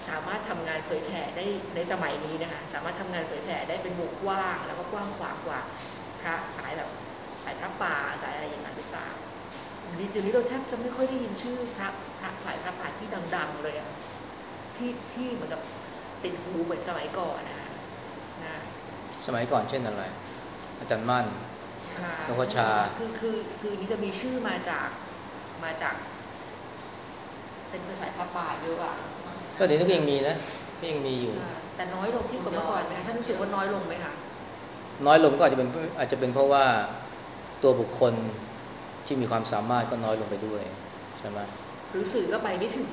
สามารถทำงานเผยแผ่ได้ในสมัยนี้นะคะสามารถทำงานเผยแผ่ได้เป็นวงกว้างแล้วก็กว้างขวางกว่าพระสายแบบสายพระป่าสายอะไรอย่างนั้นหรือเปล่าเดี๋ยวนี้เราแทบจะไม่ค่อยได้ยินชื่อพระสายพระป่าที่ดังๆเลยอะที่เหมือนกับติดหูเหมือนสมัยก่อนนะสมัยก่อนเช่นอะไรอาจารย์มั่นหลวงพ่อชาคือนี่จะมีชื่อมาจากเป็นสายพระป่าเยอะอะก็เดี๋ยวนี้ก็ยังมีนะก็ยังมีอยู่แต่น้อยลงที่เมื่อก่อนไหมท่านรู้สึกว่าน้อยลงไหมคะน้อยลงก็อาจจะเป็นเพราะว่าตัวบุคคลที่มีความสามารถก็น้อยลงไปด้วยใช่ไหมหรือสื่อก็ไปไม่ถึง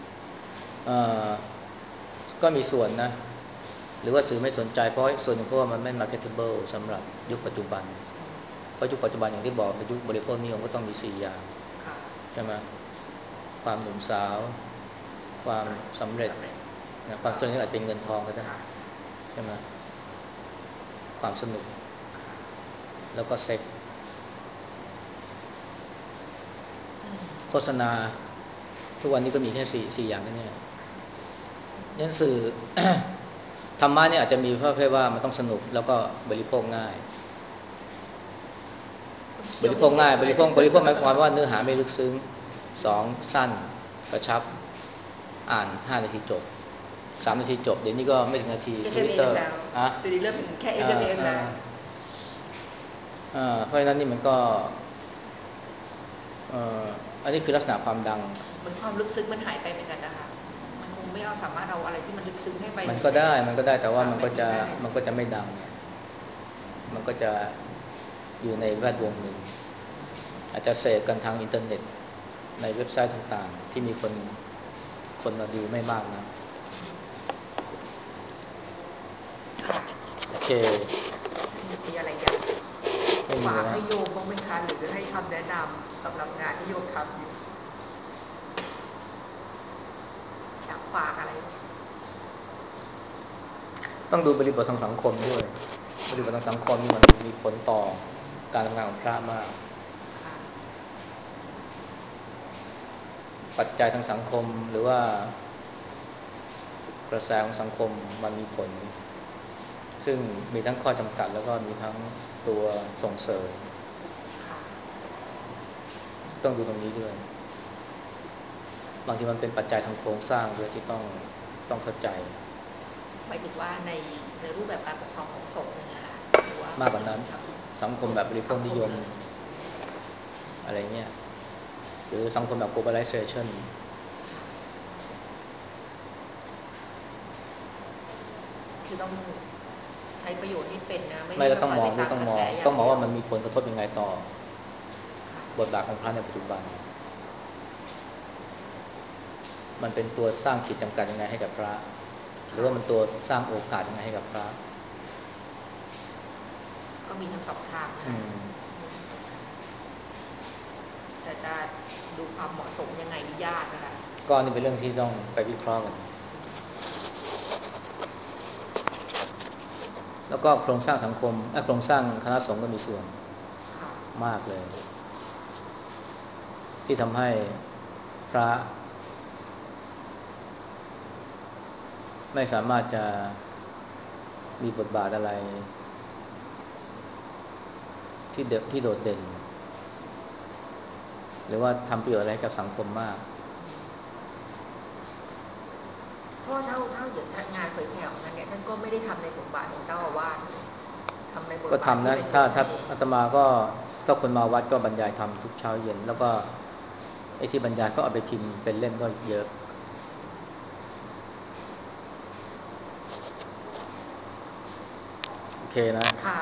ก็มีส่วนนะหรือว่าสื่อไม่สนใจเพราะส่วนหนึ่งเพราะว่ามันไม่ marketable สำหรับยุคปัจจุบันเพราะยุคปัจจุบันอย่างที่บอกเป็นยุคบริโภคนิยมก็ต้องมี4อย่างใช่ไหมความหนุ่มสาวความสำเร็จนะความสำเร็จอาจเป็นเงินทองก็ได้ใช่ไหมความสนุกแล้วก็เซ็กโฆษณาทุกวันนี้ก็มีแค่4อย่างนั่นเองนั่นสื่อ ธรรมะเนี่ยอาจจะมีเพราะว่ามันต้องสนุกแล้วก็บริโภคง่ายบริโภคหมายความว่าเนื้อหาไม่ลึกซึ้ง2สั้นกระชับอ่าน5 นาทีจบ3 นาทีจบเดี๋ยวนี้ก็ไม่ถึงนาที Twitter แล้วเดี๋ยวนี้เริ่มแค่ SMS แล้วเพราะฉะนั้นนี่มันก็อันนี้คือลักษณะความดังเหมือนความลึกซึ้งมันหายไปเหมือนกันนะคะมันคงไม่เอาสามารถเอาอะไรที่มันลึกซึ้งให้ไปมันก็ได้แต่ว่ามันก็จะไม่ดังมันก็จะอยู่ในแวดวงหนึ่งอาจจะเสพกันทางอินเทอร์เน็ตในเว็บไซต์ต่างๆที่มีคนมาดูไม่มากนะโอเคมีอะไรอยากฝากให้โยมบ้างไหมคะหรือให้คำแนะนำสำหรับงานที่โยมทำอยู่อยากฝากอะไรต้องดูบริบททางสังคมด้วยบริบททางสังคมนี่มันมีผลต่อการทำงานของพระมากปัจจัยทางสังคมหรือว่ากระแสของสังคมมันมีผลซึ่งมีทั้งข้อจำกัดแล้วก็มีทั้งตัวส่งเสริมต้องดูตรงนี้ด้วยบางทีมันเป็นปัจจัยทางโครงสร้างด้วยที่ต้องเข้าใจหมายถึงว่าในรูปแบบการปกครองของสงฆ์เนี่ยมากกว่านั้นสังคมแบบบริโภคนิยมอะไรเงี้ยหรือสังคมแบบ globalization คือต้องใช้ประโยชน์ให้เป็นนะไม่เราต้องมองว่ามันมีผลกระทบยังไงต่อบทบาทของพระในปัจจุบันมันเป็นตัวสร้างขีดจำกัดยังไงให้กับพระหรือว่ามันตัวสร้างโอกาสยังไงให้กับพระก็มีทั้งสองทางนะแต่จะดูความเหมาะสมยังไงนี่ยากนะคะก็นี่เป็นเรื่องที่ต้องไปวิเคราะห์กันแล้วก็โครงสร้างสังคมโครงสร้างคณะสงฆ์ก็มีส่วนมากเลยที่ทำให้พระไม่สามารถจะมีบทบาทอะไรที่โดดเด่นหรือว่าทำประโยชน์อะไรกับสังคมมากเพราะเท่าอย่างงานเผยแผ่ของท่านเนี่ยท่านก็ไม่ได้ทำในบทบาทของเจ้าอาวาสทำในบทบาทก็ทำนะถ้าอาตมาก็ถ้าคนมาวัดก็บรรยายธรรมทุกเช้าเย็นแล้วก็ไอ้ที่บรรยายก็เอาไปพิมพ์เป็นเล่มก็เยอะโอเคนะ